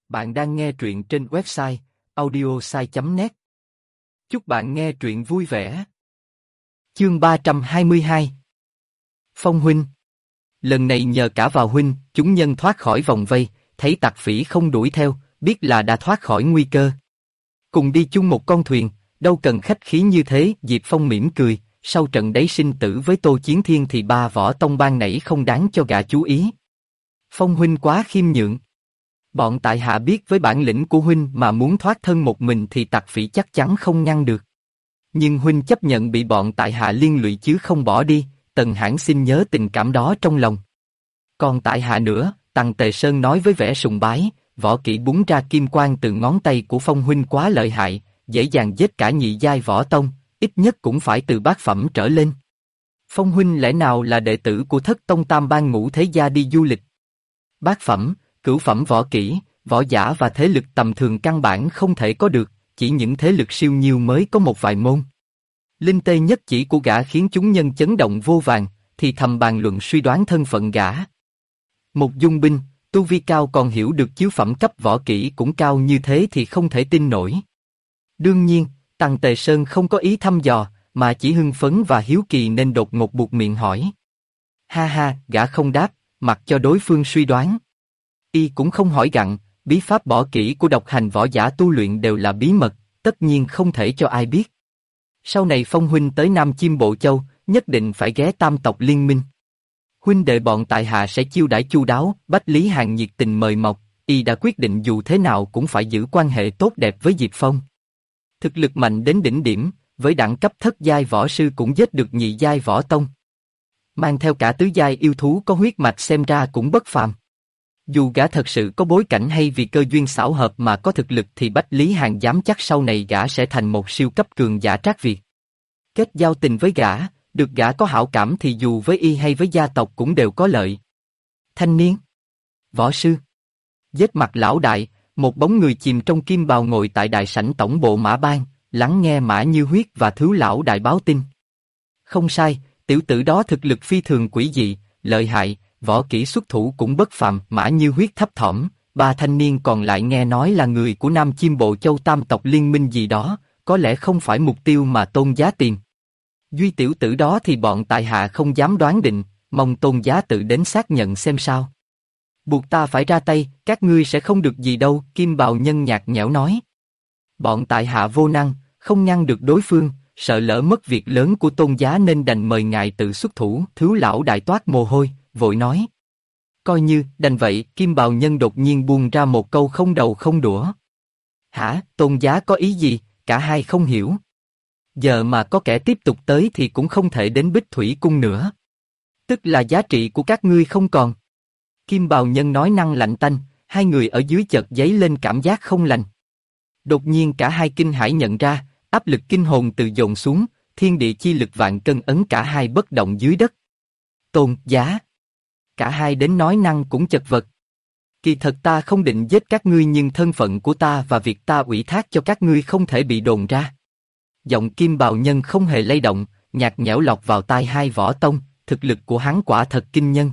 Bạn đang nghe truyện trên website audiosai.net. Chúc bạn nghe truyện vui vẻ. Chương 322. Phong huynh. Lần này nhờ cả vào huynh, chúng nhân thoát khỏi vòng vây, thấy tặc phỉ không đuổi theo, biết là đã thoát khỏi nguy cơ. Cùng đi chung một con thuyền, đâu cần khách khí như thế. Diệp Phong mỉm cười, sau trận đấy sinh tử với Tô Chiến Thiên thì ba võ tông ban nãy không đáng cho gã chú ý. Phong huynh quá khiêm nhượng. Bọn tại hạ biết với bản lĩnh của huynh mà muốn thoát thân một mình thì tặc phỉ chắc chắn không ngăn được. Nhưng huynh chấp nhận bị bọn tại hạ liên lụy chứ không bỏ đi, Tần Hãn xin nhớ tình cảm đó trong lòng. Còn tại hạ nữa, Tằng Tề Sơn nói với vẻ sùng bái, võ kỹ búng ra kim quang từ ngón tay của Phong huynh quá lợi hại, dễ dàng giết cả nhị giai võ tông, ít nhất cũng phải từ bát phẩm trở lên. Phong huynh lẽ nào là đệ tử của Thất Tông Tam Bang Ngũ Thế Gia đi du lịch? Bát phẩm, cửu phẩm võ kỹ, võ giả và thế lực tầm thường căn bản không thể có được, chỉ những thế lực siêu nhiêu mới có một vài môn. Linh tê nhất chỉ của gã khiến chúng nhân chấn động vô vàn, thì thầm bàn luận suy đoán thân phận gã. Một dung binh, tu vi cao còn hiểu được chiếu phẩm cấp võ kỹ cũng cao như thế thì không thể tin nổi. Đương nhiên, Tằng Tề Sơn không có ý thăm dò, mà chỉ hưng phấn và hiếu kỳ nên đột ngột buột miệng hỏi. Ha ha, gã không đáp, mặc cho đối phương suy đoán. Y cũng không hỏi gặng, bí pháp bỏ kỹ của độc hành võ giả tu luyện đều là bí mật, tất nhiên không thể cho ai biết. Sau này Phong huynh tới Nam Chiêm Bộ Châu, nhất định phải ghé Tam tộc liên minh. Huynh đệ bọn tại hạ sẽ chiêu đãi chu đáo. Bách Lý Hàn nhiệt tình mời mọc, Y đã quyết định dù thế nào cũng phải giữ quan hệ tốt đẹp với Diệp Phong. Thực lực mạnh đến đỉnh điểm, với đẳng cấp thất giai võ sư cũng giết được nhị giai võ tông. Mang theo cả tứ giai yêu thú có huyết mạch xem ra cũng bất phàm. Dù gã thật sự có bối cảnh hay vì cơ duyên xảo hợp mà có thực lực thì Bách Lý Hàn dám chắc sau này gã sẽ thành một siêu cấp cường giả trác Việt. Kết giao tình với gã, được gã có hảo cảm thì dù với Y hay với gia tộc cũng đều có lợi. Thanh niên, võ sư, giết mặt lão đại, một bóng người chìm trong kim bào ngồi tại đại sảnh tổng bộ Mã Bang, lắng nghe Mã Như Huyết và Thứ lão đại báo tin. Không sai, tiểu tử đó thực lực phi thường quỷ dị, lợi hại. Võ kỹ xuất thủ cũng bất phàm. Mã Như Huyết thấp thỏm, ba thanh niên còn lại nghe nói là người của Nam Chiêm Bộ Châu Tam tộc liên minh gì đó, có lẽ không phải mục tiêu mà Tôn Giá tìm. Duy tiểu tử đó thì bọn tại hạ không dám đoán định, mong Tôn Giá tự đến xác nhận xem sao. Buộc ta phải ra tay, các ngươi sẽ không được gì đâu, Kim Bào Nhân nhạt nhẽo nói. Bọn tại hạ vô năng, không ngăn được đối phương, sợ lỡ mất việc lớn của Tôn Giá nên đành mời ngài tự xuất thủ. Thứ lão đại toát mồ hôi, vội nói. Coi như, đành vậy. Kim Bào Nhân đột nhiên buông ra một câu không đầu không đũa. Hả, Tôn Giá có ý gì? Cả hai không hiểu. Giờ mà có kẻ tiếp tục tới thì cũng không thể đến Bích Thủy Cung nữa. Tức là giá trị của các ngươi không còn. Kim Bào Nhân nói năng lạnh tanh, hai người ở dưới chợt dấy lên cảm giác không lành. Đột nhiên cả hai kinh hãi nhận ra, áp lực kinh hồn từ dồn xuống, thiên địa chi lực vạn cân ấn cả hai bất động dưới đất. Tôn Giá. Cả hai đến nói năng cũng chật vật. Kỳ thật ta không định giết các ngươi nhưng thân phận của ta và việc ta ủy thác cho các ngươi không thể bị đồn ra. Giọng Kim Bào Nhân không hề lay động, nhạt nhẽo lọt vào tai hai võ tông, thực lực của hắn quả thật kinh nhân.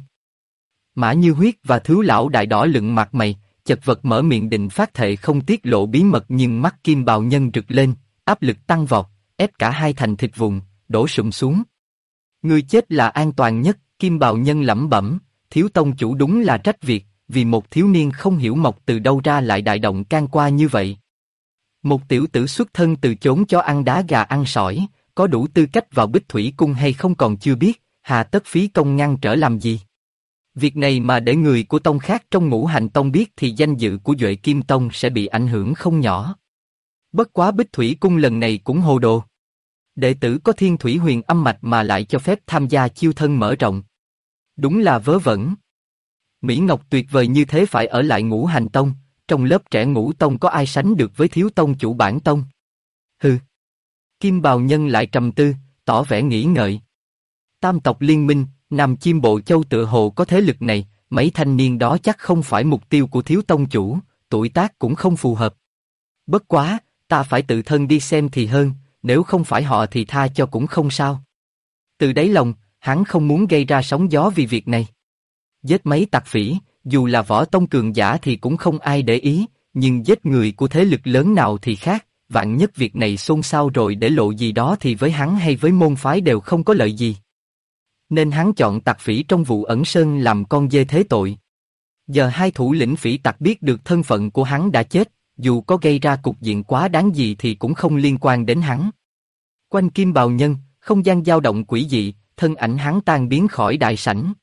Mã Như Huyết và Thứ lão đại đỏ lựng mặt mày, chật vật mở miệng định phát thệ không tiết lộ bí mật nhưng mắt Kim Bào Nhân rực lên, áp lực tăng vọt, ép cả hai thành thịt vụn, đổ sụm xuống. Người chết là an toàn nhất. Kim Bào Nhân lẩm bẩm, Thiếu tông chủ đúng là trách việc, vì một thiếu niên không hiểu mọc từ đâu ra lại đại động can qua như vậy. Một tiểu tử xuất thân từ chốn cho ăn đá gà ăn sỏi, có đủ tư cách vào Bích Thủy Cung hay không còn chưa biết, hà tất phí công ngăn trở làm gì. Việc này mà để người của tông khác trong Ngũ Hành Tông biết thì danh dự của Duệ Kim Tông sẽ bị ảnh hưởng không nhỏ. Bất quá Bích Thủy Cung lần này cũng hồ đồ. Đệ tử có Thiên Thủy Huyền âm mạch mà lại cho phép tham gia chiêu thân mở rộng. Đúng là vớ vẩn. Mỹ Ngọc tuyệt vời như thế phải ở lại Ngũ Hành Tông, trong lớp trẻ Ngũ Tông có ai sánh được với thiếu tông chủ bản tông? Hừ. Kim Bào Nhân lại trầm tư, tỏ vẻ nghĩ ngợi. Tam tộc liên minh, Nam Chiêm Bộ Châu tựa hồ có thế lực này, mấy thanh niên đó chắc không phải mục tiêu của thiếu tông chủ, tuổi tác cũng không phù hợp. Bất quá, ta phải tự thân đi xem thì hơn, nếu không phải họ thì tha cho cũng không sao. Từ đáy lòng, hắn không muốn gây ra sóng gió vì việc này. Giết mấy tặc phỉ, dù là võ tông cường giả thì cũng không ai để ý, nhưng giết người của thế lực lớn nào thì khác, vạn nhất việc này xôn xao rồi để lộ gì đó thì với hắn hay với môn phái đều không có lợi gì. Nên hắn chọn tặc phỉ trong vụ ẩn sơn làm con dê thế tội. Giờ hai thủ lĩnh phỉ tặc biết được thân phận của hắn đã chết, dù có gây ra cục diện quá đáng gì thì cũng không liên quan đến hắn. Quanh Kim Bào Nhân, không gian dao động quỷ dị, thân ảnh hắn tan biến khỏi đại sảnh.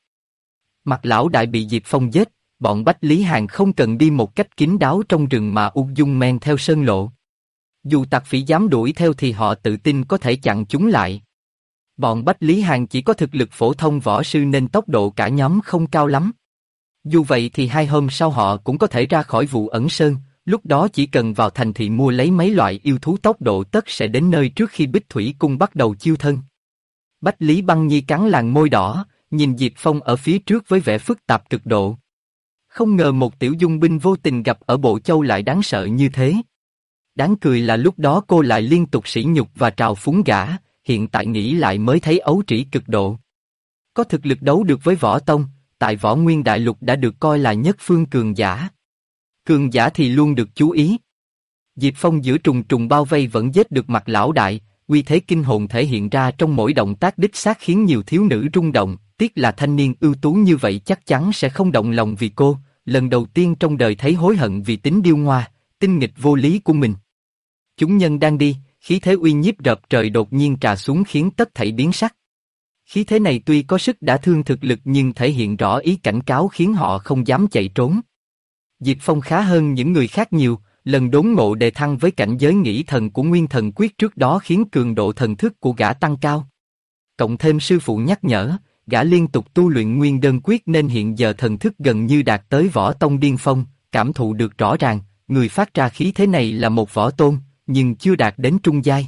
Mặt lão đại bị Diệp Phong giết, bọn Bách Lý Hàn không cần đi một cách kín đáo trong rừng mà ung dung men theo sơn lộ. Dù tặc phỉ dám đuổi theo thì họ tự tin có thể chặn chúng lại. Bọn Bách Lý Hàn chỉ có thực lực phổ thông võ sư nên tốc độ cả nhóm không cao lắm. Dù vậy thì 2 hôm sau họ cũng có thể ra khỏi vụ ẩn sơn, lúc đó chỉ cần vào thành thị mua lấy mấy loại yêu thú tốc độ tất sẽ đến nơi trước khi Bích Thủy Cung bắt đầu chiêu thân. Bách Lý Băng Nhi cắn làn môi đỏ, nhìn Diệp Phong ở phía trước với vẻ phức tạp cực độ. Không ngờ một tiểu dung binh vô tình gặp ở Bộ Châu lại đáng sợ như thế. Đáng cười là lúc đó cô lại liên tục sỉ nhục và trào phúng gã, hiện tại nghĩ lại mới thấy ấu trĩ cực độ. Có thực lực đấu được với Võ Tông, tại Võ Nguyên Đại Lục đã được coi là nhất phương cường giả. Cường giả thì luôn được chú ý. Diệp Phong giữa trùng trùng bao vây vẫn giết được mặt lão đại, uy thế kinh hồn thể hiện ra trong mỗi động tác đích xác khiến nhiều thiếu nữ rung động, tiếc là thanh niên ưu tú như vậy chắc chắn sẽ không động lòng vì cô, lần đầu tiên trong đời thấy hối hận vì tính điêu ngoa, tinh nghịch vô lý của mình. Chúng nhân đang đi, khí thế uy nhiếp rợp trời đột nhiên trà xuống khiến tất thảy biến sắc. Khí thế này tuy có sức đả thương thực lực nhưng thể hiện rõ ý cảnh cáo khiến họ không dám chạy trốn. Diệp Phong khá hơn những người khác nhiều, lần đốn ngộ đề thăng với cảnh giới nghĩ thần của Nguyên Thần Quyết trước đó khiến cường độ thần thức của gã tăng cao. Cộng thêm sư phụ nhắc nhở, gã liên tục tu luyện Nguyên Đơn Quyết nên hiện giờ thần thức gần như đạt tới Võ Tông điên phong, cảm thụ được rõ ràng, người phát ra khí thế này là một võ tôn, nhưng chưa đạt đến trung giai.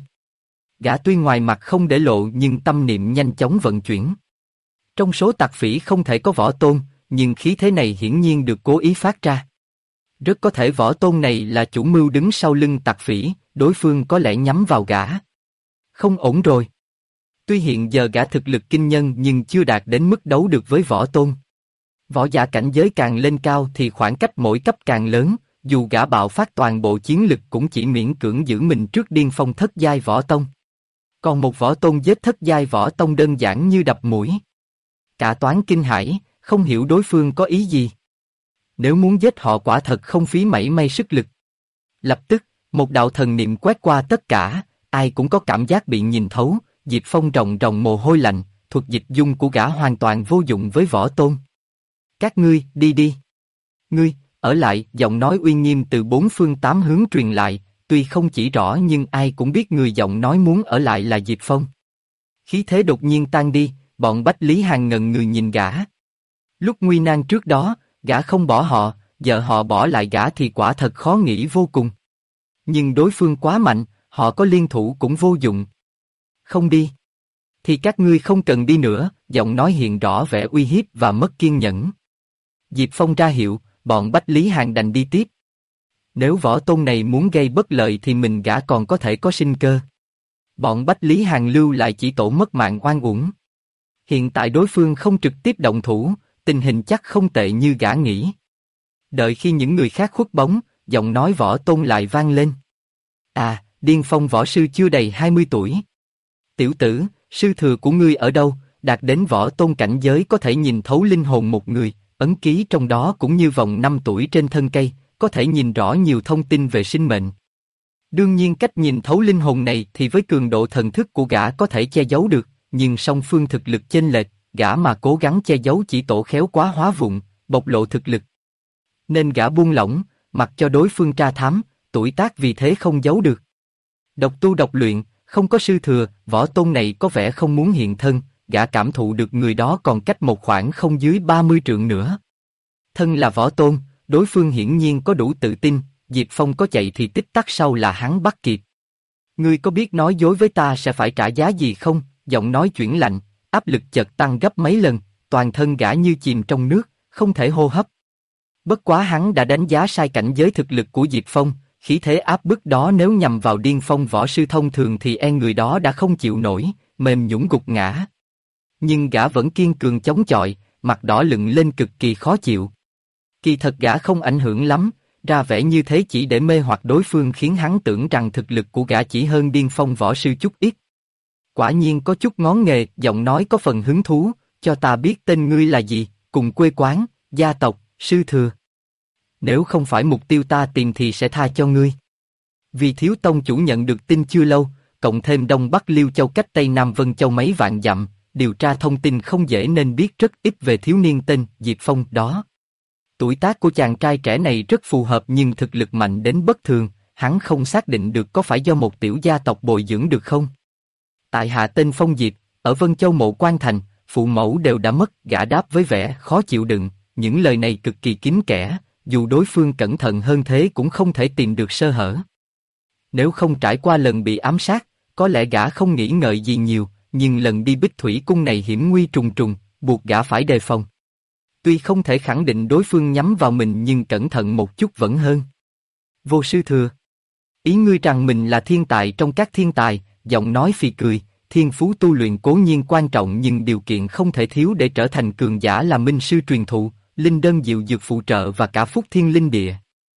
Gã tuy ngoài mặt không để lộ nhưng tâm niệm nhanh chóng vận chuyển. Trong số tặc phỉ không thể có võ tôn, nhưng khí thế này hiển nhiên được cố ý phát ra. Rất có thể võ tôn này là chủ mưu đứng sau lưng tặc phỉ, đối phương có lẽ nhắm vào gã. Không ổn rồi. Tuy hiện giờ gã thực lực kinh nhân nhưng chưa đạt đến mức đấu được với võ tôn. Võ giả cảnh giới càng lên cao thì khoảng cách mỗi cấp càng lớn, dù gã bạo phát toàn bộ chiến lực cũng chỉ miễn cưỡng giữ mình trước điên phong thất giai võ tông. Còn một võ tôn giết thất giai võ tông đơn giản như đập mũi. Cả toán kinh hãi, không hiểu đối phương có ý gì. Nếu muốn giết họ quả thật không phí mảy may sức lực. Lập tức, một đạo thần niệm quét qua tất cả, ai cũng có cảm giác bị nhìn thấu, Diệp Phong ròng ròng mồ hôi lạnh, thuật dịch dung của gã hoàn toàn vô dụng với võ tôn. Các ngươi, đi đi. Ngươi, ở lại, giọng nói uy nghiêm từ 4 phương 8 hướng truyền lại, tuy không chỉ rõ nhưng ai cũng biết người giọng nói muốn ở lại là Diệp Phong. Khí thế đột nhiên tan đi, bọn Bách Lý Hàn ngần người nhìn gã. Lúc nguy nan trước đó, gã không bỏ họ, giờ họ bỏ lại gã thì quả thật khó nghĩ vô cùng. Nhưng đối phương quá mạnh, họ có liên thủ cũng vô dụng. Không đi. Thì các ngươi không cần đi nữa, giọng nói hiện rõ vẻ uy hiếp và mất kiên nhẫn. Diệp Phong ra hiệu, bọn Bách Lý Hàn đành đi tiếp. Nếu võ tôn này muốn gây bất lợi thì mình gã còn có thể có sinh cơ. Bọn Bách Lý Hàn lưu lại chỉ tổ mất mạng oan uổng. Hiện tại đối phương không trực tiếp động thủ, tình hình chắc không tệ như gã nghĩ. Đợi khi những người khác khuất bóng, giọng nói võ tôn lại vang lên. À, điên phong võ sư chưa đầy 20 tuổi. Tiểu tử, sư thừa của ngươi ở đâu, đạt đến võ tôn cảnh giới có thể nhìn thấu linh hồn một người, ấn ký trong đó cũng như vòng 5 tuổi trên thân cây, có thể nhìn rõ nhiều thông tin về sinh mệnh. Đương nhiên cách nhìn thấu linh hồn này thì với cường độ thần thức của gã có thể che giấu được, nhưng song phương thực lực chênh lệch, gã mà cố gắng che giấu chỉ tổ khéo quá hóa vụng, bộc lộ thực lực. Nên gã buông lỏng, mặc cho đối phương tra thám, tuổi tác vì thế không giấu được. Độc tu độc luyện, không có sư thừa, võ tôn này có vẻ không muốn hiện thân, gã cảm thụ được người đó còn cách một khoảng không dưới 30 trượng nữa. Thân là võ tôn, đối phương hiển nhiên có đủ tự tin, Diệp Phong có chạy thì tích tắc sau là hắn bắt kịp. Ngươi có biết nói dối với ta sẽ phải trả giá gì không? Giọng nói chuyển lạnh, áp lực chợt tăng gấp mấy lần, toàn thân gã như chìm trong nước, không thể hô hấp. Bất quá hắn đã đánh giá sai cảnh giới thực lực của Diệp Phong, khí thế áp bức đó nếu nhằm vào điên phong võ sư thông thường thì người đó đã không chịu nổi, mềm nhũn gục ngã. Nhưng gã vẫn kiên cường chống chọi, mặt đỏ lựng lên cực kỳ khó chịu. Kỳ thật gã không ảnh hưởng lắm, ra vẻ như thế chỉ để mê hoặc đối phương khiến hắn tưởng rằng thực lực của gã chỉ hơn điên phong võ sư chút ít. Quả nhiên có chút ngón nghề, giọng nói có phần hứng thú, cho ta biết tên ngươi là gì, cùng quê quán, gia tộc, sư thừa. Nếu không phải mục tiêu ta tìm thì sẽ tha cho ngươi. Vì thiếu tông chủ nhận được tin chưa lâu, cộng thêm Đông Bắc Liêu Châu cách Tây Nam Vân Châu mấy vạn dặm, điều tra thông tin không dễ nên biết rất ít về thiếu niên tên Diệp Phong đó. Tuổi tác của chàng trai trẻ này rất phù hợp nhưng thực lực mạnh đến bất thường, hắn không xác định được có phải do một tiểu gia tộc bồi dưỡng được không. Tại hạ tên Phong Diệp, ở Vân Châu Mộ Quan Thành, phụ mẫu đều đã mất, gã đáp với vẻ khó chịu đựng, những lời này cực kỳ kín kẽ, dù đối phương cẩn thận hơn thế cũng không thể tìm được sơ hở. Nếu không trải qua lần bị ám sát, có lẽ gã không nghĩ ngợi gì nhiều, nhưng lần đi Bích Thủy Cung này hiểm nguy trùng trùng, buộc gã phải đề phòng. Tuy không thể khẳng định đối phương nhắm vào mình nhưng cẩn thận một chút vẫn hơn. Vô sư thừa. Ý ngươi rằng mình là thiên tài trong các thiên tài, giọng nói phì cười, thiên phú tu luyện cố nhiên quan trọng nhưng điều kiện không thể thiếu để trở thành cường giả là minh sư truyền thụ, linh đơn diệu dược phụ trợ và cả phúc thiên linh địa.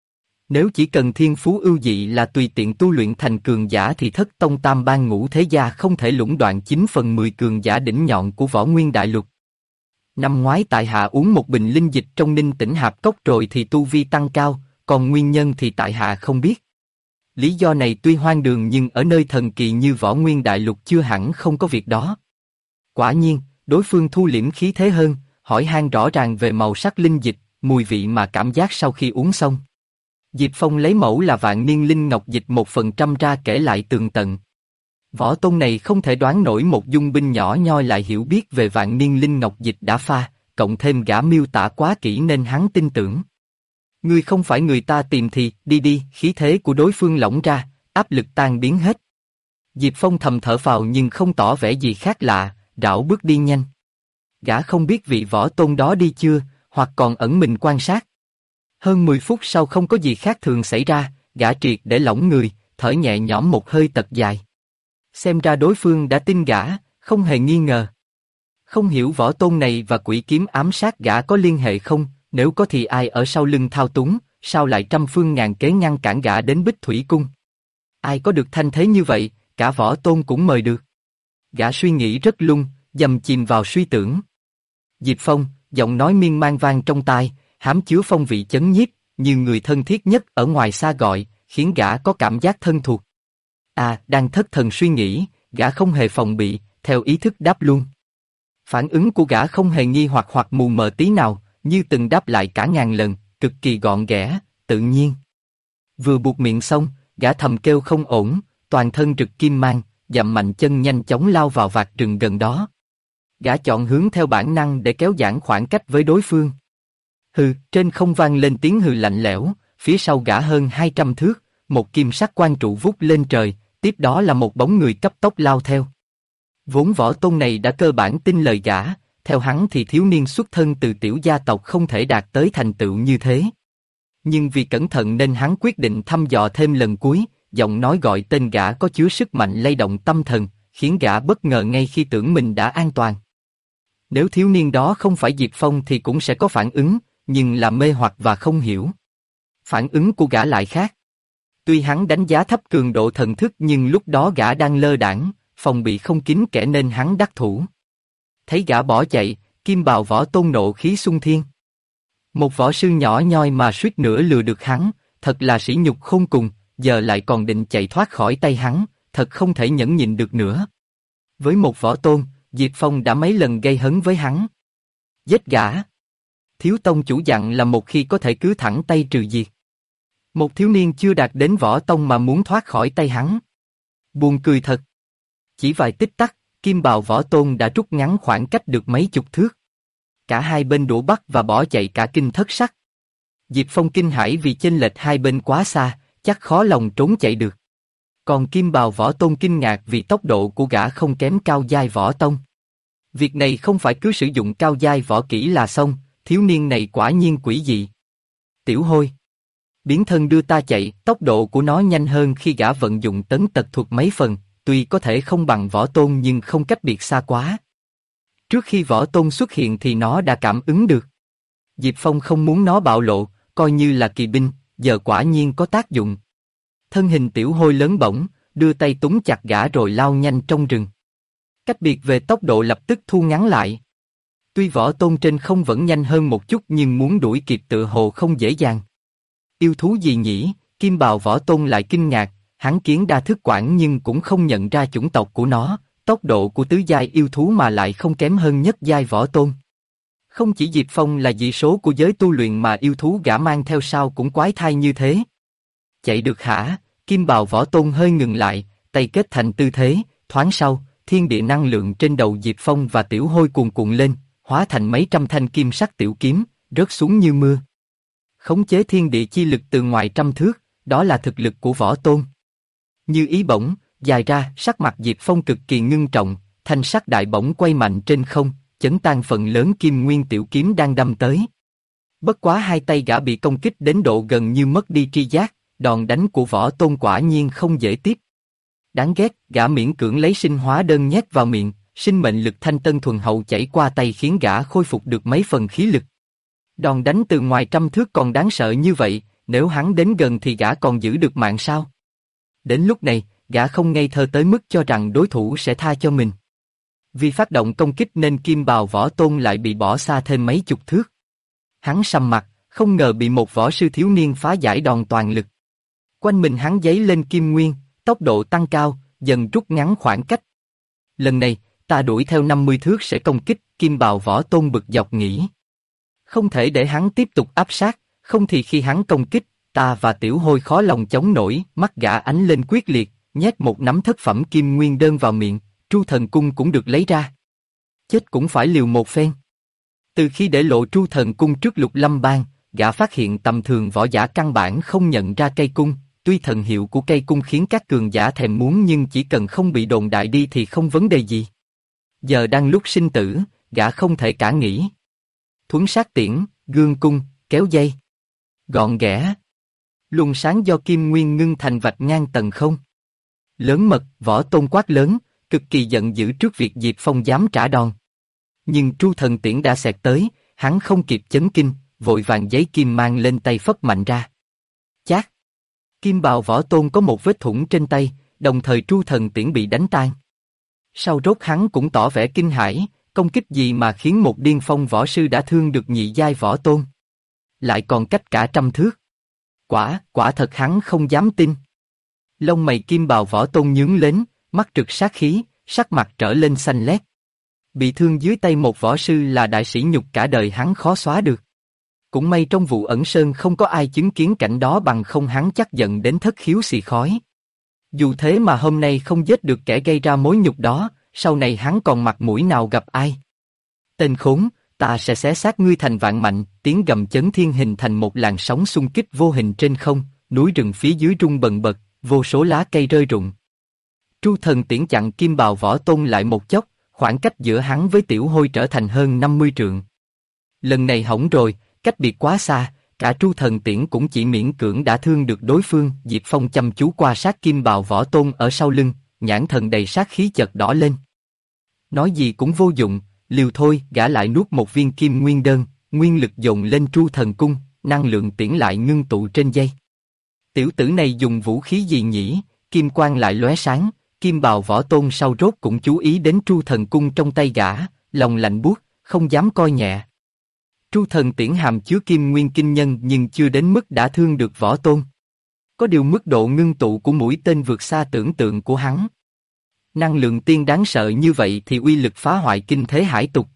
Nếu chỉ cần thiên phú ưu dị là tùy tiện tu luyện thành cường giả thì thất tông tam ban ngũ thế gia không thể lũng đoạn 9/10 cường giả đỉnh nhọn của võ nguyên đại lục. Năm ngoái tại hạ uống một bình linh dịch trong Ninh Tỉnh Hạp Cốc rồi thì tu vi tăng cao, còn nguyên nhân thì tại hạ không biết. Lý do này tuy hoang đường nhưng ở nơi thần kỳ như võ nguyên đại lục chưa hẳn không có việc đó. Quả nhiên, đối phương thu liễm khí thế hơn, hỏi han rõ ràng về màu sắc linh dịch, mùi vị mà cảm giác sau khi uống xong. Diệp Phong lấy mẫu là vạn niên linh ngọc dịch 1% ra kể lại tường tận. Võ tôn này không thể đoán nổi một dung binh nhỏ nhoi lại hiểu biết về vạn niên linh ngọc dịch đã pha, cộng thêm gã miêu tả quá kỹ nên hắn tin tưởng. Ngươi không phải người ta tìm thì, đi đi, khí thế của đối phương lỏng ra, áp lực tan biến hết. Diệp Phong thầm thở phào nhưng không tỏ vẻ gì khác lạ, rảo bước đi nhanh. Gã không biết vị võ tôn đó đi chưa, hoặc còn ẩn mình quan sát. Hơn 10 phút sau không có gì khác thường xảy ra, gã triệt để lỏng người, thở nhẹ nhõm một hơi thật dài. Xem ra đối phương đã tin gã, không hề nghi ngờ. Không hiểu võ tôn này và quỷ kiếm ám sát gã có liên hệ không, nếu có thì ai ở sau lưng thao túng, sao lại trăm phương ngàn kế ngăn cản gã đến Bích Thủy Cung. Ai có được thanh thế như vậy, cả võ tôn cũng mời được. Gã suy nghĩ rất lung, dầm chìm vào suy tưởng. Diệp Phong, giọng nói miên man vang trong tai, hám chứa phong vị chấn nhiếp, như người thân thiết nhất ở ngoài xa gọi, khiến gã có cảm giác thân thuộc. Đang thất thần suy nghĩ, gã không hề phòng bị, theo ý thức đáp luôn. Phản ứng của gã không hề nghi hoặc mù mờ tí nào, như từng đáp lại cả ngàn lần, cực kỳ gọn ghẽ, tự nhiên. Vừa buột miệng xong, gã thầm kêu không ổn, toàn thân rực kim mang, dậm mạnh chân nhanh chóng lao vào vạt rừng gần đó. Gã chọn hướng theo bản năng để kéo giãn khoảng cách với đối phương. Hừ, trên không vang lên tiếng hừ lạnh lẽo, phía sau gã hơn 200 thước, một kim sắc quang trụ vút lên trời, tiếp đó là một bóng người cấp tốc lao theo. Vốn võ tôn này đã cơ bản tin lời gã, theo hắn thì thiếu niên xuất thân từ tiểu gia tộc không thể đạt tới thành tựu như thế. Nhưng vì cẩn thận nên hắn quyết định thăm dò thêm lần cuối, giọng nói gọi tên gã có chứa sức mạnh lay động tâm thần, khiến gã bất ngờ ngay khi tưởng mình đã an toàn. Nếu thiếu niên đó không phải Diệp Phong thì cũng sẽ có phản ứng, nhưng là mê hoặc và không hiểu. Phản ứng của gã lại khác. Tuy hắn đánh giá thấp cường độ thần thức nhưng lúc đó gã đang lơ đãng, phòng bị không kín kẽ nên hắn đắc thủ. Thấy gã bỏ chạy, kim bào võ tôn nộ khí xung thiên. Một võ sư nhỏ nhoi mà suýt nữa lừa được hắn, thật là sỉ nhục khôn cùng, giờ lại còn định chạy thoát khỏi tay hắn, thật không thể nhẫn nhịn được nữa. Với một võ tôn, Diệp Phong đã mấy lần gây hấn với hắn. Giết gã. Thiếu tông chủ dặn là một khi có thể cứ thẳng tay trừ diệt. Một thiếu niên chưa đạt đến võ tông mà muốn thoát khỏi tay hắn. Buồn cười thật. Chỉ vài tích tắc, kim bào võ tôn đã rút ngắn khoảng cách được mấy chục thước. Cả hai bên đổ bắt và bỏ chạy cả kinh thất sắc. Diệp Phong kinh hãi vì chênh lệch hai bên quá xa, chắc khó lòng trốn chạy được. Còn kim bào võ tôn kinh ngạc vì tốc độ của gã không kém cao giai võ tông. Việc này không phải cứ sử dụng cao giai võ kỹ là xong, thiếu niên này quả nhiên quỷ dị. Tiểu hôi. Biến thân đưa ta chạy, tốc độ của nó nhanh hơn khi gã vận dụng tấn tật thuật mấy phần, tuy có thể không bằng võ tôn nhưng không cách biệt xa quá. Trước khi võ tôn xuất hiện thì nó đã cảm ứng được. Diệp Phong không muốn nó bạo lộ, coi như là kỳ binh, giờ quả nhiên có tác dụng. Thân hình Tiểu Hôi lớn bổng, đưa tay túm chặt gã rồi lao nhanh trong rừng. Cách biệt về tốc độ lập tức thu ngắn lại. Tuy Võ Tôn trên không vẫn nhanh hơn một chút nhưng muốn đuổi kịp tựa hồ không dễ dàng. Yêu thú gì nhỉ? Kim bào Võ Tôn lại kinh ngạc, hắn kiến đa thức quản nhưng cũng không nhận ra chủng tộc của nó, tốc độ của tứ giai yêu thú mà lại không kém hơn nhất giai Võ Tôn. Không chỉ Diệp Phong là dị số của giới tu luyện mà yêu thú gã mang theo sau cũng quái thai như thế. Chạy được hả? Kim bào Võ Tôn hơi ngừng lại, tay kết thành tư thế, thoáng sau, thiên địa năng lượng trên đầu Diệp Phong và Tiểu Hôi cuồn cuộn lên, hóa thành mấy trăm thanh kim sắc tiểu kiếm, rớt xuống như mưa. Khống chế thiên địa chi lực từ ngoài trăm thước, đó là thực lực của Võ Tôn. Như ý bổng, dài ra, sắc mặt Diệp Phong cực kỳ ngưng trọng, thanh sắc đại bổng quay mạnh trên không, chấn tan phần lớn kim nguyên tiểu kiếm đang đâm tới. Bất quá hai tay gã bị công kích đến độ gần như mất đi tri giác, đòn đánh của Võ Tôn quả nhiên không dễ tiếp. Đáng ghét, gã miễn cưỡng lấy sinh hóa đơn nhét vào miệng, sinh mệnh lực thanh tân thuần hậu chảy qua tay khiến gã khôi phục được mấy phần khí lực. Đòn đánh từ ngoài trăm thước còn đáng sợ như vậy, nếu hắn đến gần thì gã còn giữ được mạng sao? Đến lúc này, gã không ngây thơ tới mức cho rằng đối thủ sẽ tha cho mình. Vì phát động công kích nên kim bào Võ Tôn lại bị bỏ xa thêm mấy chục thước. Hắn sầm mặt, không ngờ bị một võ sư thiếu niên phá giải đòn toàn lực. Quanh mình hắn giấy lên kim nguyên, tốc độ tăng cao, dần rút ngắn khoảng cách. Lần này, ta đuổi theo 50 thước sẽ công kích, kim bào Võ Tôn bực dọc nghĩ. Không thể để hắn tiếp tục áp sát, không thì khi hắn công kích, ta và Tiểu Hôi khó lòng chống nổi. Mắt gã ánh lên quyết liệt, nhét một nắm thất phẩm kim nguyên đơn vào miệng, Tru Thần Cung cũng được lấy ra. Chết cũng phải liều một phen. Từ khi để lộ Tru Thần Cung trước Lục Lâm Bang, gã phát hiện tầm thường võ giả căn bản không nhận ra cây cung. Tuy thần hiệu của cây cung khiến các cường giả thèm muốn nhưng chỉ cần không bị đồn đại đi thì không vấn đề gì. Giờ đang lúc sinh tử, gã không thể cả nghĩ. Thuấn sát tiễn, gương cung, kéo dây. Gọn ghẽ. Luồng sáng do kim nguyên ngưng thành vạch ngang tầng không. Lớn mật, Võ Tôn quát lớn, cực kỳ giận dữ trước việc Diệp Phong dám trả đòn. Nhưng Tru Thần Tiễn đã xẹt tới, hắn không kịp chấn kinh, vội vàng giấy kim mang lên tay phất mạnh ra. Chát! Kim bào Võ Tôn có một vết thủng trên tay, đồng thời Tru Thần Tiễn bị đánh tan. Sau rốt hắn cũng tỏ vẻ kinh hãi, công kích gì mà khiến một điên phong võ sư đã thương được nhị giai Võ Tôn. Lại còn cách cả trăm thước. Quả thật hắn không dám tin. Lông mày kim bào Võ Tôn nhướng lên, mắt trực sát khí, sắc mặt trở lên xanh lét. Bị thương dưới tay một võ sư là đại sĩ nhục cả đời hắn khó xóa được. Cũng may trong vụ ẩn sơn không có ai chứng kiến cảnh đó bằng không hắn chắc giận đến thất khiếu xì khói. Dù thế mà hôm nay không giết được kẻ gây ra mối nhục đó, sau này hắn còn mặt mũi nào gặp ai. Tên khốn, ta sẽ xé xác ngươi thành vạn mảnh, tiếng gầm chấn thiên hình thành một làn sóng xung kích vô hình trên không, núi rừng phía dưới rung bần bật, vô số lá cây rơi rụng. Tru Thần Tiễn chặn kim bào Võ Tôn lại một chốc, khoảng cách giữa hắn với Tiểu Hôi trở thành hơn 50 trượng. Lần này hỏng rồi, cách biệt quá xa, cả Tru Thần Tiễn cũng chỉ miễn cưỡng đã thương được đối phương. Diệp Phong chăm chú qua sát kim bào Võ Tôn ở sau lưng, nhãn thần đầy sát khí chợt đỏ lên. Nói gì cũng vô dụng, liều thôi. Gã lại nuốt một viên kim nguyên đơn, nguyên lực dồn lên Tru Thần Cung, năng lượng tiễn lại ngưng tụ trên dây. Tiểu tử này dùng vũ khí gì nhỉ? Kim quang lại lóe sáng, kim bào Võ Tôn sau rốt cũng chú ý đến Tru Thần Cung trong tay gã, lòng lạnh buốt, không dám coi nhẹ. Tru Thần Tiễn hàm chứa kim nguyên kinh nhân nhưng chưa đến mức đã thương được Võ Tôn. Có điều mức độ ngưng tụ của mũi tên vượt xa tưởng tượng của hắn. Năng lượng tiên đáng sợ như vậy thì uy lực phá hoại kinh thế hải tục.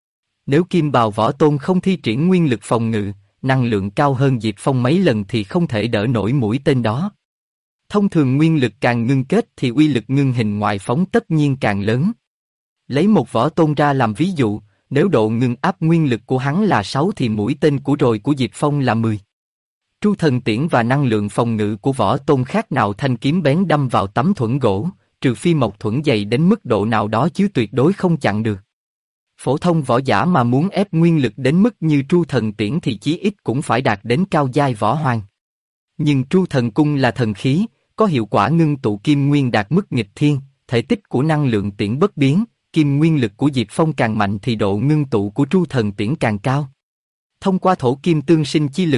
Nếu kim bào Võ Tôn không thi triển nguyên lực phòng ngự, năng lượng cao hơn Diệp Phong mấy lần thì không thể đỡ nổi mũi tên đó. Thông thường nguyên lực càng ngưng kết thì uy lực ngưng hình ngoại phóng tất nhiên càng lớn. Lấy một Võ Tôn ra làm ví dụ, nếu độ ngưng áp nguyên lực của hắn là 6 thì mũi tên của Diệp Phong là 10. Tru Thần Tiễn và năng lượng phòng ngự của Võ Tôn khác nào thanh kiếm bén đâm vào tấm thuẫn gỗ, trừ phi mộc thuẫn dày đến mức độ nào đó chứ tuyệt đối không chặn được. Phổ thông võ giả mà muốn ép nguyên lực đến mức như Tru Thần Tiễn thì chí ít cũng phải đạt đến cao giai võ hoàng. Nhưng Tru Thần Cung là thần khí, có hiệu quả ngưng tụ kim nguyên đạt mức nghịch thiên, thể tích của năng lượng tiễn bất biến, kim nguyên lực của Diệp Phong càng mạnh thì độ ngưng tụ của Tru Thần Tiễn càng cao. Thông qua thổ kim tương sinh chi lực,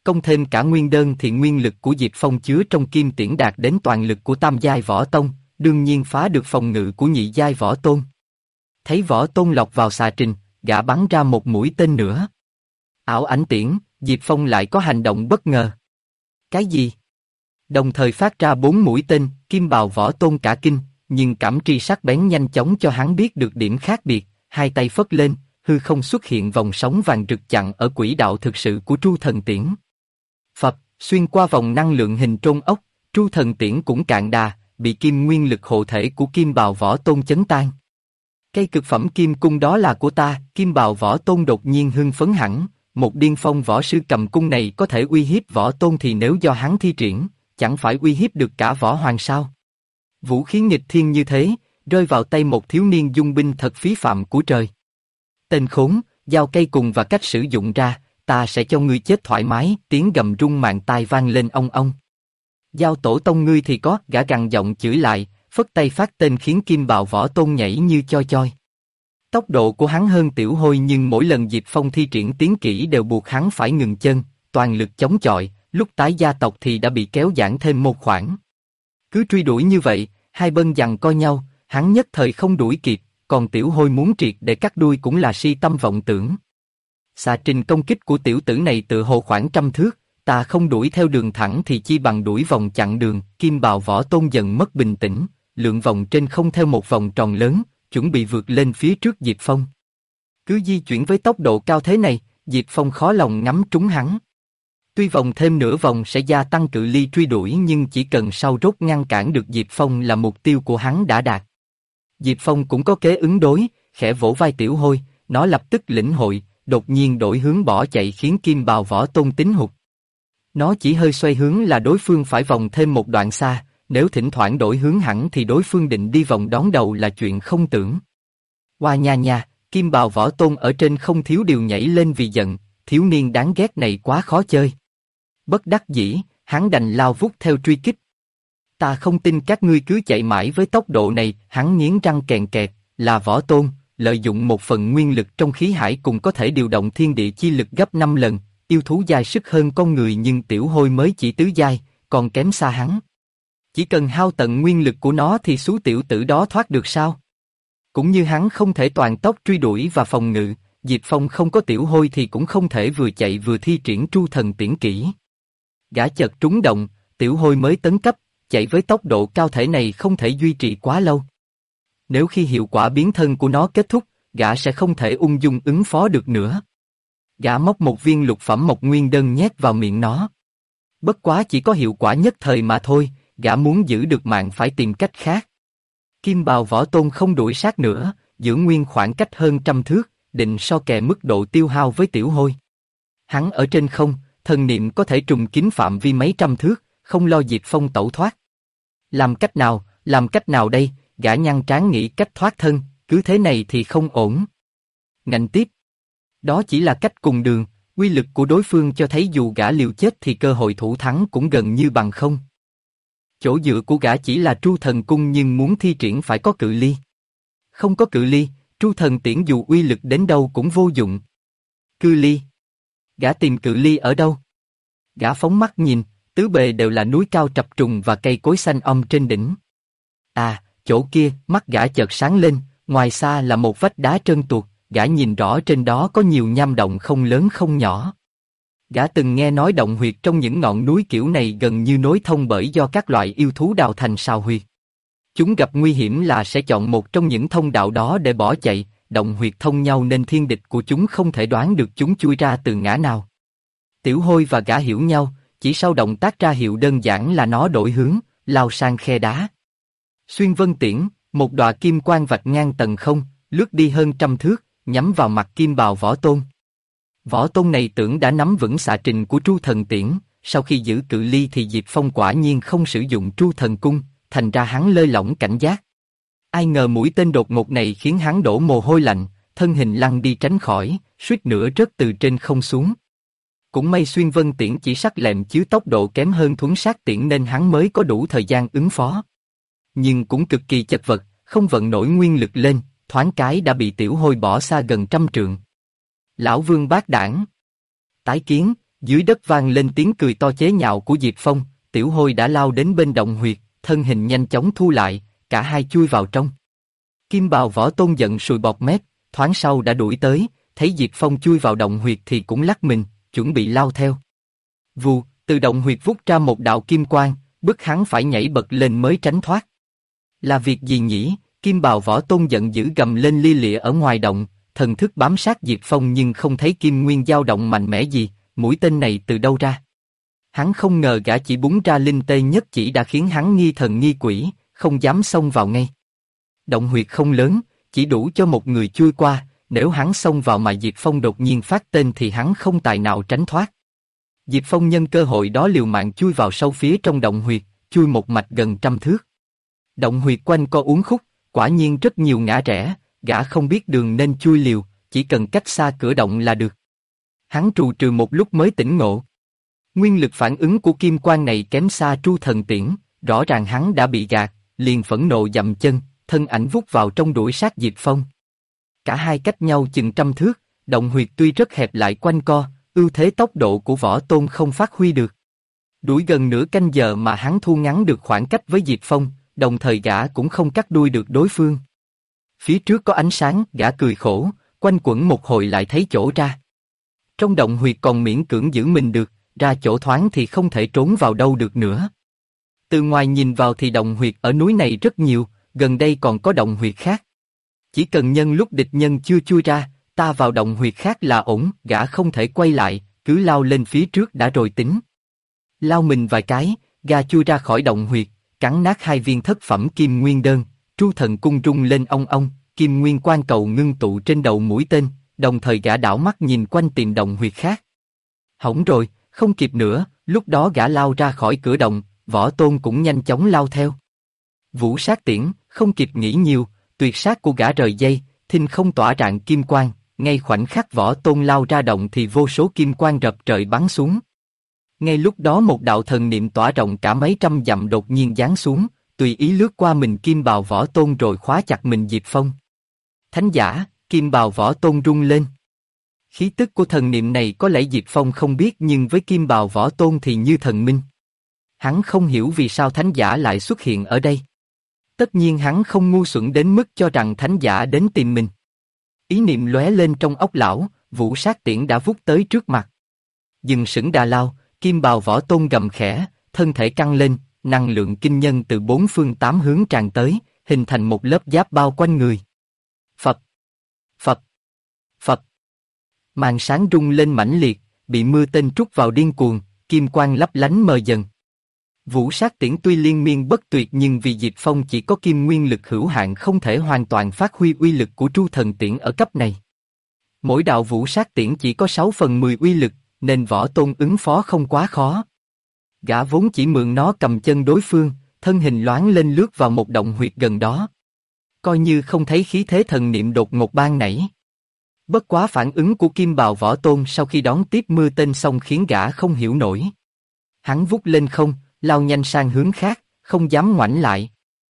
công thêm cả nguyên đơn thì nguyên lực của Diệp Phong chứa trong kim tiễn đạt đến toàn lực của tam giai võ tông, đương nhiên phá được phòng ngự của nhị giai võ tôn. Thấy võ tôn lọc vào xà trình, gã bắn ra một mũi tên nữa. Ảo ảnh tiễn, Diệp Phong lại có hành động bất ngờ. Cái gì? Đồng thời phát ra 4 mũi tên, kim bào võ tôn cả kinh, nhưng cảm tri sắc bén nhanh chóng cho hắn biết được điểm khác biệt, hai tay phất lên, hư không xuất hiện vòng sóng vàng rực chặn ở quỹ đạo thực sự của Tru Thần Tiễn. Phập, xuyên qua vòng năng lượng hình trôn ốc, Tru Thần Tiễn cũng cạn đà, bị kim nguyên lực hộ thể của kim bào võ tôn chấn tan. Cây cực phẩm kim cung đó là của ta, kim bào võ tôn đột nhiên hưng phấn hẳn, một điên phong võ sư cầm cung này có thể uy hiếp võ tôn thì nếu do hắn thi triển, chẳng phải uy hiếp được cả võ hoàng sao? Vũ khí nghịch thiên như thế, rơi vào tay một thiếu niên dung binh thật phí phạm của trời. Tên khốn, giao cây cùng và cách sử dụng ra, ta sẽ cho ngươi chết thoải mái, tiếng gầm rung màng tai vang lên ong ong. Giao tổ tông ngươi thì có, gã gằn giọng chửi lại, phất tay phát tên khiến kim bào võ tôn nhảy như choi choi. Tốc độ của hắn hơn Tiểu Hôi nhưng mỗi lần Diệp Phong thi triển tiến kỹ đều buộc hắn phải ngừng chân, toàn lực chống chọi, lúc tái gia tộc thì đã bị kéo giãn thêm một khoảng. Cứ truy đuổi như vậy, hai bên giằng co nhau, hắn nhất thời không đuổi kịp, còn Tiểu Hôi muốn triệt để cắt đuôi cũng là si tâm vọng tưởng. Xà trình công kích của tiểu tử này tự hồ khoảng 100 thước, ta không đuổi theo đường thẳng thì chi bằng đuổi vòng chặn đường, kim bào võ tôn dần mất bình tĩnh, lượn vòng trên không theo một vòng tròn lớn, chuẩn bị vượt lên phía trước Diệp Phong. Cứ di chuyển với tốc độ cao thế này, Diệp Phong khó lòng ngắm trúng hắn. Tuy vòng thêm nửa vòng sẽ gia tăng cự ly truy đuổi nhưng chỉ cần sau rốt ngăn cản được Diệp Phong là mục tiêu của hắn đã đạt. Diệp Phong cũng có kế ứng đối, khẽ vỗ vai Tiểu Hôi, nó lập tức lĩnh hội, đột nhiên đổi hướng bỏ chạy khiến kim bào võ tôn tín hụt. Nó chỉ hơi xoay hướng là đối phương phải vòng thêm một đoạn xa, nếu thỉnh thoảng đổi hướng hẳn thì đối phương định đi vòng đón đầu là chuyện không tưởng. Hoa nha nha, kim bào võ tôn ở trên không thiếu điều nhảy lên vì giận, thiếu niên đáng ghét này quá khó chơi. Bất đắc dĩ, hắn đành lao vút theo truy kích. Ta không tin các ngươi cứ chạy mãi với tốc độ này, hắn nghiến răng kèn kẹt, là võ tôn, lợi dụng một phần nguyên lực trong khí hải cùng có thể điều động thiên địa chi lực gấp 5 lần, yêu thú giai sức hơn con người nhưng Tiểu Hôi mới chỉ tứ giai, còn kém xa hắn. Chỉ cần hao tận nguyên lực của nó thì số tiểu tử đó thoát được sao? Cũng như hắn không thể toàn tốc truy đuổi và phòng ngự, Diệp Phong không có Tiểu Hôi thì cũng không thể vừa chạy vừa thi triển Tru Thần Tiễn kỹ. Gã chợt trúng động, Tiểu Hôi mới tấn cấp, chạy với tốc độ cao thể này không thể duy trì quá lâu. Nếu khi hiệu quả biến thân của nó kết thúc, gã sẽ không thể ung dung ứng phó được nữa. Gã móc một viên lục phẩm mộc nguyên đơn nhét vào miệng nó. Bất quá chỉ có hiệu quả nhất thời mà thôi, gã muốn giữ được mạng phải tìm cách khác. Kim bào võ tôn không đuổi sát nữa, giữ nguyên khoảng cách hơn 100 thước, định so kè mức độ tiêu hao với Tiểu Hôi. Hắn ở trên không, thần niệm có thể trùng kín phạm vi mấy trăm thước, không lo Diệp Phong tẩu thoát. Làm cách nào đây? Gã nhăn trán nghĩ cách thoát thân, cứ thế này thì không ổn. Ngạnh tiếp. Đó chỉ là cách cùng đường, uy lực của đối phương cho thấy dù gã liều chết thì cơ hội thủ thắng cũng gần như bằng không. Chỗ dựa của gã chỉ là Tru Thần Cung nhưng muốn thi triển phải có cự ly. Không có cự ly, Tru Thần Tiễn dù uy lực đến đâu cũng vô dụng. Cự ly. Gã tìm cự ly ở đâu? Gã phóng mắt nhìn, tứ bề đều là núi cao trập trùng và cây cối xanh trên đỉnh. À, chỗ kia, mắt gã chợt sáng lên, ngoài xa là một vách đá trơn tuột, gã nhìn rõ trên đó có nhiều nham động không lớn không nhỏ. Gã từng nghe nói động huyệt trong những ngọn núi kiểu này gần như nối thông bởi do các loại yêu thú đào thành sào huyệt. Chúng gặp nguy hiểm là sẽ chọn một trong những thông đạo đó để bỏ chạy, động huyệt thông nhau nên thiên địch của chúng không thể đoán được chúng chui ra từ ngã nào. Tiểu Hôi và gã hiểu nhau, chỉ sau động tác ra hiệu đơn giản là nó đổi hướng, lao sang khe đá. Xuyên vân tiễn, một đọa kim quang vạch ngang tầng không, lướt đi hơn 100 thước, nhắm vào mặt kim bào võ tôn. Võ tôn này tưởng đã nắm vững xạ trình của Tru Thần Tiễn, sau khi giữ cự ly thì Diệp Phong quả nhiên không sử dụng Tru Thần Cung, thành ra hắn lơi lỏng cảnh giác. Ai ngờ mũi tên đột ngột này khiến hắn đổ mồ hôi lạnh, thân hình lăn đi tránh khỏi, suýt nữa rớt từ trên không xuống. Cũng may xuyên vân tiễn chỉ sắc lẹm chiếu tốc độ kém hơn thuấn sát tiễn nên hắn mới có đủ thời gian ứng phó. Nhưng cũng cực kỳ chật vật, không vận nổi nguyên lực lên, thoáng cái đã bị Tiểu Hôi bỏ xa gần 100 trượng. Lão Vương bác đảng. Tái kiến, Dưới đất vang lên tiếng cười to chế nhạo của Diệp Phong, Tiểu Hôi đã lao đến bên động huyệt, thân hình nhanh chóng thu lại, cả hai chui vào trong. Kim bào Võ Tôn giận sùi bọt mép, thoáng sau đã đuổi tới, thấy Diệp Phong chui vào động huyệt thì cũng lắc mình, chuẩn bị lao theo. Vù, từ động huyệt vút ra một đạo kim quang, bức hắn phải nhảy bật lên mới tránh thoát. Là việc gì nhỉ? Kim bào Võ Tôn giận dữ gầm lên lia lịa ở ngoài động, thần thức bám sát Diệp Phong nhưng không thấy kim nguyên dao động mạnh mẽ gì, mũi tên này từ đâu ra? Hắn không ngờ gã chỉ búng ra linh tê nhất chỉ đã khiến hắn nghi thần nghi quỷ, không dám xông vào ngay. Động huyệt không lớn, chỉ đủ cho một người chui qua, nếu hắn xông vào mà Diệp Phong đột nhiên phát tên thì hắn không tài nào tránh thoát. Diệp Phong nhân cơ hội đó liều mạng chui vào sâu phía trong động huyệt, chui một mạch gần 100 thước. Động huyệt quanh co uốn khúc, quả nhiên rất nhiều ngã rẽ, gã không biết đường nên chui liều, chỉ cần cách xa cửa động là được. Hắn trù trừ một lúc mới tỉnh ngộ. Nguyên lực phản ứng của kim quang này kém xa Tru Thần Tiễn, rõ ràng hắn đã bị gạt, liền phẫn nộ dậm chân, thân ảnh vút vào trong đuổi sát Diệp Phong. Cả hai cách nhau chừng 100 thước, động huyệt tuy rất hẹp lại quanh co, ưu thế tốc độ của Võ Tôn không phát huy được. Đuổi gần nửa canh giờ mà hắn thu ngắn được khoảng cách với Diệp Phong, đồng thời gã cũng không cắt đuôi được đối phương. Phía trước có ánh sáng, gã cười khổ, quanh quẩn một hồi lại thấy chỗ ra. Trong động huyệt còn miễn cưỡng giữ mình được, ra chỗ thoáng thì không thể trốn vào đâu được nữa. Từ ngoài nhìn vào thì động huyệt ở núi này rất nhiều, gần đây còn có động huyệt khác. Chỉ cần nhân lúc địch nhân chưa chui ra, ta vào động huyệt khác là ổn, gã không thể quay lại, cứ lao lên phía trước đã rồi tính. Lao mình vài cái, gã chui ra khỏi động huyệt, cắn nát 2 viên thất phẩm kim nguyên đơn, Tru Thần cung rung lên ong ong, kim nguyên quang cầu ngưng tụ trên đầu mũi tên, đồng thời gã đảo mắt nhìn quanh tìm động huyệt khác. Hỏng rồi, không kịp nữa, lúc đó gã lao ra khỏi cửa động, Võ Tôn cũng nhanh chóng lao theo. Vũ sát tiễn, không kịp nghĩ nhiều, tuyệt sát của gã rời dây, thinh không tỏa rạng kim quang, ngay khoảnh khắc Võ Tôn lao ra động thì vô số kim quang rập trời bắn xuống. Ngay lúc đó một đạo thần niệm tỏa rộng cả mấy trăm dặm đột nhiên giáng xuống, tùy ý lướt qua mình kim bào Võ Tôn rồi khóa chặt mình Diệp Phong. Thánh giả, kim bào Võ Tôn rung lên. Khí tức của thần niệm này có lẽ Diệp Phong không biết nhưng với kim bào Võ Tôn thì như thần minh. Hắn không hiểu vì sao thánh giả lại xuất hiện ở đây. Tất nhiên hắn không ngu xuẩn đến mức cho rằng thánh giả đến tìm mình. Ý niệm lóe lên trong óc lão, vũ sát tiễn đã vút tới trước mặt. Dừng sững đà lao, kim bào Võ Tôn gầm khẽ, thân thể căng lên, năng lượng kinh nhân từ 4 phương 8 hướng tràn tới, hình thành một lớp giáp bao quanh người. Phập, phập, phập. Màn sáng rung lên mãnh liệt, bị mưa tên trút vào điên cuồng, kim quang lấp lánh mờ dần. Vũ sát tiễn tuy liên miên bất tuyệt nhưng vì Diệp Phong chỉ có kim nguyên lực hữu hạn không thể hoàn toàn phát huy uy lực của Tru Thần Tiễn ở cấp này. Mỗi đạo vũ sát tiễn chỉ có 6/10 uy lực, nên Võ Tôn ứng phó không quá khó. Gã vốn chỉ mượn nó cầm chân đối phương, thân hình loáng lên lướt vào một động huyệt gần đó. Coi như không thấy khí thế thần niệm đột ngột ban nảy. Bất quá phản ứng của kim bào Võ Tôn sau khi đón tiếp mưa tên xong khiến gã không hiểu nổi. Hắn vút lên không, lao nhanh sang hướng khác, không dám ngoảnh lại.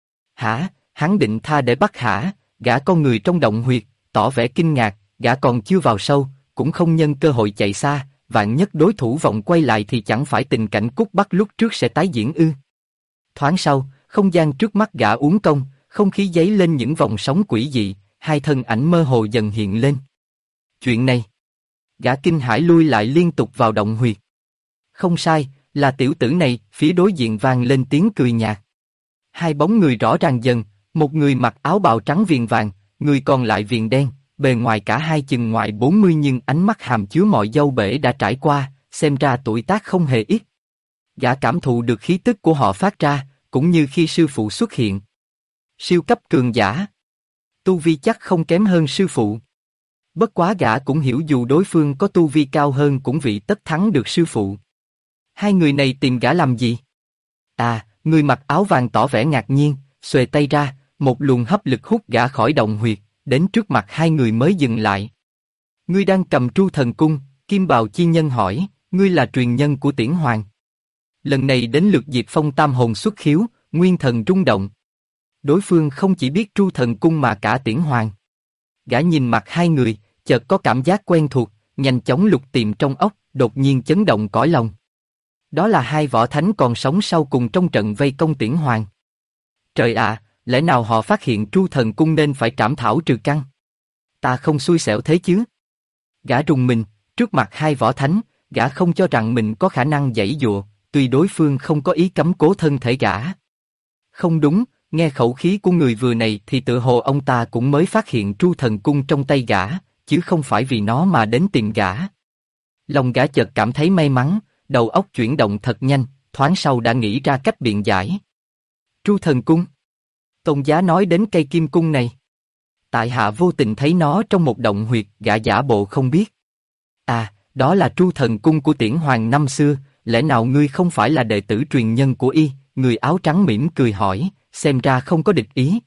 Hả? Hắn định tha để bắt hả? Gã con người trong động huyệt, tỏ vẻ kinh ngạc, gã còn chưa vào sâu, cũng không nhân cơ hội chạy xa, vạn nhất đối thủ vọng quay lại thì chẳng phải tình cảnh cút bắt lúc trước sẽ tái diễn ư. Thoáng sau, không gian trước mắt gã uốn cong, không khí dấy lên những vòng sóng quỷ dị, hai thân ảnh mơ hồ dần hiện lên. Chuyện này, gã kinh hãi lui lại liên tục vào động huyệt. Không sai, là tiểu tử này, phía đối diện vang lên tiếng cười nhạt. Hai bóng người rõ ràng dần, một người mặc áo bào trắng viền vàng, người còn lại viền đen, bề ngoài cả hai chừng ngoài 40 nhưng ánh mắt hàm chứa mọi dâu bể đã trải qua, xem ra tuổi tác không hề ít. Gã cảm thụ được khí tức của họ phát ra, cũng như khi sư phụ xuất hiện. Siêu cấp cường giả. Tu vi chắc không kém hơn sư phụ. Bất quá gã cũng hiểu dù đối phương có tu vi cao hơn cũng vị tất thắng được sư phụ. Hai người này tìm gã làm gì? À, người mặc áo vàng tỏ vẻ ngạc nhiên, xuề tay ra, một luồng hấp lực hút gã khỏi động huyệt, đến trước mặt hai người mới dừng lại. Ngươi đang cầm Tru Thần cung, kim bào chi nhân hỏi, ngươi là truyền nhân của Tiễn Hoàng. Lần này đến lượt Diệp Phong tam hồn xuất khiếu, nguyên thần rung động. Đối phương không chỉ biết Tru Thần cung mà cả Tiễn Hoàng. Gã nhìn mặt hai người, chợt có cảm giác quen thuộc, nhanh chóng lục tìm trong óc, đột nhiên chấn động cõi lòng. Đó là hai võ thánh còn sống sau cùng trong trận vây công Tiễn Hoàng. Trời ạ, lẽ nào họ phát hiện Tru Thần Cung nên phải trảm thảo trừ căn? Ta không xui xẻo thế chứ? Gã rùng mình, trước mặt hai võ thánh, gã không cho rằng mình có khả năng giãy giụa, tuy đối phương không có ý cấm cố thân thể gã. Không đúng, nghe khẩu khí của người vừa này thì tự hồ ông ta cũng mới phát hiện Tru Thần Cung trong tay gã, chứ không phải vì nó mà đến tìm gã. Lòng gã chợt cảm thấy may mắn, đầu óc chuyển động thật nhanh, thoáng sau đã nghĩ ra cách biện giải. Tru Thần Cung. Tôn giá nói đến cây kim cung này. Tại hạ vô tình thấy nó trong một động huyệt, gã giả bộ không biết. À, đó là Tru Thần Cung của Tiễn Hoàng năm xưa, lẽ nào ngươi không phải là đệ tử truyền nhân của y? Người áo trắng mỉm cười hỏi, xem ra không có địch ý.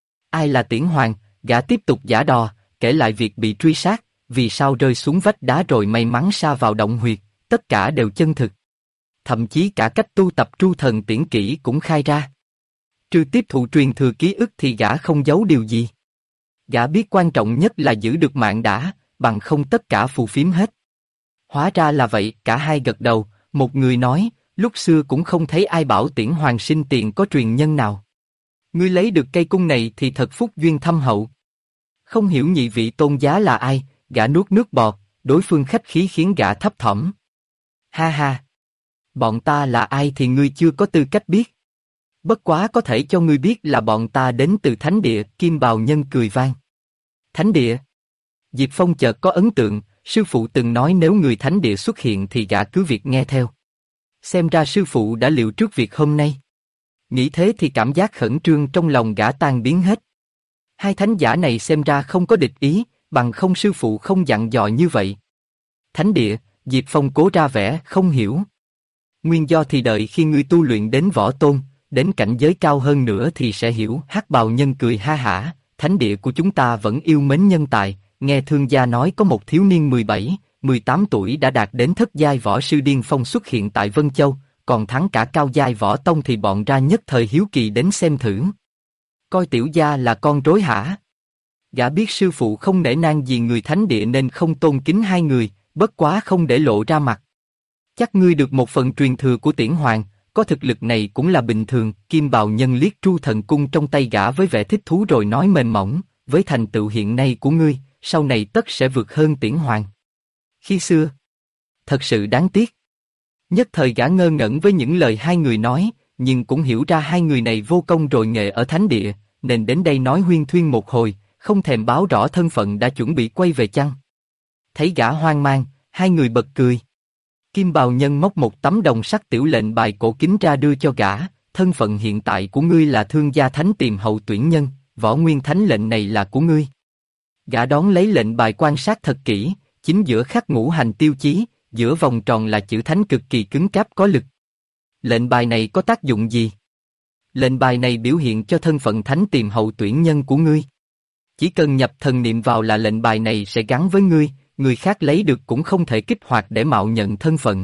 Ai là Tiễn Hoàng? Gã tiếp tục giả đò, kể lại việc bị truy sát, vì sao rơi xuống vách đá rồi may mắn sa vào động huyệt, tất cả đều chân thực. Thậm chí cả cách tu tập Tru Thần Tiễn kỹ cũng khai ra. Trừ tiếp thụ truyền thừa ký ức thì gã không giấu điều gì. Gã biết quan trọng nhất là giữ được mạng đã, bằng không tất cả phù phiếm hết. Hóa ra là vậy, cả hai gật đầu, một người nói, lúc xưa cũng không thấy ai bảo Tiễn Hoàng sinh tiền có truyền nhân nào. Ngươi lấy được cây cung này thì thật phúc duyên thâm hậu. Không hiểu nhị vị tôn giá là ai, gã nuốt nước bọt, đối phương khách khí khiến gã thấp thỏm. Ha ha! Bọn ta là ai thì ngươi chưa có tư cách biết. Bất quá có thể cho ngươi biết là bọn ta đến từ Thánh Địa, Kim Bào Nhân cười vang. Thánh Địa? Diệp Phong chợt có ấn tượng, sư phụ từng nói nếu người Thánh Địa xuất hiện thì gã cứ việc nghe theo. Xem ra sư phụ đã liệu trước việc hôm nay. Nghĩ thế thì cảm giác khẩn trương trong lòng gã tan biến hết. Hai thánh giả này xem ra không có địch ý, bằng không sư phụ không dặn dò như vậy. Thánh Địa, Diệp Phong cố ra vẻ không hiểu. Nguyên do thì đợi khi ngươi tu luyện đến võ tôn, đến cảnh giới cao hơn nữa thì sẽ hiểu. Hắc Bào Nhân cười ha hả, Thánh Địa của chúng ta vẫn yêu mến nhân tài, nghe thương gia nói có một thiếu niên 17, 18 tuổi đã đạt đến thất giai võ sư điên phong xuất hiện tại Vân Châu, còn thắng cả cao giai võ tông thì bọn ra nhất thời hiếu kỳ đến xem thử. Coi tiểu gia là con rối hả? Gã biết sư phụ không nể nang gì người Thánh Địa nên không tôn kính hai người, bất quá không để lộ ra mặt. Chắc ngươi được một phần truyền thừa của Tiễn Hoàng, có thực lực này cũng là bình thường. Kim Bào Nhân liếc Tru Thần Cung trong tay gã với vẻ thích thú rồi nói mềm mỏng, với thành tựu hiện nay của ngươi, sau này tất sẽ vượt hơn Tiễn Hoàng. Khi xưa, thật sự đáng tiếc. Nhất thời gã ngơ ngẩn với những lời hai người nói, nhưng cũng hiểu ra hai người này vô công rồi nghề ở Thánh Địa, nên đến đây nói huyên thuyên một hồi, không thèm báo rõ thân phận đã chuẩn bị quay về chăng. Thấy gã hoang mang, hai người bật cười. Kim Bào Nhân móc một tấm đồng sắt tiểu lệnh bài cổ kính ra đưa cho gã, thân phận hiện tại của ngươi là Thương Gia Thánh Tìm Hậu Tuyển Nhân, Võ Nguyên Thánh lệnh này là của ngươi. Gã đón lấy lệnh bài quan sát thật kỹ, chính giữa khắc ngũ hành tiêu chí, giữa vòng tròn là chữ Thánh cực kỳ cứng cáp có lực. Lệnh bài này có tác dụng gì? Lệnh bài này biểu hiện cho thân phận Thánh Tìm Hậu Tuyển Nhân của ngươi. Chỉ cần nhập thần niệm vào là lệnh bài này sẽ gắn với ngươi, người khác lấy được cũng không thể kích hoạt để mạo nhận thân phận.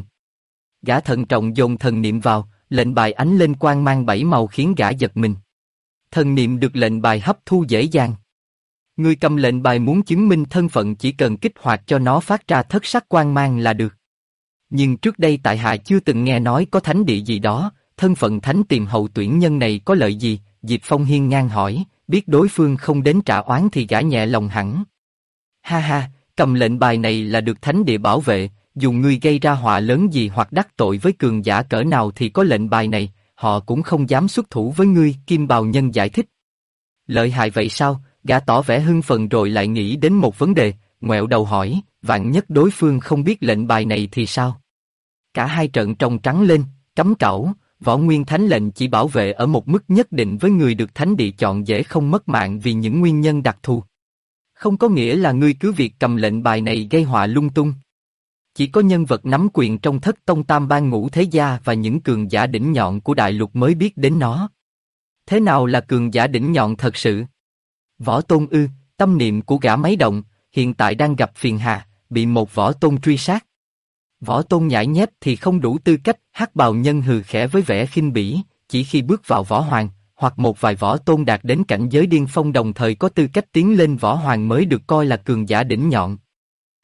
Gã thận trọng dồn thần niệm vào, lệnh bài ánh lên quang mang bảy màu khiến gã giật mình. Thần niệm được lệnh bài hấp thu dễ dàng. Người cầm lệnh bài muốn chứng minh thân phận chỉ cần kích hoạt cho nó phát ra thất sắc quang mang là được. Nhưng trước đây tại hạ chưa từng nghe nói có thánh địa gì đó, thân phận Thánh Tìm Hậu Tuyển Nhân này có lợi gì? Diệp Phong hiên ngang hỏi, biết đối phương không đến trả oán thì gã nhẹ lòng hẳn. Ha ha, cầm lệnh bài này là được Thánh Địa bảo vệ, dù ngươi gây ra họa lớn gì hoặc đắc tội với cường giả cỡ nào thì có lệnh bài này, họ cũng không dám xuất thủ với ngươi. Kim Bào Nhân giải thích. Lợi hại vậy sao? Gã tỏ vẻ hưng phấn rồi lại nghĩ đến một vấn đề, ngoẹo đầu hỏi, vạn nhất đối phương không biết lệnh bài này thì sao? Cả hai trợn tròng trắng lên, cấm cẩu, Võ Nguyên Thánh lệnh chỉ bảo vệ ở một mức nhất định với người được Thánh Địa chọn dễ không mất mạng vì những nguyên nhân đặc thù. Không có nghĩa là ngươi cứ việc cầm lệnh bài này gây họa lung tung. Chỉ có nhân vật nắm quyền trong Thất Tông Tam Bang Ngũ Thế Gia và những cường giả đỉnh nhọn của đại lục mới biết đến nó. Thế nào là cường giả đỉnh nhọn thật sự? Võ Tôn ư? Tâm niệm của gã máy động, hiện tại đang gặp phiền hà, bị một võ tôn truy sát. Võ Tôn nhãi nhép thì không đủ tư cách. Hắc Bào Nhân hừ khẽ với vẻ khinh bỉ, chỉ khi bước vào võ hoàng, hoặc một vài võ tôn đạt đến cảnh giới điên phong đồng thời có tư cách tiến lên võ hoàng mới được coi là cường giả đỉnh nhọn.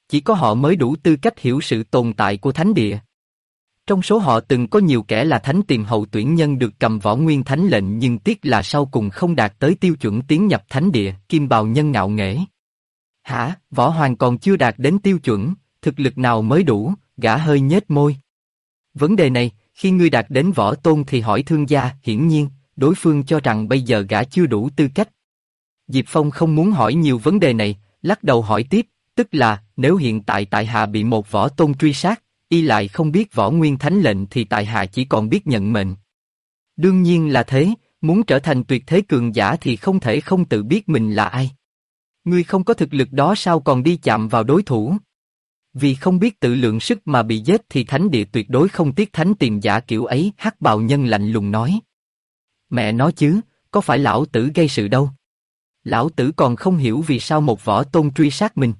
Chỉ có họ mới đủ tư cách hiểu sự tồn tại của thánh địa. Trong số họ từng có nhiều kẻ là thánh tiềm hậu tuyển nhân được cầm võ nguyên thánh lệnh nhưng tiếc là sau cùng không đạt tới tiêu chuẩn tiến nhập thánh địa. Kim bào nhân ngạo nghễ. Hả, võ hoàng còn chưa đạt đến tiêu chuẩn, thực lực nào mới đủ? Gã hơi nhếch môi. Vấn đề này, khi ngươi đạt đến võ tôn thì hỏi thương gia. Hiển nhiên, đối phương cho rằng bây giờ gã chưa đủ tư cách. Diệp Phong không muốn hỏi nhiều vấn đề này, lắc đầu hỏi tiếp, tức là nếu hiện tại tại hạ bị một võ tôn truy sát, y lại không biết võ nguyên thánh lệnh thì tại hạ chỉ còn biết nhận mệnh. Đương nhiên là thế, muốn trở thành tuyệt thế cường giả thì không thể không tự biết mình là ai. Ngươi không có thực lực đó sao còn đi chạm vào đối thủ? Vì không biết tự lượng sức mà bị giết thì thánh địa tuyệt đối không tiếc thánh tiềm giả kiểu ấy. Hắc bào nhân lạnh lùng nói. Mẹ nói chứ, có phải lão tử gây sự đâu. Lão tử còn không hiểu vì sao một võ tôn truy sát mình.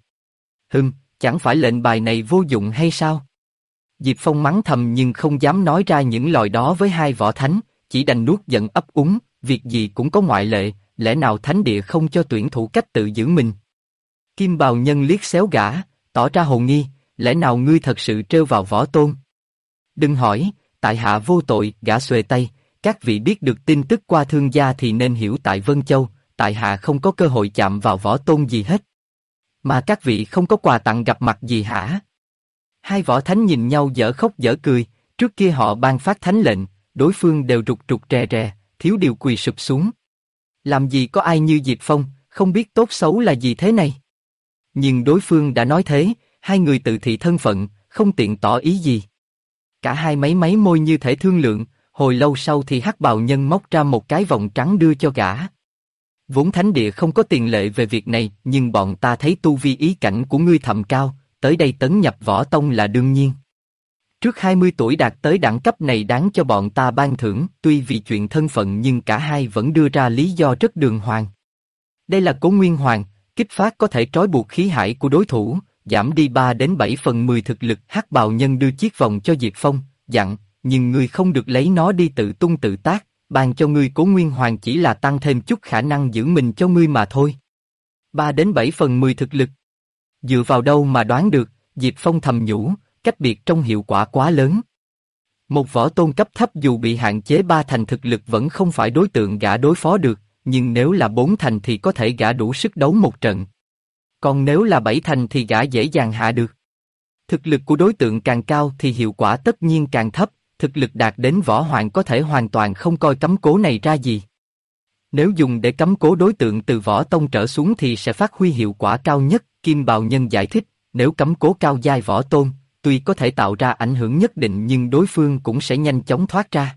Chẳng phải lệnh bài này vô dụng hay sao? Diệp Phong mắng thầm nhưng không dám nói ra những lời đó với hai võ thánh, chỉ đành nuốt giận ấp úng, việc gì cũng có ngoại lệ, lẽ nào thánh địa không cho tuyển thủ cách tự giữ mình? Kim bào nhân liếc xéo gã, tỏ ra hồ nghi, lẽ nào ngươi thật sự trêu vào võ tôn? Đừng hỏi, tại hạ vô tội. Gã xuề tay, các vị biết được tin tức qua thương gia thì nên hiểu tại Vân Châu, tại hạ không có cơ hội chạm vào võ tôn gì hết. Mà các vị không có quà tặng gặp mặt gì hả? Hai võ thánh nhìn nhau dở khóc dở cười, trước kia họ ban phát thánh lệnh, đối phương đều rụt rụt rè rè, thiếu điều quỳ sụp xuống. Làm gì có ai như Diệp Phong, không biết tốt xấu là gì thế này. Nhưng đối phương đã nói thế, hai người tự thị thân phận, không tiện tỏ ý gì. Cả hai mấy môi như thể thương lượng, hồi lâu sau thì hắc bào nhân móc ra một cái vòng trắng đưa cho gã. Vốn thánh địa không có tiền lệ về việc này, nhưng bọn ta thấy tu vi ý cảnh của ngươi thầm cao, tới đây tấn nhập võ tông là đương nhiên. Trước 20 tuổi đạt tới đẳng cấp này đáng cho bọn ta ban thưởng, tuy vì chuyện thân phận nhưng cả hai vẫn đưa ra lý do rất đường hoàng. Đây là Cố Nguyên Hoàng, kích phát có thể trói buộc khí hải của đối thủ, giảm đi 3 đến 7 phần 10 thực lực. Hắc bào nhân đưa chiếc vòng cho Diệp Phong, dặn, nhưng ngươi không được lấy nó đi tự tung tự tác, ban cho ngươi Cố Nguyên Hoàng chỉ là tăng thêm chút khả năng giữ mình cho ngươi mà thôi. 3 đến 7 phần 10 thực lực. Dựa vào đâu mà đoán được? Diệp Phong thầm nhủ, cách biệt trong hiệu quả quá lớn. Một võ tôn cấp thấp dù bị hạn chế 3 thành thực lực vẫn không phải đối tượng gã đối phó được, nhưng nếu là 4 thành thì có thể gã đủ sức đấu một trận. Còn nếu là 7 thành thì gã dễ dàng hạ được. Thực lực của đối tượng càng cao thì hiệu quả tất nhiên càng thấp, thực lực đạt đến võ hoàng có thể hoàn toàn không coi cấm cố này ra gì. Nếu dùng để cấm cố đối tượng từ võ tông trở xuống thì sẽ phát huy hiệu quả cao nhất. Kim bào nhân giải thích, nếu cấm cố cao giai võ tôn, tuy có thể tạo ra ảnh hưởng nhất định nhưng đối phương cũng sẽ nhanh chóng thoát ra.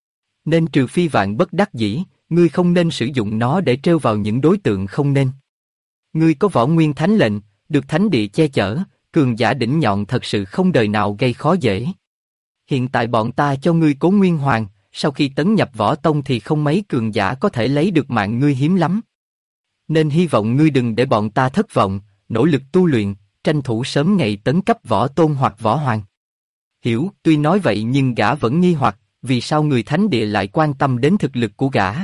Nên trừ phi vạn bất đắc dĩ, ngươi không nên sử dụng nó để trêu vào những đối tượng không nên. Ngươi có võ nguyên thánh lệnh, được thánh địa che chở, cường giả đỉnh nhọn thật sự không đời nào gây khó dễ. Hiện tại bọn ta cho ngươi Cố Nguyên Hoàng, sau khi tấn nhập võ tông thì không mấy cường giả có thể lấy được mạng ngươi hiếm lắm. Nên hy vọng ngươi đừng để bọn ta thất vọng, nỗ lực tu luyện, tranh thủ sớm ngày tấn cấp võ tôn hoặc võ hoàng. Hiểu, tuy nói vậy nhưng gã vẫn nghi hoặc, vì sao người thánh địa lại quan tâm đến thực lực của gã?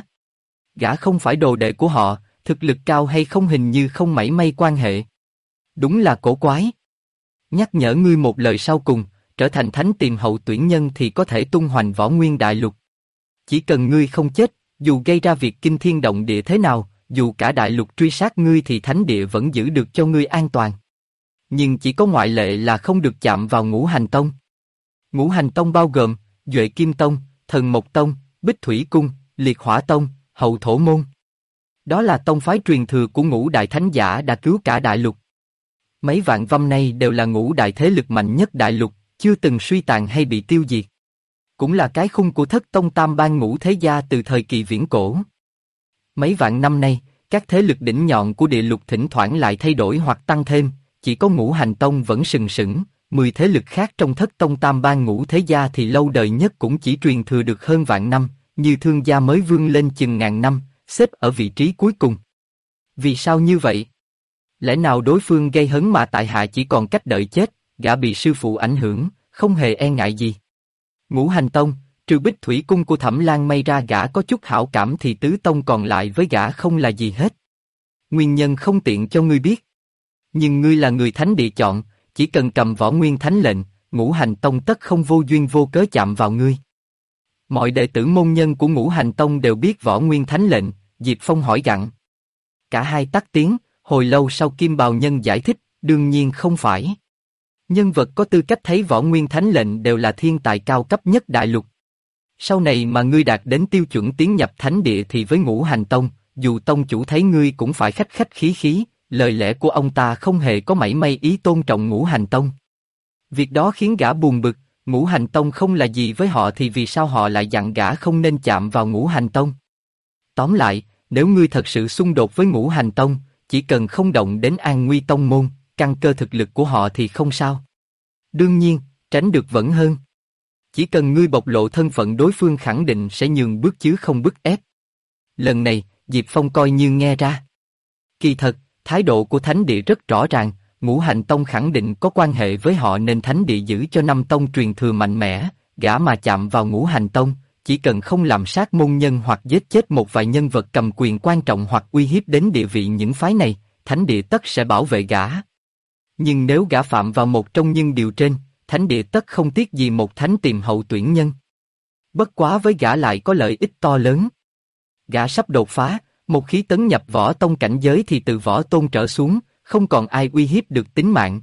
Gã không phải đồ đệ của họ, thực lực cao hay không hình như không mảy may quan hệ. Đúng là cổ quái. Nhắc nhở ngươi một lời sau cùng, trở thành thánh tiềm hậu tuyển nhân thì có thể tung hoành võ nguyên đại lục. Chỉ cần ngươi không chết, dù gây ra việc kinh thiên động địa thế nào, dù cả đại lục truy sát ngươi thì thánh địa vẫn giữ được cho ngươi an toàn. Nhưng chỉ có ngoại lệ là không được chạm vào Ngũ Hành Tông. Ngũ Hành Tông bao gồm Duệ Kim Tông, Thần Mộc Tông, Bích Thủy Cung, Liệt Hỏa Tông, Hậu Thổ Môn. Đó là tông phái truyền thừa của ngũ đại thánh giả đã cứu cả đại lục. Mấy vạn năm nay đều là ngũ đại thế lực mạnh nhất đại lục, chưa từng suy tàn hay bị tiêu diệt. Cũng là cái khung của thất tông tam bang ngũ thế gia từ thời kỳ viễn cổ. Mấy vạn năm nay, các thế lực đỉnh nhọn của địa lục thỉnh thoảng lại thay đổi hoặc tăng thêm, chỉ có Ngũ Hành Tông vẫn sừng sững. 10 thế lực khác trong thất tông tam bang ngũ thế gia thì lâu đời nhất cũng chỉ truyền thừa được hơn vạn năm, như Thương gia mới vươn lên chừng ngàn năm, xếp ở vị trí cuối cùng. Vì sao như vậy? Lẽ nào đối phương gây hấn mà tại hạ chỉ còn cách đợi chết, gã bị sư phụ ảnh hưởng, không hề e ngại gì. Ngũ Hành Tông, trừ Bích Thủy Cung của Thẩm Lan may ra gã có chút hảo cảm thì tứ tông còn lại với gã không là gì hết. Nguyên nhân không tiện cho ngươi biết. Nhưng ngươi là người thánh địa chọn, chỉ cần cầm Võ Nguyên Thánh lệnh, Ngũ Hành Tông tất không vô duyên vô cớ chạm vào ngươi. Mọi đệ tử môn nhân của Ngũ Hành Tông đều biết Võ Nguyên Thánh lệnh, Diệp Phong hỏi gặng. Cả hai tắt tiếng, hồi lâu sau Kim Bào Nhân giải thích, đương nhiên không phải. Nhân vật có tư cách thấy Võ Nguyên Thánh lệnh đều là thiên tài cao cấp nhất đại lục. Sau này mà ngươi đạt đến tiêu chuẩn tiến nhập thánh địa thì với Ngũ Hành Tông, dù tông chủ thấy ngươi cũng phải khách khách khí khí, lời lẽ của ông ta không hề có mảy may ý tôn trọng Ngũ Hành Tông. Việc đó khiến gã buồn bực, Ngũ Hành Tông không là gì với họ thì vì sao họ lại dặn gã không nên chạm vào Ngũ Hành Tông? Tóm lại, nếu ngươi thật sự xung đột với Ngũ Hành Tông, chỉ cần không động đến an nguy tông môn, căn cơ thực lực của họ thì không sao. Đương nhiên, tránh được vẫn hơn. Chỉ cần ngươi bộc lộ thân phận đối phương khẳng định sẽ nhường bước chứ không bức ép. Lần này, Diệp Phong coi như nghe ra. Kỳ thật, thái độ của thánh địa rất rõ ràng, Ngũ Hành Tông khẳng định có quan hệ với họ nên thánh địa giữ cho năm tông truyền thừa mạnh mẽ, gã mà chạm vào Ngũ Hành Tông, chỉ cần không làm sát môn nhân hoặc giết chết một vài nhân vật cầm quyền quan trọng hoặc uy hiếp đến địa vị những phái này, thánh địa tất sẽ bảo vệ gã. Nhưng nếu gã phạm vào một trong những điều trên, thánh địa tất không tiếc gì một thánh tìm hậu tuyển nhân. Bất quá với gã lại có lợi ích to lớn. Gã sắp đột phá, một khi tấn nhập võ tông cảnh giới thì từ võ tôn trở xuống, không còn ai uy hiếp được tính mạng.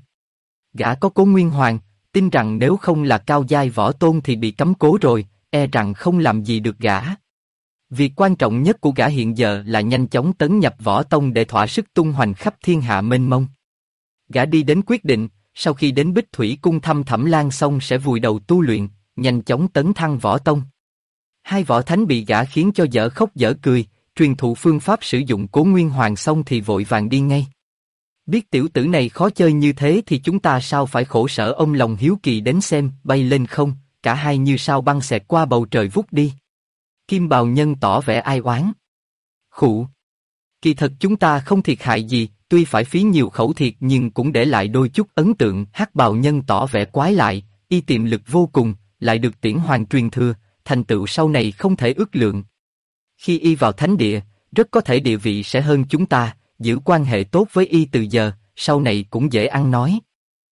Gã có Cố Nguyên Hoàng, tin rằng nếu không là cao giai võ tôn thì bị cấm cố rồi, e rằng không làm gì được gã. Việc quan trọng nhất của gã hiện giờ là nhanh chóng tấn nhập võ tông để thỏa sức tung hoành khắp thiên hạ mênh mông. Gã đi đến quyết định, sau khi đến Bích Thủy Cung thăm Thẩm Lan xong sẽ vùi đầu tu luyện, nhanh chóng tấn thăng võ tông. Hai võ thánh bị gã khiến cho dở khóc dở cười, truyền thụ phương pháp sử dụng Cố Nguyên Hoàng xong thì vội vàng đi ngay. Biết tiểu tử này khó chơi như thế thì chúng ta sao phải khổ sở ông lòng hiếu kỳ đến xem, bay lên không, cả hai như sao băng xẹt qua bầu trời vút đi. Kim Bào Nhân tỏ vẻ ai oán. Khụ. Kỳ thật chúng ta không thiệt hại gì, tuy phải phí nhiều khẩu thiệt nhưng cũng để lại đôi chút ấn tượng. Hắc Bào Nhân tỏ vẻ quái lại, y tiềm lực vô cùng, lại được Tiễn Hoàng truyền thừa, thành tựu sau này không thể ước lượng. Khi y vào thánh địa, rất có thể địa vị sẽ hơn chúng ta, giữ quan hệ tốt với y từ giờ, sau này cũng dễ ăn nói.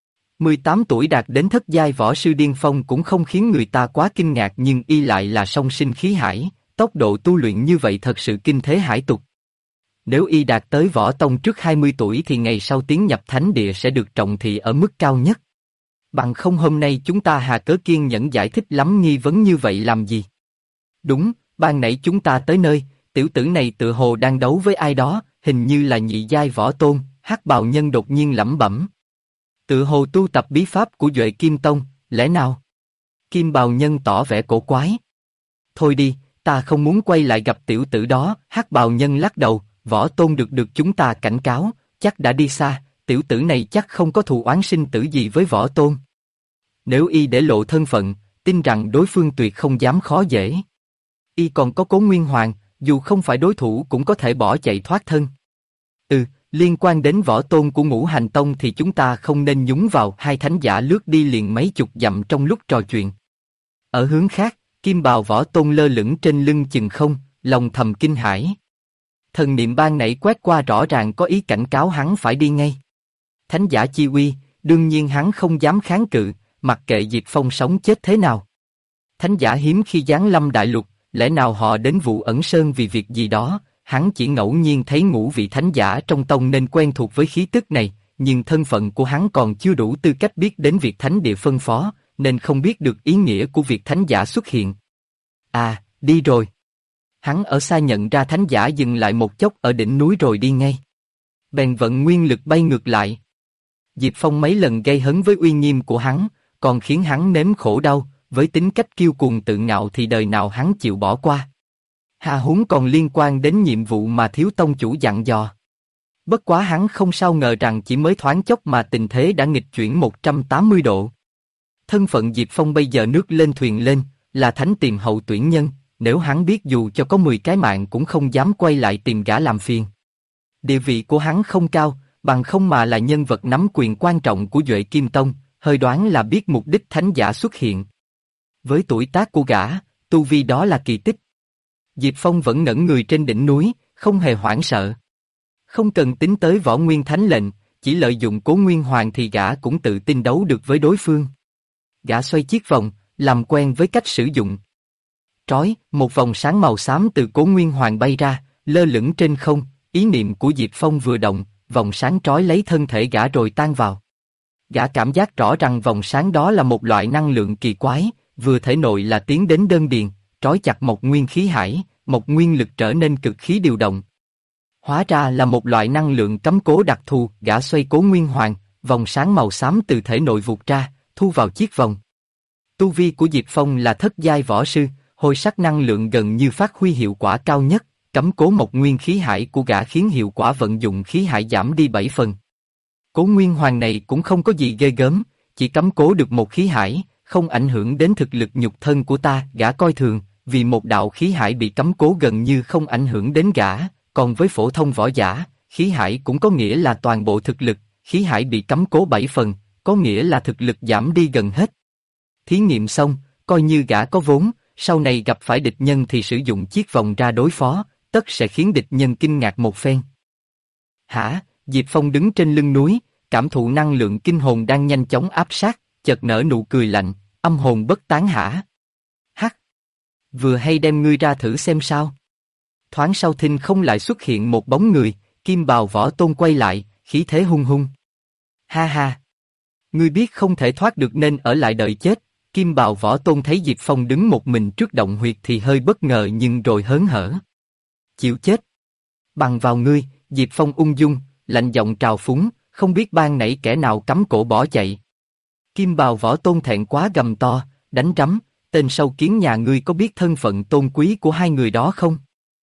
18 tuổi đạt đến thất giai võ sư điên phong cũng không khiến người ta quá kinh ngạc nhưng y lại là song sinh khí hải, tốc độ tu luyện như vậy thật sự kinh thế hải tục. Nếu y đạt tới võ tông trước 20 tuổi thì ngày sau tiến nhập thánh địa sẽ được trọng thị ở mức cao nhất. Bằng không hôm nay chúng ta hà cớ kiên nhẫn giải thích lắm nghi vấn như vậy làm gì? Đúng, ban nãy chúng ta tới nơi, tiểu tử này tựa hồ đang đấu với ai đó, hình như là nhị giai võ tôn. Hắc Bào Nhân đột nhiên lẩm bẩm. Tựa hồ tu tập bí pháp của Duệ Kim Tông, lẽ nào? Kim Bào Nhân tỏ vẻ cổ quái. Thôi đi, ta không muốn quay lại gặp tiểu tử đó. Hắc Bào Nhân lắc đầu, võ tôn được chúng ta cảnh cáo, chắc đã đi xa, tiểu tử này chắc không có thù oán sinh tử gì với võ tôn. Nếu y để lộ thân phận, tin rằng đối phương tuyệt không dám khó dễ. Y còn có Cố Nguyên Hoàng, dù không phải đối thủ cũng có thể bỏ chạy thoát thân. Liên quan đến võ tôn của Ngũ Hành Tông thì chúng ta không nên nhúng vào. Hai thánh giả lướt đi liền mấy chục dặm trong lúc trò chuyện. Ở hướng khác, Kim Bào võ tôn lơ lửng trên lưng chừng không, lòng thầm kinh hãi. Thần niệm ban nãy quét qua rõ ràng có ý cảnh cáo hắn phải đi ngay. Thánh giả chi uy, đương nhiên hắn không dám kháng cự, mặc kệ Diệp Phong sống chết thế nào. Thánh giả hiếm khi giáng lâm đại lục, lẽ nào họ đến Vụ Ẩn Sơn vì việc gì đó? Hắn chỉ ngẫu nhiên thấy ngũ vị thánh giả trong tông nên quen thuộc với khí tức này, nhưng thân phận của hắn còn chưa đủ tư cách biết đến việc thánh địa phân phó, nên không biết được ý nghĩa của việc thánh giả xuất hiện. À, đi rồi. Hắn ở xa nhận ra thánh giả dừng lại một chốc ở đỉnh núi rồi đi ngay. Bèn vận nguyên lực bay ngược lại. Diệp Phong mấy lần gây hấn với uy nghiêm của hắn, còn khiến hắn nếm khổ đau, với tính cách kiêu cuồng tự ngạo thì đời nào hắn chịu bỏ qua. Hà huống còn liên quan đến nhiệm vụ mà thiếu tông chủ dặn dò. Bất quá hắn không sao ngờ rằng chỉ mới thoáng chốc mà tình thế đã nghịch chuyển 180 độ. Thân phận Diệp Phong bây giờ nước lên thuyền lên, là thánh tìm hậu tuyển nhân, nếu hắn biết dù cho có 10 cái mạng cũng không dám quay lại tìm gã làm phiền. Địa vị của hắn không cao, bằng không mà là nhân vật nắm quyền quan trọng của Duệ Kim Tông, hơi đoán là biết mục đích thánh giả xuất hiện. Với tuổi tác của gã, tu vi đó là kỳ tích. Diệp Phong vẫn ngẩn người trên đỉnh núi, không hề hoảng sợ. Không cần tính tới Võ Nguyên Thánh lệnh, chỉ lợi dụng Cố Nguyên Hoàng thì gã cũng tự tin đấu được với đối phương. Gã xoay chiếc vòng, làm quen với cách sử dụng. Trói, một vòng sáng màu xám từ Cố Nguyên Hoàng bay ra, lơ lửng trên không, ý niệm của Diệp Phong vừa động, vòng sáng trói lấy thân thể gã rồi tan vào. Gã cảm giác rõ rằng vòng sáng đó là một loại năng lượng kỳ quái, vừa thể nội là tiến đến đơn điền, trói chặt một nguyên khí hải, một nguyên lực trở nên cực khí điều động. Hóa ra là một loại năng lượng cấm cố đặc thù, gã xoay Cố Nguyên Hoàng, vòng sáng màu xám từ thể nội vụt ra, thu vào chiếc vòng. Tu vi của Diệp Phong là thất giai võ sư, hồi sắc năng lượng gần như phát huy hiệu quả cao nhất, cấm cố một nguyên khí hải của gã khiến hiệu quả vận dụng khí hải giảm đi 7 phần. Cố Nguyên Hoàng này cũng không có gì ghê gớm, chỉ cấm cố được một khí hải, không ảnh hưởng đến thực lực nhục thân của ta, gã coi thường, vì một đạo khí hải bị cấm cố gần như không ảnh hưởng đến gã, còn với phổ thông võ giả, khí hải cũng có nghĩa là toàn bộ thực lực, khí hải bị cấm cố 7 phần, có nghĩa là thực lực giảm đi gần hết. Thí nghiệm xong, coi như gã có vốn, sau này gặp phải địch nhân thì sử dụng chiếc vòng ra đối phó, tất sẽ khiến địch nhân kinh ngạc một phen. Hả? Diệp Phong đứng trên lưng núi, cảm thụ năng lượng kinh hồn đang nhanh chóng áp sát, chợt nở nụ cười lạnh, âm hồn bất tán hả? Hắc! Vừa hay đem ngươi ra thử xem sao. Thoáng sau thinh không lại xuất hiện một bóng người, Kim Bào Võ Tôn quay lại, khí thế hung hung. Ha ha! Ngươi biết không thể thoát được nên ở lại đợi chết. Kim Bào Võ Tôn thấy Diệp Phong đứng một mình trước động huyệt thì hơi bất ngờ nhưng rồi hớn hở. Chịu chết! Bằng vào ngươi, Diệp Phong ung dung, lạnh giọng trào phúng, không biết ban nãy kẻ nào cắm cổ bỏ chạy. Kim Bào Võ Tôn thẹn quá gầm to, đánh rắm, tên sâu kiến nhà ngươi có biết thân phận tôn quý của hai người đó không?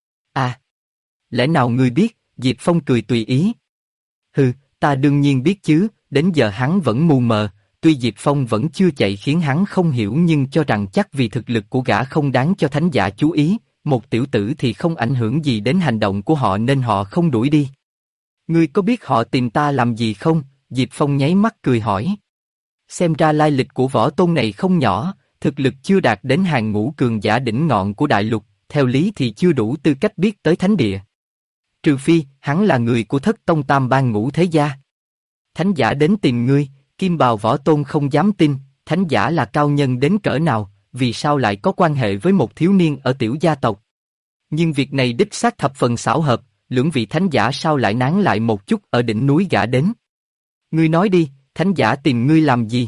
À! Lẽ nào ngươi biết? Diệp Phong cười tùy ý. Hừ, ta đương nhiên biết chứ, đến giờ hắn vẫn mù mờ, tuy Diệp Phong vẫn chưa chạy khiến hắn không hiểu nhưng cho rằng chắc vì thực lực của gã không đáng cho thánh giả chú ý, một tiểu tử thì không ảnh hưởng gì đến hành động của họ nên họ không đuổi đi. Ngươi có biết họ tìm ta làm gì không? Diệp Phong nháy mắt cười hỏi. Xem ra lai lịch của Võ Tôn này không nhỏ, thực lực chưa đạt đến hàng ngũ cường giả đỉnh ngọn của đại lục, theo lý thì chưa đủ tư cách biết tới thánh địa. Trừ phi, hắn là người của Thất Tông Tam Bang Ngũ Thế Gia. Thánh giả đến tìm ngươi, Kim Bào Võ Tôn không dám tin, thánh giả là cao nhân đến cỡ nào, vì sao lại có quan hệ với một thiếu niên ở tiểu gia tộc. Nhưng việc này đích xác thập phần xảo hợp, lưỡng vị thánh giả sao lại nán lại một chút ở đỉnh núi gã đến. Ngươi nói đi, thánh giả tìm ngươi làm gì?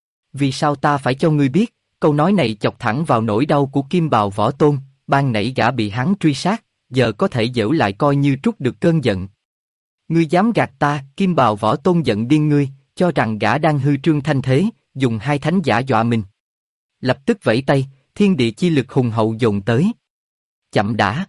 Vì sao ta phải cho ngươi biết? Câu nói này chọc thẳng vào nỗi đau của Kim Bào Võ Tôn, ban nãy gã bị hắn truy sát, giờ có thể giễu lại coi như trút được cơn giận. Ngươi dám gạt ta? Kim Bào Võ Tôn giận điên ngươi, cho rằng gã đang hư trương thanh thế, dùng hai thánh giả dọa mình. Lập tức vẫy tay, thiên địa chi lực hùng hậu dồn tới. Chậm đã.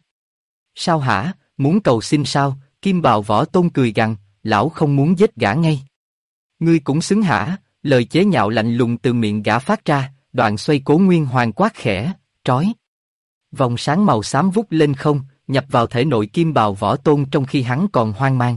Sao hả, muốn cầu xin sao? Kim Bào Võ Tôn cười gằn, lão không muốn giết gã ngay. Ngươi cũng xứng hả? Lời chế nhạo lạnh lùng từ miệng gã phát ra, đoạn xoay Cố Nguyên Hoàng quát khẽ, trói. Vòng sáng màu xám vút lên không, nhập vào thể nội Kim Bào Võ Tôn trong khi hắn còn hoang mang.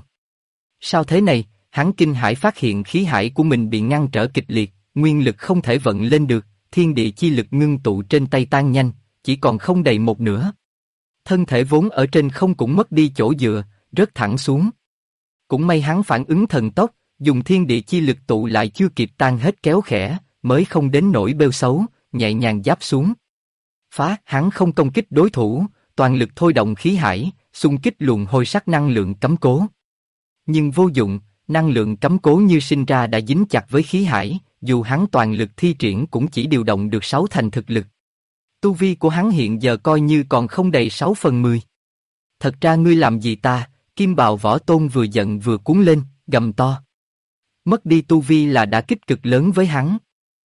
Sao thế này? Hắn kinh hãi phát hiện khí hải của mình bị ngăn trở kịch liệt, nguyên lực không thể vận lên được, thiên địa chi lực ngưng tụ trên tay tan nhanh, chỉ còn không đầy một nửa. Thân thể vốn ở trên không cũng mất đi chỗ dựa, rớt thẳng xuống. Cũng may hắn phản ứng thần tốc, dùng thiên địa chi lực tụ lại chưa kịp tan hết kéo khẽ, mới không đến nỗi bêu xấu, nhẹ nhàng giáp xuống. Phá, hắn không công kích đối thủ, toàn lực thôi động khí hải, xung kích luồng hồi sắc năng lượng cấm cố. Nhưng vô dụng, năng lượng cấm cố như sinh ra đã dính chặt với khí hải, dù hắn toàn lực thi triển cũng chỉ điều động được 6 thành thực lực. Tu vi của hắn hiện giờ coi như còn không đầy 6/10. Thật ra ngươi làm gì ta? Kim Bào Võ Tôn vừa giận vừa cuốn lên, gầm to. Mất đi tu vi là đã kích cực lớn với hắn.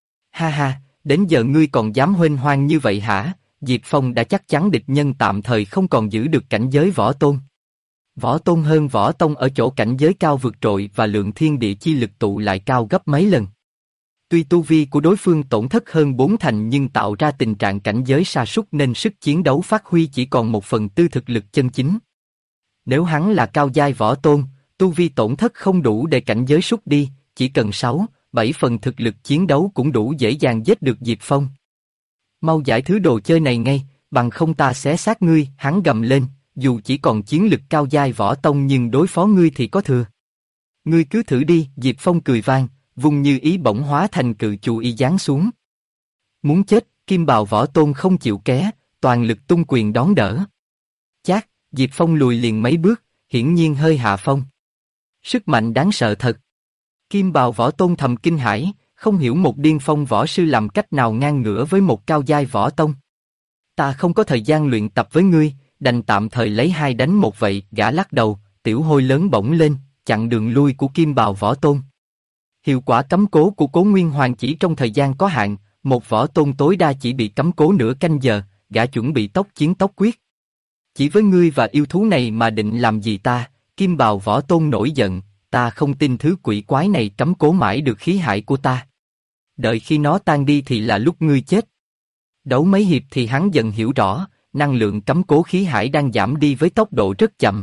Ha ha, đến giờ ngươi còn dám huênh hoang như vậy hả? Diệp Phong đã chắc chắn địch nhân tạm thời không còn giữ được cảnh giới Võ Tôn. Võ Tôn hơn Võ Tông ở chỗ cảnh giới cao vượt trội và lượng thiên địa chi lực tụ lại cao gấp mấy lần. Tuy tu vi của đối phương tổn thất hơn 4 thành nhưng tạo ra tình trạng cảnh giới sa sút nên sức chiến đấu phát huy chỉ còn 1/4 thực lực chân chính. Nếu hắn là cao giai Võ Tôn, tu vi tổn thất không đủ để cảnh giới sút đi, chỉ cần 6-7 phần thực lực chiến đấu cũng đủ dễ dàng giết được Diệp Phong. Mau giải thứ đồ chơi này ngay, bằng không ta xé xác ngươi, hắn gầm lên, dù chỉ còn chiến lực cao giai Võ Tông nhưng đối phó ngươi thì có thừa. Ngươi cứ thử đi, Diệp Phong cười vang, vung như ý bỗng hóa thành cự chù y giáng xuống. Muốn chết, Kim Bào Võ Tôn không chịu ké, toàn lực tung quyền đón đỡ. Chát, Diệp Phong lùi liền mấy bước, hiển nhiên hơi hạ phong. Sức mạnh đáng sợ thật. Kim Bào Võ Tôn thầm kinh hãi, không hiểu một điên phong võ sư làm cách nào ngang ngửa với một cao giai võ tông. Ta không có thời gian luyện tập với ngươi, đành tạm thời lấy 2 đánh 1 vậy. Gã lắc đầu, tiểu hôi lớn bỗng lên, chặn đường lui của Kim Bào Võ Tôn. Hiệu quả cấm cố của Cố Nguyên Hoàng chỉ trong thời gian có hạn, một võ tôn tối đa chỉ bị cấm cố nửa canh giờ, gã chuẩn bị tốc chiến tốc quyết. Chỉ với ngươi và yêu thú này mà định làm gì ta? Kim Bào Võ Tôn nổi giận, ta không tin thứ quỷ quái này cấm cố mãi được khí hải của ta. Đợi khi nó tan đi thì là lúc ngươi chết. Đấu mấy hiệp thì hắn dần hiểu rõ, năng lượng cấm cố khí hải đang giảm đi với tốc độ rất chậm.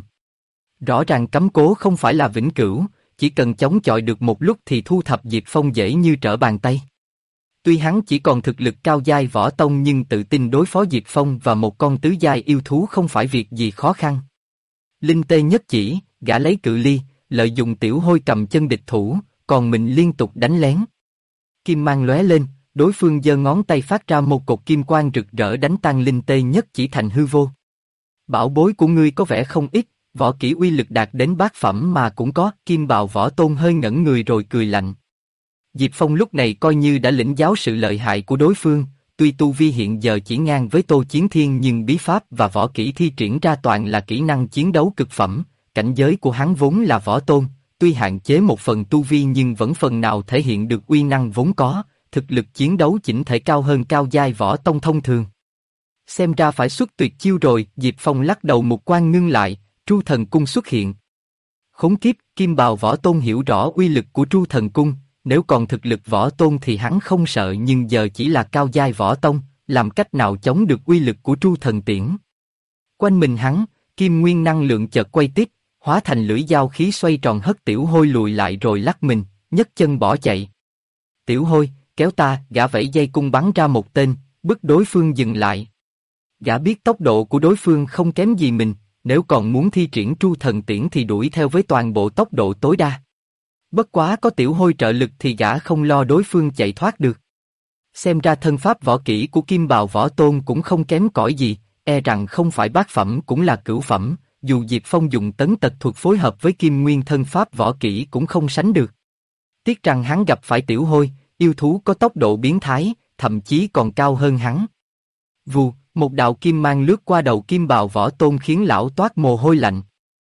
Rõ ràng cấm cố không phải là vĩnh cửu, chỉ cần chống chọi được một lúc thì thu thập Diệp Phong dễ như trở bàn tay. Tuy hắn chỉ còn thực lực cao giai võ tông nhưng tự tin đối phó Diệp Phong và một con tứ giai yêu thú không phải việc gì khó khăn. Linh tê nhất chỉ, gã lấy cự ly, lợi dụng tiểu hôi cầm chân địch thủ, còn mình liên tục đánh lén. Kim mang lóe lên, đối phương giơ ngón tay phát ra một cột kim quang rực rỡ đánh tan linh tê nhất chỉ thành hư vô. Bảo bối của ngươi có vẻ không ít, võ kỹ uy lực đạt đến bát phẩm mà cũng có. Kim Bào Võ Tôn hơi ngẩn người rồi cười lạnh. Diệp Phong lúc này coi như đã lĩnh giáo sự lợi hại của đối phương, tuy tu vi hiện giờ chỉ ngang với Tô Chiến Thiên nhưng bí pháp và võ kỹ thi triển ra toàn là kỹ năng chiến đấu cực phẩm, cảnh giới của hắn vốn là võ tôn, tuy hạn chế một phần tu vi nhưng vẫn phần nào thể hiện được uy năng vốn có, thực lực chiến đấu chỉnh thể cao hơn cao giai võ tông thông thường. Xem ra phải xuất tuyệt chiêu rồi. Diệp Phong lắc đầu một quan ngưng lại, Tru Thần Cung xuất hiện. Khốn kiếp, Kim Bào Võ Tôn hiểu rõ uy lực của Tru Thần Cung, nếu còn thực lực võ tôn thì hắn không sợ nhưng giờ chỉ là cao giai võ tông, làm cách nào chống được uy lực của Tru Thần Tiễn. Quanh mình hắn, kim nguyên năng lượng chợt quay tiếp, hóa thành lưỡi dao khí xoay tròn hất tiểu hôi lùi lại rồi lắc mình, nhấc chân bỏ chạy. Tiểu hôi, kéo ta, gã vẫy dây cung bắn ra một tên, bức đối phương dừng lại. Gã biết tốc độ của đối phương không kém gì mình, nếu còn muốn thi triển Tru Thần Tiễn thì đuổi theo với toàn bộ tốc độ tối đa. Bất quá có tiểu hôi trợ lực thì gã không lo đối phương chạy thoát được. Xem ra thân pháp võ kỹ của Kim Bào Võ Tôn cũng không kém cỏi gì, e rằng không phải bát phẩm cũng là cửu phẩm, dù Diệp Phong dùng tấn tật thuật phối hợp với Kim Nguyên thân pháp võ kỹ cũng không sánh được. Tiếc rằng hắn gặp phải tiểu hôi, yêu thú có tốc độ biến thái, thậm chí còn cao hơn hắn. Vù, một đạo kim mang lướt qua đầu Kim Bào Võ Tôn khiến lão toát mồ hôi lạnh.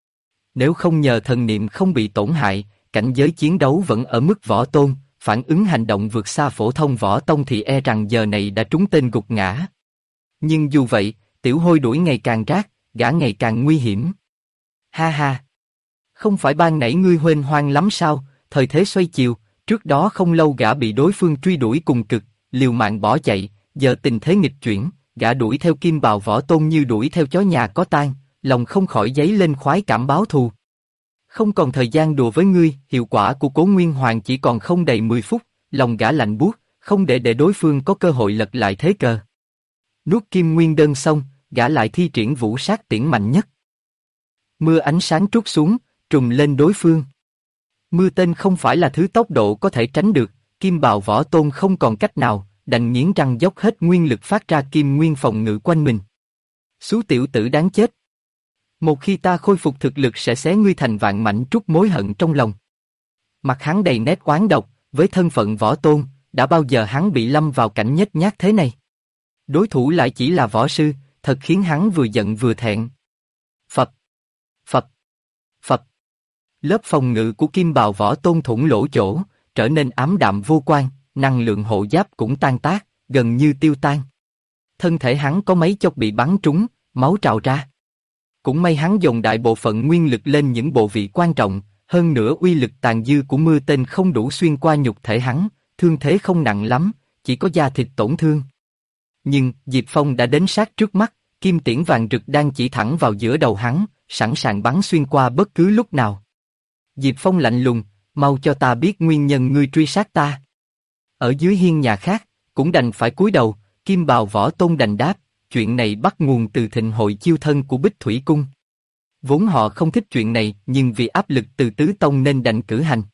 Nếu không nhờ thần niệm không bị tổn hại, cảnh giới chiến đấu vẫn ở mức võ tôn, phản ứng hành động vượt xa phổ thông võ tông thì e rằng giờ này đã trúng tên gục ngã. Nhưng dù vậy, tiểu hôi đuổi ngày càng rát, gã ngày càng nguy hiểm. Ha ha! Không phải ban nãy ngươi huênh hoang lắm sao? Thời thế xoay chiều, trước đó không lâu gã bị đối phương truy đuổi cùng cực, liều mạng bỏ chạy, giờ tình thế nghịch chuyển, gã đuổi theo Kim Bào Võ Tôn như đuổi theo chó nhà có tang, lòng không khỏi dấy lên khoái cảm báo thù. Không còn thời gian đùa với ngươi, hiệu quả của Cố Nguyên Hoàng chỉ còn không đầy 10 phút, lòng gã lạnh buốt, không để đối phương có cơ hội lật lại thế cờ. Nuốt Kim Nguyên đơn xong, gã lại thi triển Vũ Sát Tiễn mạnh nhất. Mưa ánh sáng trút xuống, trùm lên đối phương. Mưa tên không phải là thứ tốc độ có thể tránh được, Kim Bào Võ Tôn không còn cách nào, đành nghiến răng dốc hết nguyên lực phát ra Kim Nguyên phòng ngự quanh mình. Xú tiểu tử đáng chết! Một khi ta khôi phục thực lực sẽ xé ngươi thành vạn mảnh trút mối hận trong lòng. Mặt hắn đầy nét oán độc, với thân phận võ tôn, đã bao giờ hắn bị lâm vào cảnh nhếch nhác thế này. Đối thủ lại chỉ là võ sư, thật khiến hắn vừa giận vừa thẹn. Phập, phập, phập. Lớp phòng ngự của Kim Bào Võ Tôn thủng lỗ chỗ, trở nên ám đạm vô quang, năng lượng hộ giáp cũng tan tác, gần như tiêu tan. Thân thể hắn có mấy chốc bị bắn trúng, máu trào ra. Cũng may hắn dồn đại bộ phận nguyên lực lên những bộ vị quan trọng, hơn nữa uy lực tàn dư của mưa tên không đủ xuyên qua nhục thể hắn, thương thế không nặng lắm, chỉ có da thịt tổn thương. Nhưng Diệp Phong đã đến sát trước mắt, kim tiễn vàng rực đang chỉ thẳng vào giữa đầu hắn, sẵn sàng bắn xuyên qua bất cứ lúc nào. Diệp Phong lạnh lùng, mau cho ta biết nguyên nhân ngươi truy sát ta. Ở dưới hiên nhà khác, cũng đành phải cúi đầu, Kim Bào Võ Tôn đành đáp, chuyện này bắt nguồn từ thịnh hội chiêu thân của Bích Thủy Cung. Vốn họ không thích chuyện này, nhưng vì áp lực từ tứ tông nên đành cử hành.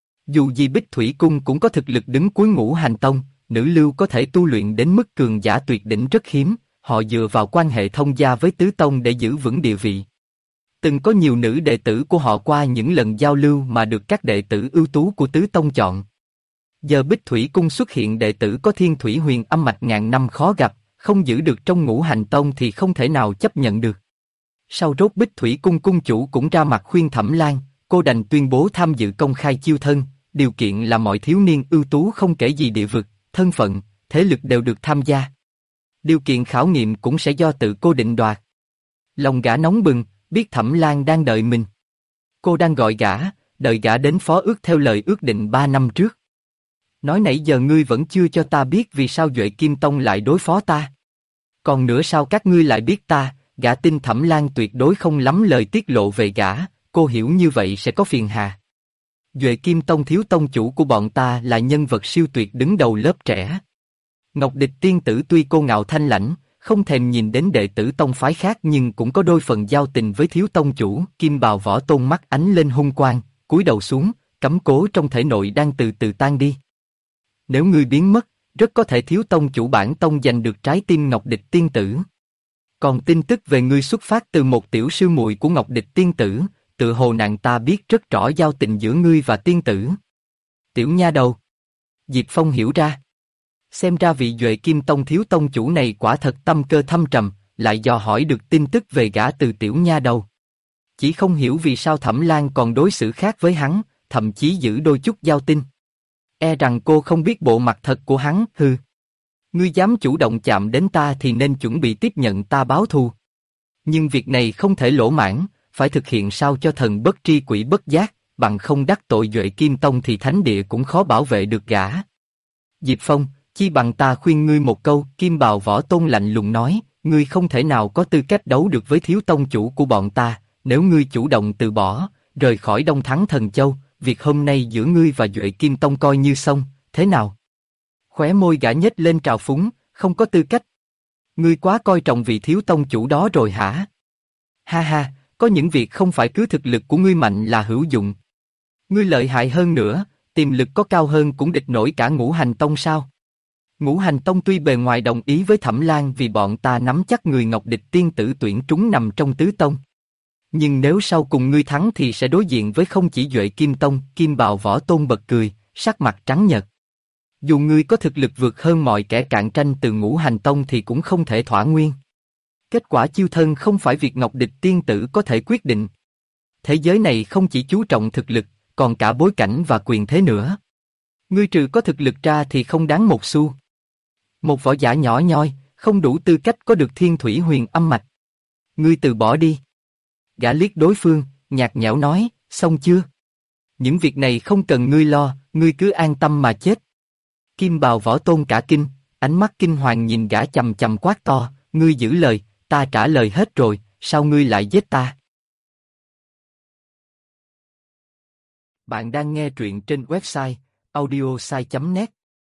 Dù gì Bích Thủy Cung cũng có thực lực đứng cuối ngũ hành tông, nữ lưu có thể tu luyện đến mức cường giả tuyệt đỉnh rất hiếm, họ dựa vào quan hệ thông gia với tứ tông để giữ vững địa vị. Từng có nhiều nữ đệ tử của họ qua những lần giao lưu mà được các đệ tử ưu tú của tứ tông chọn. Giờ Bích Thủy Cung xuất hiện đệ tử có Thiên Thủy Huyền Âm mạch ngàn năm khó gặp, không giữ được trong ngũ hành tông thì không thể nào chấp nhận được. Sau rốt Bích Thủy Cung cung chủ cũng ra mặt khuyên Thẩm Lan, cô đành tuyên bố tham dự công khai chiêu thân, điều kiện là mọi thiếu niên ưu tú không kể gì địa vực, thân phận, thế lực đều được tham gia. Điều kiện khảo nghiệm cũng sẽ do tự cô định đoạt. Lòng gã nóng bừng, biết Thẩm Lan đang đợi mình. Cô đang gọi gã, đợi gã đến phó ước theo lời ước định 3 năm trước. Nói nãy giờ ngươi vẫn chưa cho ta biết vì sao Duệ Kim Tông lại đối phó ta. Còn nữa sao các ngươi lại biết ta, gã tin Thẩm Lan tuyệt đối không lắm lời tiết lộ về gã, cô hiểu như vậy sẽ có phiền hà. Duệ Kim Tông thiếu tông chủ của bọn ta là nhân vật siêu tuyệt đứng đầu lớp trẻ. Ngọc Địch tiên tử tuy cô ngạo thanh lãnh, không thèm nhìn đến đệ tử tông phái khác nhưng cũng có đôi phần giao tình với thiếu tông chủ. Kim Bào Võ Tôn mắt ánh lên hung quang, cúi đầu xuống, cấm cố trong thể nội đang từ từ tan đi. Nếu ngươi biến mất, rất có thể thiếu tông chủ bản tông giành được trái tim Ngọc Địch tiên tử. Còn tin tức về ngươi xuất phát từ một tiểu sư muội của Ngọc Địch tiên tử, tự hồ nàng ta biết rất rõ giao tình giữa ngươi và tiên tử. Tiểu nha đầu. Diệp Phong hiểu ra. Xem ra vị Duệ Kim Tông thiếu tông chủ này quả thật tâm cơ thâm trầm, lại dò hỏi được tin tức về gã từ tiểu nha đầu. Chỉ không hiểu vì sao Thẩm Lan còn đối xử khác với hắn, thậm chí giữ đôi chút giao tình. E rằng cô không biết bộ mặt thật của hắn, hừ. Ngươi dám chủ động chạm đến ta thì nên chuẩn bị tiếp nhận ta báo thù. Nhưng việc này không thể lỗ mãn, phải thực hiện sao cho thần bất tri quỷ bất giác, bằng không đắc tội Duệ Kim Tông thì thánh địa cũng khó bảo vệ được gã. Diệp Phong, chi bằng ta khuyên ngươi một câu, Kim Bào Võ Tôn lạnh lùng nói, ngươi không thể nào có tư cách đấu được với thiếu tông chủ của bọn ta, nếu ngươi chủ động từ bỏ, rời khỏi Đông Thắng Thần Châu, việc hôm nay giữa ngươi và Duệ Kim Tông coi như xong, thế nào? Khóe môi gã nhếch lên trào phúng, không có tư cách. Ngươi quá coi trọng vị thiếu tông chủ đó rồi hả? Ha ha, có những việc không phải cứ thực lực của ngươi mạnh là hữu dụng. Ngươi lợi hại hơn nữa, tiềm lực có cao hơn cũng địch nổi cả Ngũ Hành Tông sao? Ngũ Hành Tông tuy bề ngoài đồng ý với Thẩm Lan vì bọn ta nắm chắc người Ngọc Địch tiên tử tuyển trúng nằm trong tứ tông. Nhưng nếu sau cùng ngươi thắng thì sẽ đối diện với không chỉ Duệ Kim Tông. Kim Bào Võ Tôn bật cười, sắc mặt trắng nhợt. Dù ngươi có thực lực vượt hơn mọi kẻ cạnh tranh từ Ngũ Hành Tông thì cũng không thể thỏa nguyên. Kết quả chiêu thân không phải việc Ngọc Địch tiên tử có thể quyết định. Thế giới này không chỉ chú trọng thực lực, còn cả bối cảnh và quyền thế nữa. Ngươi trừ có thực lực ra thì không đáng một xu. Một võ giả nhỏ nhoi, không đủ tư cách có được Thiên Thủy Huyền Âm mạch. Ngươi từ bỏ đi. Gã liếc đối phương, nhạt nhẽo nói, xong chưa? Những việc này không cần ngươi lo, ngươi cứ an tâm mà chết. Kim Bào Võ Tôn cả kinh, ánh mắt kinh hoàng nhìn gã chằm chằm quát to, ngươi giữ lời, ta trả lời hết rồi, sao ngươi lại giết ta? Bạn đang nghe truyện trên website audiosai.net.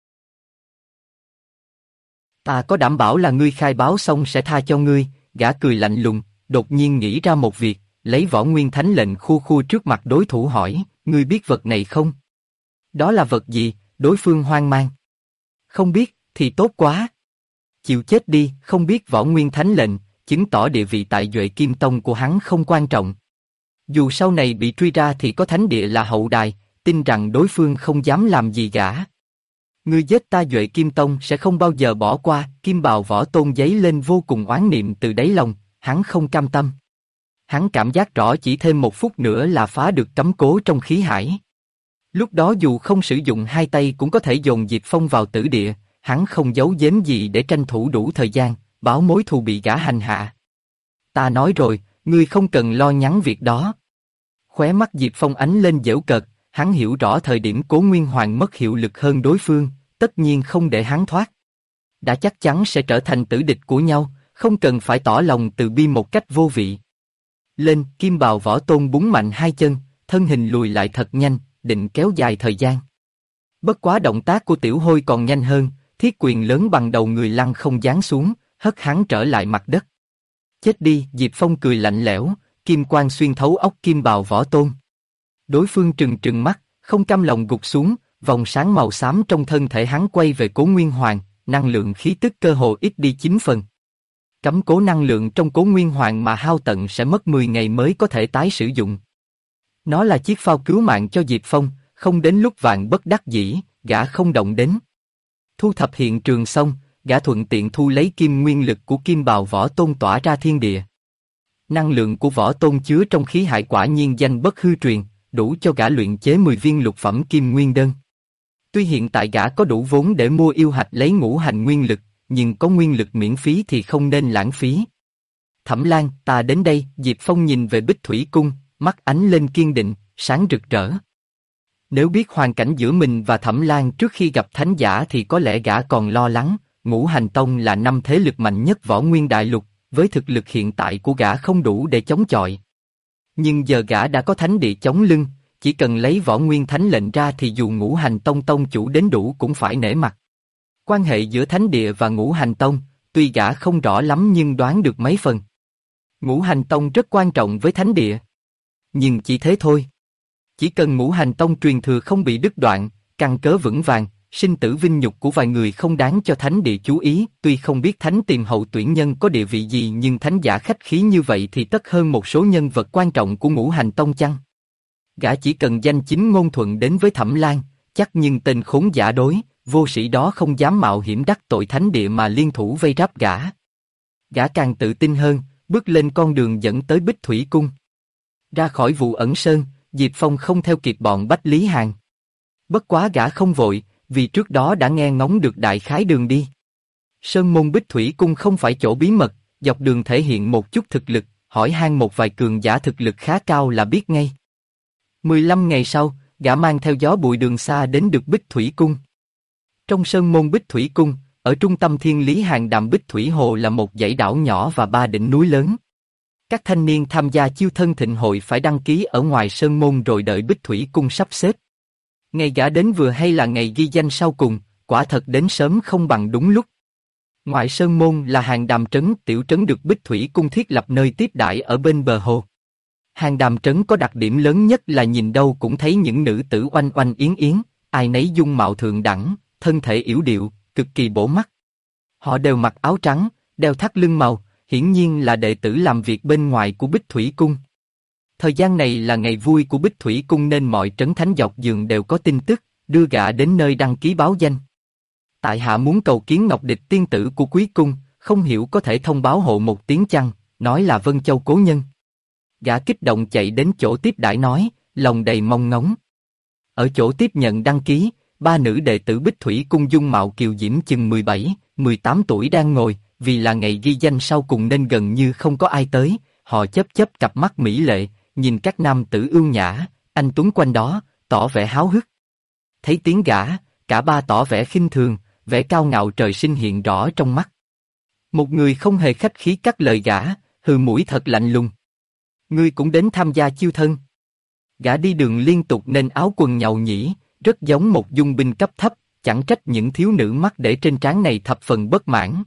Ta có đảm bảo là ngươi khai báo xong sẽ tha cho ngươi. Gã cười lạnh lùng, đột nhiên nghĩ ra một việc, lấy Võ Nguyên Thánh lệnh khua khua trước mặt đối thủ hỏi, ngươi biết vật này không? Đó là vật gì? Đối phương hoang mang. Không biết, thì tốt quá. Chịu chết đi, không biết Võ Nguyên Thánh lệnh, chứng tỏ địa vị tại Duệ Kim Tông của hắn không quan trọng. Dù sau này bị truy ra thì có thánh địa là hậu đài, tin rằng đối phương không dám làm gì gã. Ngươi giết ta Duệ Kim Tông sẽ không bao giờ bỏ qua. Kim Bào Võ Tôn dấy lên vô cùng oán niệm từ đáy lòng, hắn không cam tâm. Hắn cảm giác rõ chỉ thêm 1 phút nữa là phá được cấm cố trong khí hải. Lúc đó dù không sử dụng hai tay cũng có thể dồn Diệp Phong vào tử địa, hắn không giấu giếm gì để tranh thủ đủ thời gian, báo mối thù bị gã hành hạ. Ta nói rồi, ngươi không cần lo nhắn việc đó. Khóe mắt Diệp Phong ánh lên giễu cợt, hắn hiểu rõ thời điểm Cố Nguyên Hoàng mất hiệu lực hơn đối phương, tất nhiên không để hắn thoát. Đã chắc chắn sẽ trở thành tử địch của nhau, không cần phải tỏ lòng từ bi một cách vô vị. Lên, Kim Bào Võ Tôn búng mạnh hai chân, thân hình lùi lại thật nhanh, định kéo dài thời gian. Bất quá động tác của Tiểu Hôi còn nhanh hơn, thiết quyền lớn bằng đầu người lăn không giáng xuống, hất hắn trở lại mặt đất. Chết đi, Diệp Phong cười lạnh lẽo, kim quang xuyên thấu óc kim bào Võ Tôn. Đối phương trừng trừng mắt, không cam lòng gục xuống, vòng sáng màu xám trong thân thể hắn quay về Cố Nguyên Hoàng, năng lượng khí tức cơ hồ ít đi 9 phần. Cấm cố năng lượng trong Cố Nguyên Hoàng mà hao tận sẽ mất 10 ngày mới có thể tái sử dụng. Nó là chiếc phao cứu mạng cho Diệp Phong, không đến lúc vạn bất đắc dĩ, gã không động đến. Thu thập hiện trường xong, gã thuận tiện thu lấy kim nguyên lực của kim bào Võ Tôn tỏa ra thiên địa. Năng lượng của Võ Tôn chứa trong khí hải quả nhiên danh bất hư truyền, đủ cho gã luyện chế 10 viên lục phẩm kim nguyên đơn. Tuy hiện tại gã có đủ vốn để mua yêu hạch lấy ngũ hành nguyên lực, nhưng có nguyên lực miễn phí thì không nên lãng phí. Thẩm Lan, ta đến đây. Diệp Phong nhìn về Bích Thủy Cung, mắt ánh lên kiên định, sáng rực rỡ. Nếu biết hoàn cảnh giữa mình và Thẩm Lan trước khi gặp thánh giả thì có lẽ gã còn lo lắng. Ngũ Hành Tông là 5 thế lực mạnh nhất Võ Nguyên Đại Lục, với thực lực hiện tại của gã không đủ để chống chọi. Nhưng giờ gã đã có thánh địa chống lưng, chỉ cần lấy Võ Nguyên Thánh lệnh ra thì dù Ngũ Hành Tông tông chủ đến đủ cũng phải nể mặt. Quan hệ giữa thánh địa và Ngũ Hành Tông, tuy gã không rõ lắm nhưng đoán được mấy phần. Ngũ Hành Tông rất quan trọng với thánh địa. Nhưng chỉ thế thôi. Chỉ cần Ngũ Hành Tông truyền thừa không bị đứt đoạn, căn cớ vững vàng, sinh tử vinh nhục của vài người không đáng cho thánh địa chú ý. Tuy không biết thánh tìm hậu tuyển nhân có địa vị gì nhưng thánh giả khách khí như vậy thì tất hơn một số nhân vật quan trọng của Ngũ Hành Tông chăng? Gã chỉ cần danh chính ngôn thuận đến với Thẩm Lan, chắc nhưng tên khốn giả đối, vô sĩ đó không dám mạo hiểm đắc tội thánh địa mà liên thủ vây ráp gã. Gã càng tự tin hơn, bước lên con đường dẫn tới Bích Thủy Cung. Ra khỏi vụ ẩn sơn, Diệp Phong không theo kịp bọn Bách Lý Hàn. Bất quá gã không vội, vì trước đó đã nghe ngóng được đại khái đường đi. Sơn môn Bích Thủy Cung không phải chỗ bí mật, dọc đường thể hiện một chút thực lực, hỏi han một vài cường giả thực lực khá cao là biết ngay. 15 ngày sau, gã mang theo gió bụi đường xa đến được Bích Thủy Cung. Trong sơn môn Bích Thủy Cung, ở trung tâm Thiên Lý Hàng Đàm Bích Thủy Hồ là một dãy đảo nhỏ và 3 đỉnh núi lớn. Các thanh niên tham gia chiêu thân thịnh hội phải đăng ký ở ngoài sơn môn rồi đợi Bích Thủy Cung sắp xếp. Ngày gã đến vừa hay là ngày ghi danh sau cùng, quả thật đến sớm không bằng đúng lúc. Ngoại sơn môn là Hàng Đàm Trấn, tiểu trấn được Bích Thủy Cung thiết lập nơi tiếp đãi ở bên bờ hồ. Hàng Đàm Trấn có đặc điểm lớn nhất là nhìn đâu cũng thấy những nữ tử oanh oanh yến yến, ai nấy dung mạo thượng đẳng, thân thể yểu điệu, cực kỳ bổ mắt. Họ đều mặc áo trắng, đeo thắt lưng màu, hiển nhiên là đệ tử làm việc bên ngoài của Bích Thủy Cung. Thời gian này là ngày vui của Bích Thủy Cung nên mọi trấn thánh dọc đường đều có tin tức, đưa gã đến nơi đăng ký báo danh. Tại hạ muốn cầu kiến Ngọc Địch tiên tử của Quý Cung, không hiểu có thể thông báo hộ một tiếng chăng, nói là Vân Châu cố nhân. Gã kích động chạy đến chỗ tiếp đãi nói, lòng đầy mong ngóng. Ở chỗ tiếp nhận đăng ký, 3 nữ đệ tử Bích Thủy Cung dung mạo kiều diễm chừng 17, 18 tuổi đang ngồi, vì là ngày ghi danh sau cùng nên gần như không có ai tới, họ chớp chớp cặp mắt mỹ lệ, nhìn các nam tử ưu nhã, anh tuấn quanh đó, tỏ vẻ háo hức. Thấy tiếng gã, cả ba tỏ vẻ khinh thường, vẻ cao ngạo trời sinh hiện rõ trong mắt. Một người không hề khách khí cắt lời gã, hừ mũi thật lạnh lùng. Ngươi cũng đến tham gia chiêu thân. Gã đi đường liên tục nên áo quần nhàu nhĩ, rất giống một dung binh cấp thấp, chẳng trách những thiếu nữ mắt để trên trán này thập phần bất mãn.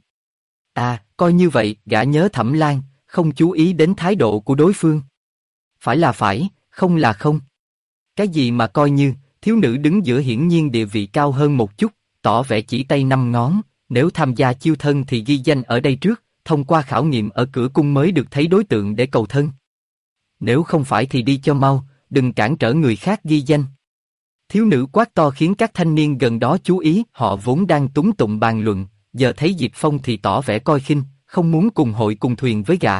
À, coi như vậy, gã nhớ Thẩm Lan, không chú ý đến thái độ của đối phương. Phải là phải, không là không. Cái gì mà coi như, thiếu nữ đứng giữa hiển nhiên địa vị cao hơn một chút, tỏ vẻ chỉ tay 5 ngón, nếu tham gia chiêu thân thì ghi danh ở đây trước, thông qua khảo nghiệm ở cửa cung mới được thấy đối tượng để cầu thân. Nếu không phải thì đi cho mau, đừng cản trở người khác ghi danh. Thiếu nữ quát to khiến các thanh niên gần đó chú ý, họ vốn đang túng tụng bàn luận, giờ thấy Diệp Phong thì tỏ vẻ coi khinh, không muốn cùng hội cùng thuyền với gã.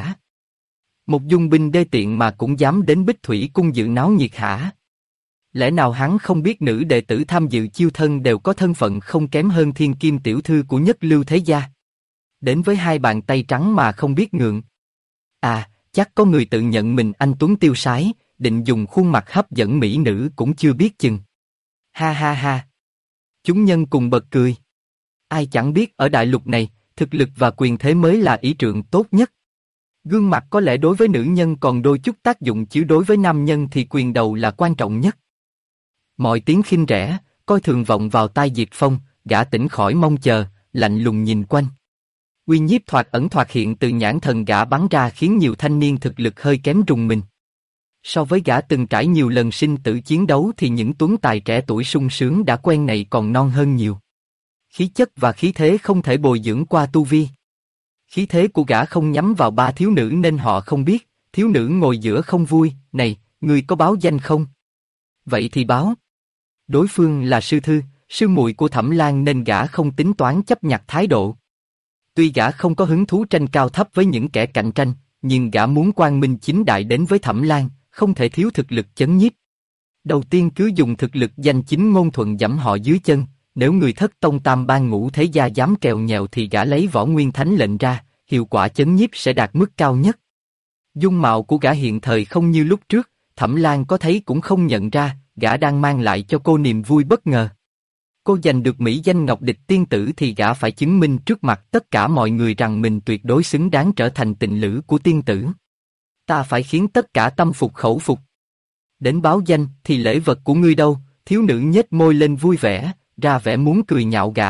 Một dung binh đê tiện mà cũng dám đến Bích Thủy Cung dự náo nhiệt hả? Lẽ nào hắn không biết nữ đệ tử tham dự chiêu thân đều có thân phận không kém hơn thiên kim tiểu thư của nhất lưu thế gia? Đến với 2 bàn tay trắng mà không biết ngượng. À, chắc có người tự nhận mình anh tuấn tiêu sái, định dùng khuôn mặt hấp dẫn mỹ nữ cũng chưa biết chừng. Ha ha ha. Chúng nhân cùng bật cười. Ai chẳng biết ở đại lục này, thực lực và quyền thế mới là ỷ trượng tốt nhất. Gương mặt có lẽ đối với nữ nhân còn đôi chút tác dụng chứ đối với nam nhân thì quyền đầu là quan trọng nhất. Mọi tiếng khinh rẻ, coi thường vọng vào tai Diệp Phong, gã tỉnh khỏi mong chờ, lạnh lùng nhìn quanh. Uy nhiếp thoạt ẩn thoạt hiện từ nhãn thần gã bắn ra khiến nhiều thanh niên thực lực hơi kém rùng mình. So với gã từng trải nhiều lần sinh tử chiến đấu thì những tuấn tài trẻ tuổi sung sướng đã quen này còn non hơn nhiều. Khí chất và khí thế không thể bồi dưỡng qua tu vi. Khí thế của gã không nhắm vào ba thiếu nữ nên họ không biết. Thiếu nữ ngồi giữa không vui, này, ngươi có báo danh không? Vậy thì báo. Đối phương là sư thư, sư muội của Thẩm Lan nên gã không tính toán chấp nhặt thái độ. Tuy gã không có hứng thú tranh cao thấp với những kẻ cạnh tranh, nhưng gã muốn quang minh chính đại đến với Thẩm Lan, không thể thiếu thực lực chấn nhiếp. Đầu tiên cứ dùng thực lực danh chính ngôn thuận giẫm họ dưới chân, nếu người thất tông tam ban ngũ thế gia dám kèo nhèo thì gã lấy võ nguyên thánh lệnh ra, hiệu quả chấn nhiếp sẽ đạt mức cao nhất. Dung mạo của gã hiện thời không như lúc trước, Thẩm Lan có thấy cũng không nhận ra, gã đang mang lại cho cô niềm vui bất ngờ. Cô giành được mỹ danh Ngọc Địch tiên tử thì gã phải chứng minh trước mặt tất cả mọi người rằng mình tuyệt đối xứng đáng trở thành tình lữ của tiên tử. Ta phải khiến tất cả tâm phục khẩu phục. Đến báo danh thì lễ vật của ngươi đâu? Thiếu nữ nhếch môi lên vui vẻ, ra vẻ muốn cười nhạo gã.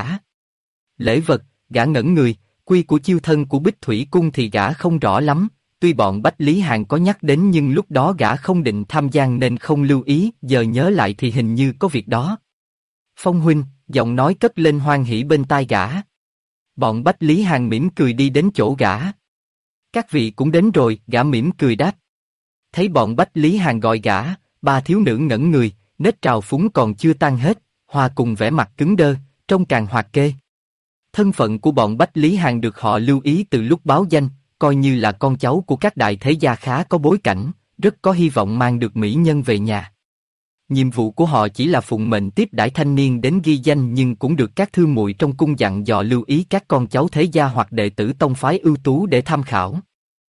Lễ vật, gã ngẩn người, quy của chiêu thân của Bích Thủy Cung thì gã không rõ lắm. Tuy bọn Bách Lý Hàn có nhắc đến nhưng lúc đó gã không định tham gia nên không lưu ý, giờ nhớ lại thì hình như có việc đó. Phong huynh, giọng nói cất lên hoan hỉ bên tai gã. Bọn Bách Lý Hàn mỉm cười đi đến chỗ gã. Các vị cũng đến rồi, gã mỉm cười đáp. Thấy bọn Bách Lý Hàn gọi gã, ba thiếu nữ ngẩn người, nét trào phúng còn chưa tan hết, hòa cùng vẻ mặt cứng đơ, trông càng hoạt kê. Thân phận của bọn Bách Lý Hàn được họ lưu ý từ lúc báo danh, coi như là con cháu của các đại thế gia khá có bối cảnh, rất có hy vọng mang được mỹ nhân về nhà. Nhiệm vụ của họ chỉ là phụng mệnh tiếp đãi thanh niên đến ghi danh nhưng cũng được các thư muội trong cung dặn dò lưu ý các con cháu thế gia hoặc đệ tử tông phái ưu tú để tham khảo.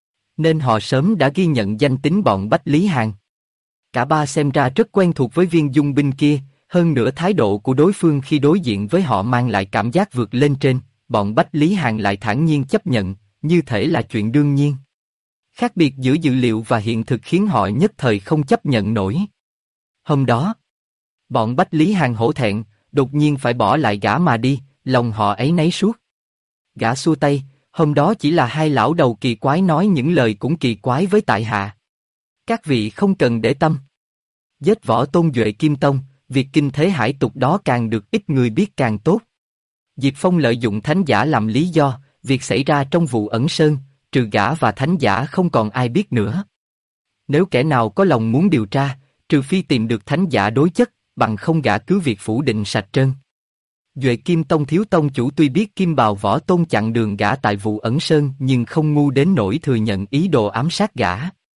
Nên họ sớm đã ghi nhận danh tính bọn Bách Lý Hàn. Cả ba xem ra rất quen thuộc với viên dung binh kia, hơn nữa thái độ của đối phương khi đối diện với họ mang lại cảm giác vượt lên trên, bọn Bách Lý Hàn lại thản nhiên chấp nhận, như thể là chuyện đương nhiên. Khác biệt giữa dự liệu và hiện thực khiến họ nhất thời không chấp nhận nổi. Hôm đó, bọn Bách Lý Hàn hổ thẹn, đột nhiên phải bỏ lại gã mà đi, lòng họ áy náy suốt. Gã xua tay, hôm đó chỉ là hai lão đầu kỳ quái nói những lời cũng kỳ quái với tại hạ. Các vị không cần để tâm. Giết võ tôn Duệ Kim Tông, việc kinh thế hải tục đó càng được ít người biết càng tốt. Diệp Phong lợi dụng thánh giả làm lý do, việc xảy ra trong vụ ẩn sơn, trừ gã và thánh giả không còn ai biết nữa. Nếu kẻ nào có lòng muốn điều tra, trừ phi tìm được thánh giả đối chất, bằng không gã cứ việc phủ định sạch trơn. Duệ Kim Tông thiếu tông chủ tuy biết Kim Bào Võ Tôn chặn đường gã tại vụ ẩn sơn nhưng không ngu đến nỗi thừa nhận ý đồ ám sát gã.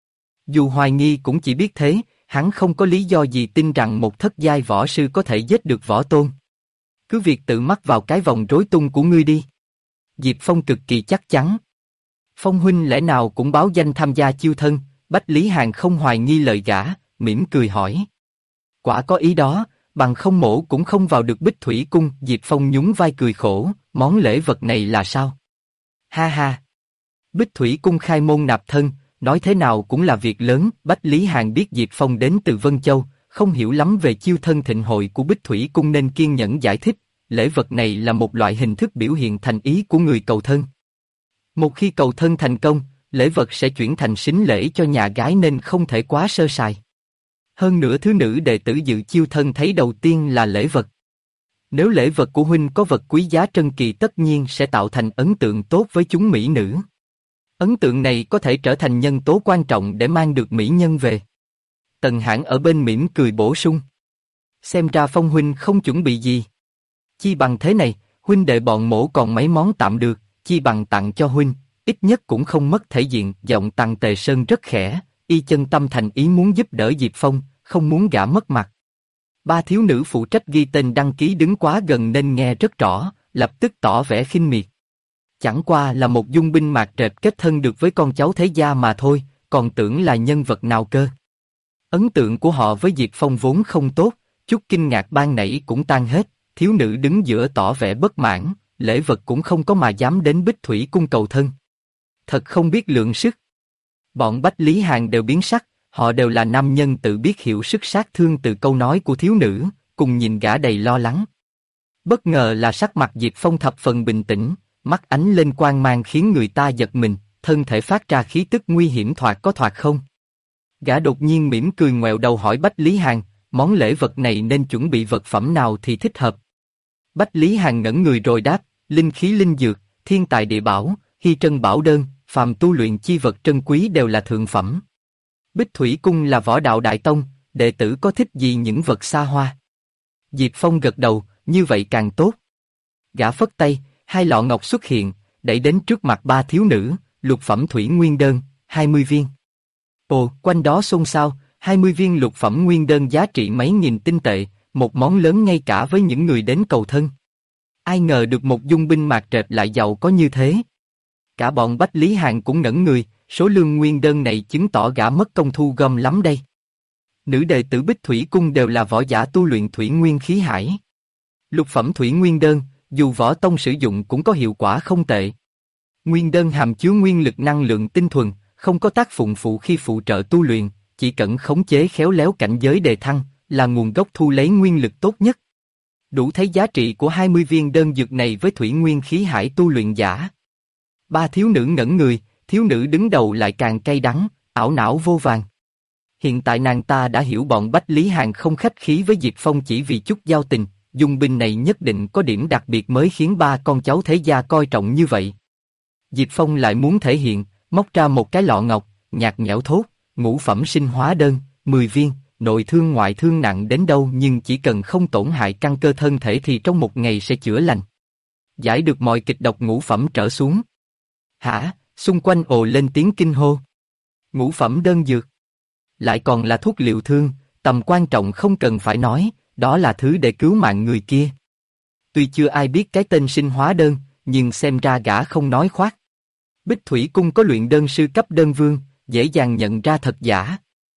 Dù hoài nghi cũng chỉ biết thế, hắn không có lý do gì tin rằng một thất giai võ sư có thể giết được Võ Tôn. Cứ việc tự mắc vào cái vòng rối tung của ngươi đi. Diệp Phong cực kỳ chắc chắn. Phong huynh lẽ nào cũng báo danh tham gia chiêu thân? Bách Lý Hàn không hoài nghi lời gã, mỉm cười hỏi. Quả có ý đó, bằng không mổ cũng không vào được Bích Thủy Cung. Diệp Phong nhún vai cười khổ, món lễ vật này là sao? Ha ha! Bích Thủy Cung khai môn nạp thân, nói thế nào cũng là việc lớn. Bách Lý Hàn biết Diệp Phong đến từ Vân Châu, không hiểu lắm về chiêu thân thịnh hội của Bích Thủy Cung nên kiên nhẫn giải thích, lễ vật này là một loại hình thức biểu hiện thành ý của người cầu thân. Một khi cầu thân thành công, lễ vật sẽ chuyển thành sính lễ cho nhà gái nên không thể quá sơ sài. Hơn nữa thứ nữ đệ tử dự chiêu thân thấy đầu tiên là lễ vật. Nếu lễ vật của huynh có vật quý giá trân kỳ tất nhiên sẽ tạo thành ấn tượng tốt với chúng mỹ nữ. Ấn tượng này có thể trở thành nhân tố quan trọng để mang được mỹ nhân về. Tần Hãn ở bên mỉm cười bổ sung. Xem ra Phong huynh không chuẩn bị gì. Chi bằng thế này, huynh đệ bọn mổ còn mấy món tạm được, chi bằng tặng cho huynh, ít nhất cũng không mất thể diện. Giọng Tằng Tề Sơn rất khẽ, y chân tâm thành ý muốn giúp đỡ Diệp Phong, không muốn gã mất mặt. Ba thiếu nữ phụ trách ghi tên đăng ký đứng quá gần nên nghe rất rõ, lập tức tỏ vẻ khinh miệt. Chẳng qua là một dung binh mạc trệt kết thân được với con cháu thế gia mà thôi, còn tưởng là nhân vật nào cơ. Ấn tượng của họ với Diệp Phong vốn không tốt, chút kinh ngạc ban nãy cũng tan hết, thiếu nữ đứng giữa tỏ vẻ bất mãn, lễ vật cũng không có mà dám đến Bích Thủy Cung cầu thân. Thật không biết lượng sức. Bọn Bách Lý Hàn đều biến sắc, họ đều là nam nhân tự biết hiểu sức sát thương từ câu nói của thiếu nữ, cùng nhìn gã đầy lo lắng. Bất ngờ là sắc mặt Diệp Phong thập phần bình tĩnh, mắt ánh lên quang mang khiến người ta giật mình, thân thể phát ra khí tức nguy hiểm thoạt có thoạt không. Gã đột nhiên mỉm cười ngoẹo đầu hỏi Bách Lý Hàn, món lễ vật này nên chuẩn bị vật phẩm nào thì thích hợp. Bách Lý Hàn ngẩn người rồi đáp, linh khí linh dược, thiên tài địa bảo, hy trân bảo đơn, phàm tu luyện chi vật trân quý đều là thượng phẩm. Bích Thủy Cung là võ đạo đại tông, đệ tử có thích gì những vật xa hoa? Diệp Phong gật đầu, như vậy càng tốt. Gã phất tay, hai lọ ngọc xuất hiện, đẩy đến trước mặt ba thiếu nữ, lục phẩm thủy nguyên đơn, 20 viên. Ồ, quanh đó xôn xao, 20 viên lục phẩm nguyên đơn giá trị mấy nghìn tinh tệ, một món lớn ngay cả với những người đến cầu thân. Ai ngờ được một dung binh mạc trệt lại giàu có như thế. Cả bọn Bách Lý Hàn cũng ngẩn người, số lượng nguyên đơn này chứng tỏ gã mất công thu gom lắm đây. Nữ đệ tử Bích Thủy Cung đều là võ giả tu luyện thủy nguyên khí hải. Lục phẩm thủy nguyên đơn, dù võ tông sử dụng cũng có hiệu quả không tệ. Nguyên đơn hàm chứa nguyên lực năng lượng tinh thuần, không có tác dụng phụ khi phụ trợ tu luyện, chỉ cần khống chế khéo léo cảnh giới đề thăng, là nguồn gốc thu lấy nguyên lực tốt nhất. Đủ thấy giá trị của 20 viên đơn dược này với thủy nguyên khí hải tu luyện giả. Ba thiếu nữ ngẩn người, thiếu nữ đứng đầu lại càng cay đắng, ảo não vô vàn. Hiện tại nàng ta đã hiểu bọn Bách Lý Hàn không khách khí với Diệp Phong chỉ vì chút giao tình, dung binh này nhất định có điểm đặc biệt mới khiến ba con cháu thế gia coi trọng như vậy. Diệp Phong lại muốn thể hiện, móc ra một cái lọ ngọc, nhạt nhẽo thốt, ngũ phẩm sinh hóa đơn, 10 viên, nội thương ngoại thương nặng đến đâu nhưng chỉ cần không tổn hại căn cơ thân thể thì trong một ngày sẽ chữa lành. Giải được mọi kịch độc ngũ phẩm trở xuống. Hả? Xung quanh ồ lên tiếng kinh hô. Ngũ phẩm đơn dược. Lại còn là thuốc liệu thương, tầm quan trọng không cần phải nói, đó là thứ để cứu mạng người kia. Tuy chưa ai biết cái tên sinh hóa đơn, nhưng xem ra gã không nói khoác. Bích Thủy Cung có luyện đơn sư cấp đơn vương, dễ dàng nhận ra thật giả.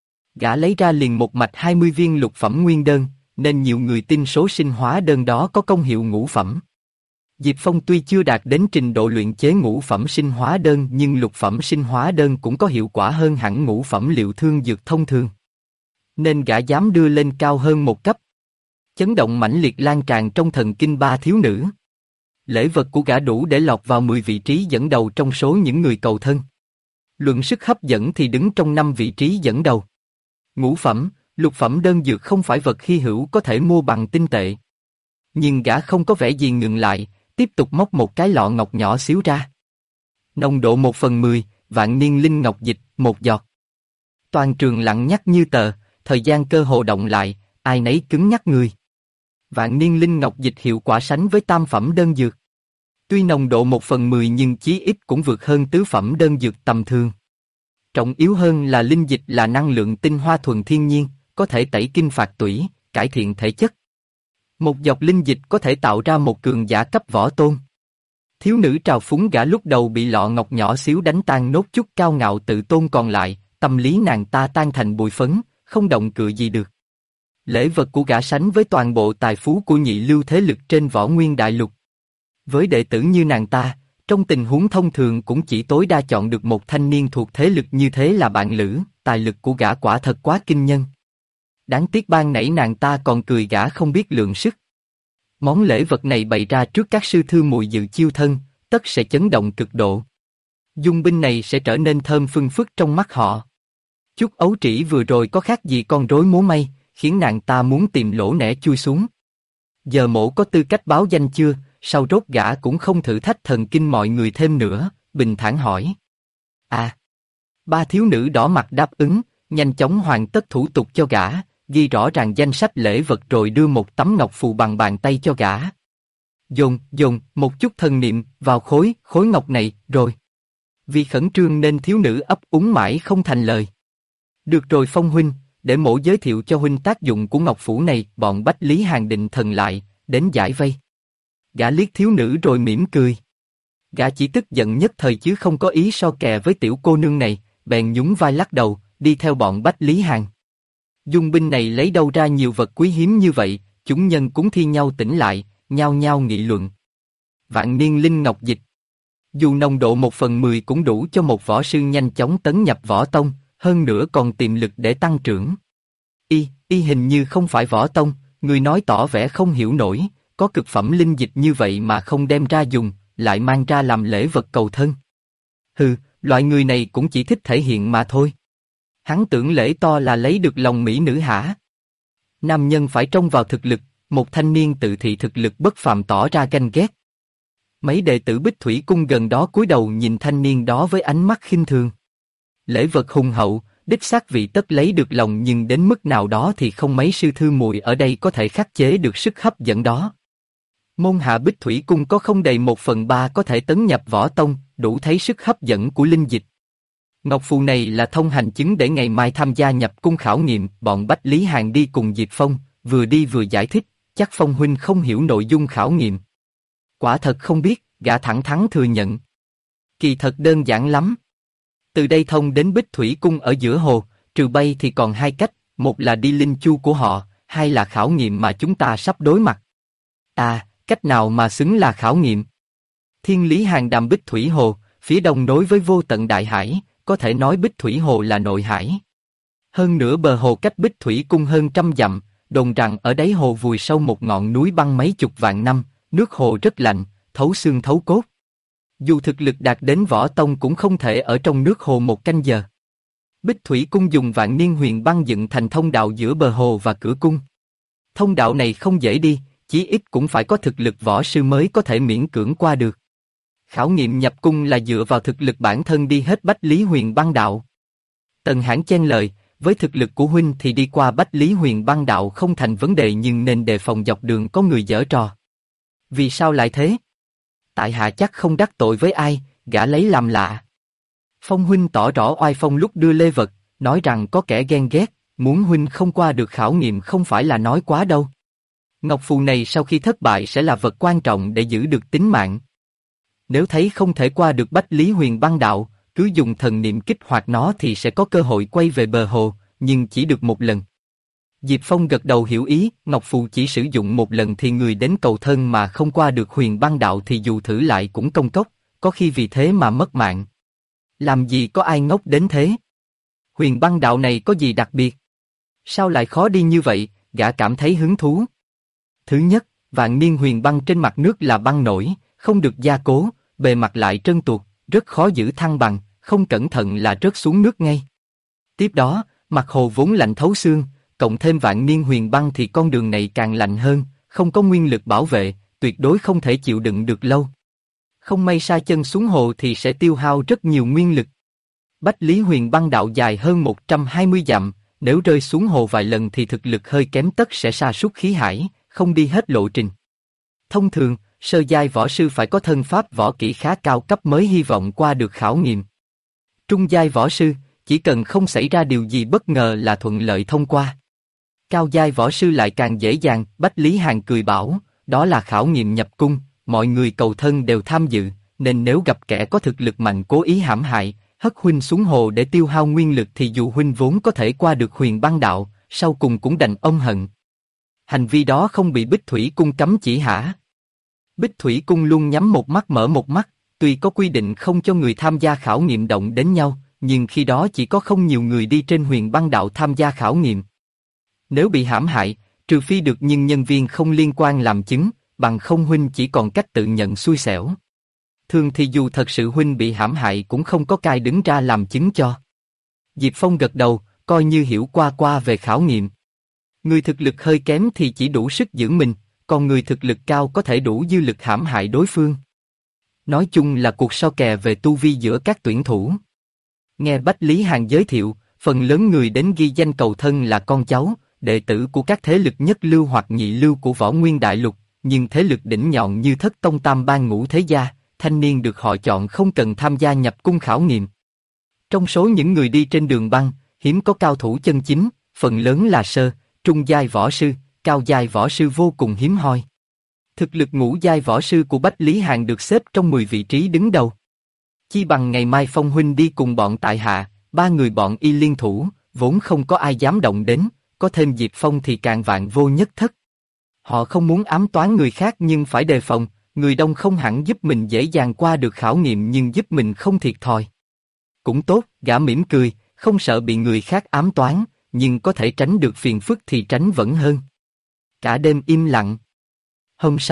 Gã lấy ra liền một mạch 20 viên lục phẩm nguyên đơn, nên nhiều người tin số sinh hóa đơn đó có công hiệu ngũ phẩm. Diệp Phong tuy chưa đạt đến trình độ luyện chế ngũ phẩm sinh hóa đơn nhưng lục phẩm sinh hóa đơn cũng có hiệu quả hơn hẳn ngũ phẩm liệu thương dược thông thường. Nên gã dám đưa lên cao hơn một cấp. Chấn động mãnh liệt lan tràn trong thần kinh ba thiếu nữ. Lễ vật của gã đủ để lọt vào 10 vị trí dẫn đầu trong số những người cầu thân. Luận sức hấp dẫn thì đứng trong 5 vị trí dẫn đầu. Ngũ phẩm, lục phẩm đơn dược không phải vật hy hữu có thể mua bằng tinh tệ. Nhưng gã không có vẻ gì ngừng lại, tiếp tục móc một cái lọ ngọc nhỏ xíu ra. Nồng độ 1/10, vạn niên linh ngọc dịch, 1 giọt. Toàn trường lặng nhắc như tờ, thời gian cơ hồ động lại, ai nấy cứng nhắc người. Vạn niên linh ngọc dịch hiệu quả sánh với tam phẩm đơn dược. Tuy nồng độ 1/10 nhưng chí ít cũng vượt hơn tứ phẩm đơn dược tầm thường. Trọng yếu hơn là linh dịch là năng lượng tinh hoa thuần thiên nhiên, có thể tẩy kinh phạt tủy, cải thiện thể chất. Một giọt linh dịch có thể tạo ra một cường giả cấp võ tôn. Thiếu nữ trào phúng gã lúc đầu bị lọ ngọc nhỏ xíu đánh tan nốt chút cao ngạo tự tôn còn lại, tâm lý nàng ta tan thành bụi phấn, không động cựa gì được. Lễ vật của gã sánh với toàn bộ tài phú của nhị lưu thế lực trên võ nguyên đại lục. Với đệ tử như nàng ta, trong tình huống thông thường cũng chỉ tối đa chọn được một thanh niên thuộc thế lực như thế là bạn lữ, tài lực của gã quả thật quá kinh nhân. Đáng tiếc ban nãy nàng ta còn cười gã không biết lượng sức. Món lễ vật này bày ra trước các sư thư muội dự chiêu thân, tất sẽ chấn động cực độ. Dung binh này sẽ trở nên thơm phưng phức trong mắt họ. Chút ấu trĩ vừa rồi có khác gì con rối múa may, khiến nàng ta muốn tìm lỗ nẻ chui xuống. Giờ mổ có tư cách báo danh chưa, sau rốt gã cũng không thử thách thần kinh mọi người thêm nữa, bình thản hỏi. À! Ba thiếu nữ đỏ mặt đáp ứng, nhanh chóng hoàn tất thủ tục cho gã, ghi rõ ràng danh sách lễ vật rồi đưa một tấm ngọc phù bằng bàn tay cho gã. Dồn, một chút thần niệm vào khối ngọc này, rồi. Vì khẩn trương nên thiếu nữ ấp úng mãi không thành lời. Được rồi Phong huynh, để mổ giới thiệu cho huynh tác dụng của ngọc phủ này, bọn Bách Lý Hàn định thần lại, đến giải vây. Gã liếc thiếu nữ rồi mỉm cười. Gã chỉ tức giận nhất thời chứ không có ý so kè với tiểu cô nương này, bèn nhún vai lắc đầu, đi theo bọn Bách Lý Hàn. Dung binh này lấy đâu ra nhiều vật quý hiếm như vậy, chúng nhân cũng thi nhau tỉnh lại, nhao nhao nghị luận. Vạn niên linh ngọc dịch. Dù nồng độ 1/10 cũng đủ cho một võ sư nhanh chóng tấn nhập võ tông, hơn nữa còn tiềm lực để tăng trưởng. Y hình như không phải võ tông, người nói tỏ vẻ không hiểu nổi, có cực phẩm linh dịch như vậy mà không đem ra dùng, lại mang ra làm lễ vật cầu thân. Hừ, loại người này cũng chỉ thích thể hiện mà thôi. Hắn tưởng lễ to là lấy được lòng mỹ nữ hả? Nam nhân phải trông vào thực lực, một thanh niên tự thị thực lực bất phàm tỏ ra ganh ghét. Mấy đệ tử Bích Thủy Cung gần đó cúi đầu nhìn thanh niên đó với ánh mắt khinh thường. Lễ vật hùng hậu, đích xác vị tất lấy được lòng, nhưng đến mức nào đó thì không mấy sư thư muội ở đây có thể khắc chế được sức hấp dẫn đó. Môn hạ Bích Thủy Cung có không đầy 1/3 có thể tấn nhập võ tông, đủ thấy sức hấp dẫn của linh dịch. Ngọc phù này là thông hành chứng để ngày mai tham gia nhập cung khảo nghiệm. Bọn Bách Lý Hàn đi cùng Diệp Phong, vừa đi vừa giải thích, chắc Phong huynh không hiểu nội dung khảo nghiệm. Quả thật không biết, gã thẳng thắn thừa nhận. Kỳ thật đơn giản lắm. Từ đây thông đến Bích Thủy Cung ở giữa hồ, trừ bay thì còn hai cách, một là đi linh chu của họ, hai là khảo nghiệm mà chúng ta sắp đối mặt. À, cách nào mà xứng là khảo nghiệm? Thiên lý hàng đàm Bích Thủy Hồ, phía đông nối với vô tận đại hải, có thể nói Bích Thủy Hồ là nội hải. Hơn nữa bờ hồ cách Bích Thủy Cung hơn 100 dặm, đồn rằng ở đáy hồ vùi sâu một ngọn núi băng mấy chục vạn năm, nước hồ rất lạnh, thấu xương thấu cốt. Dù thực lực đạt đến võ tông cũng không thể ở trong nước hồ một canh giờ. Bích Thủy Cung dùng vạn niên huyền băng dựng thành thông đạo giữa bờ hồ và cửa cung. Thông đạo này không dễ đi, chí ít cũng phải có thực lực võ sư mới có thể miễn cưỡng qua được. Khảo nghiệm nhập cung là dựa vào thực lực bản thân đi hết Bách Lý Huyền Băng Đạo. Tần Hãn chen lời, với thực lực của huynh thì đi qua Bách Lý Huyền Băng Đạo không thành vấn đề, nhưng nên đề phòng dọc đường có người giở trò. Vì sao lại thế? Tại hạ chắc không đắc tội với ai, gã lấy làm lạ. Phong huynh tỏ rõ oai phong lúc đưa lễ vật, nói rằng có kẻ ghen ghét, muốn huynh không qua được khảo nghiệm không phải là nói quá đâu. Ngọc phù này sau khi thất bại sẽ là vật quan trọng để giữ được tính mạng. Nếu thấy không thể qua được Bách Lý Huyền Băng Đạo, cứ dùng thần niệm kích hoạt nó thì sẽ có cơ hội quay về bờ hồ, nhưng chỉ được một lần. Diệp Phong gật đầu hiểu ý, Ngọc phù chỉ sử dụng một lần thì người đến cầu thân mà không qua được Huyền Băng Đạo thì dù thử lại cũng công cốc, có khi vì thế mà mất mạng. Làm gì có ai ngốc đến thế? Huyền Băng Đạo này có gì đặc biệt? Sao lại khó đi như vậy? Gã cảm thấy hứng thú. Thứ nhất, vạn niên huyền băng trên mặt nước là băng nổi, không được gia cố, bề mặt lại trơn tuột, rất khó giữ thăng bằng, không cẩn thận là rớt xuống nước ngay. Tiếp đó, mặt hồ vốn lạnh thấu xương, cộng thêm vạn niên huyền băng thì con đường này càng lạnh hơn, không có nguyên lực bảo vệ, tuyệt đối không thể chịu đựng được lâu. Không may sa chân xuống hồ thì sẽ tiêu hao rất nhiều nguyên lực. Bách Lý Huyền Băng Đạo dài hơn 120 dặm, nếu rơi xuống hồ vài lần thì thực lực hơi kém tất sẽ sa sút khí hải, không đi hết lộ trình. Thông thường, sơ giai võ sư phải có thân pháp võ kỹ khá cao cấp mới hy vọng qua được khảo nghiệm. Trung giai võ sư, chỉ cần không xảy ra điều gì bất ngờ là thuận lợi thông qua. Cao giai võ sư lại càng dễ dàng. Bách Lý Hàn cười bảo, đó là khảo nghiệm nhập cung, mọi người cầu thân đều tham dự, nên nếu gặp kẻ có thực lực mạnh cố ý hãm hại, hất huynh xuống hồ để tiêu hao nguyên lực thì dù huynh vốn có thể qua được Huyền Băng Đạo, sau cùng cũng đành ôm hận. Hành vi đó không bị Bích Thủy Cung cấm chỉ hả? Bích Thủy Cung luôn nhắm một mắt mở một mắt, tuy có quy định không cho người tham gia khảo nghiệm động đến nhau, nhưng khi đó chỉ có không nhiều người đi trên Huyền Băng Đạo tham gia khảo nghiệm. Nếu bị hãm hại, trừ phi được nhưng nhân viên không liên quan làm chứng, bằng không huynh chỉ còn cách tự nhận xui xẻo. Thường thì dù thật sự huynh bị hãm hại cũng không có cai đứng ra làm chứng cho. Diệp Phong gật đầu, coi như hiểu qua về khảo nghiệm. Người thực lực hơi kém thì chỉ đủ sức giữ mình, còn người thực lực cao có thể đủ dư lực hãm hại đối phương. Nói chung là cuộc so kè về tu vi giữa các tuyển thủ. Nghe Bách Lý Hàn giới thiệu, phần lớn người đến ghi danh cầu thân là con cháu, đệ tử của các thế lực nhất lưu hoặc nhị lưu của Võ Nguyên Đại Lục, nhưng thế lực đỉnh nhọn như Thất Tông Tam Bang Ngũ Thế Gia, thanh niên được họ chọn không cần tham gia nhập cung khảo nghiệm. Trong số những người đi trên đường băng, hiếm có cao thủ chân chính, phần lớn là sơ, trung giai võ sư, cao giai võ sư vô cùng hiếm hoi. Thực lực ngũ giai võ sư của Bách Lý Hàn được xếp trong 10 vị trí đứng đầu. Chi bằng ngày mai Phong huynh đi cùng bọn tại hạ, 3 người bọn y liên thủ, vốn không có ai dám động đến, có thêm Diệp Phong thì càng vạn vô nhất thất. Họ không muốn ám toán người khác nhưng phải đề phòng, người đông không hẳn giúp mình dễ dàng qua được khảo nghiệm nhưng giúp mình không thiệt thòi. Cũng tốt, gã mỉm cười, không sợ bị người khác ám toán, nhưng có thể tránh được phiền phức thì tránh vẫn hơn. Cả đêm im lặng. Hôm sau,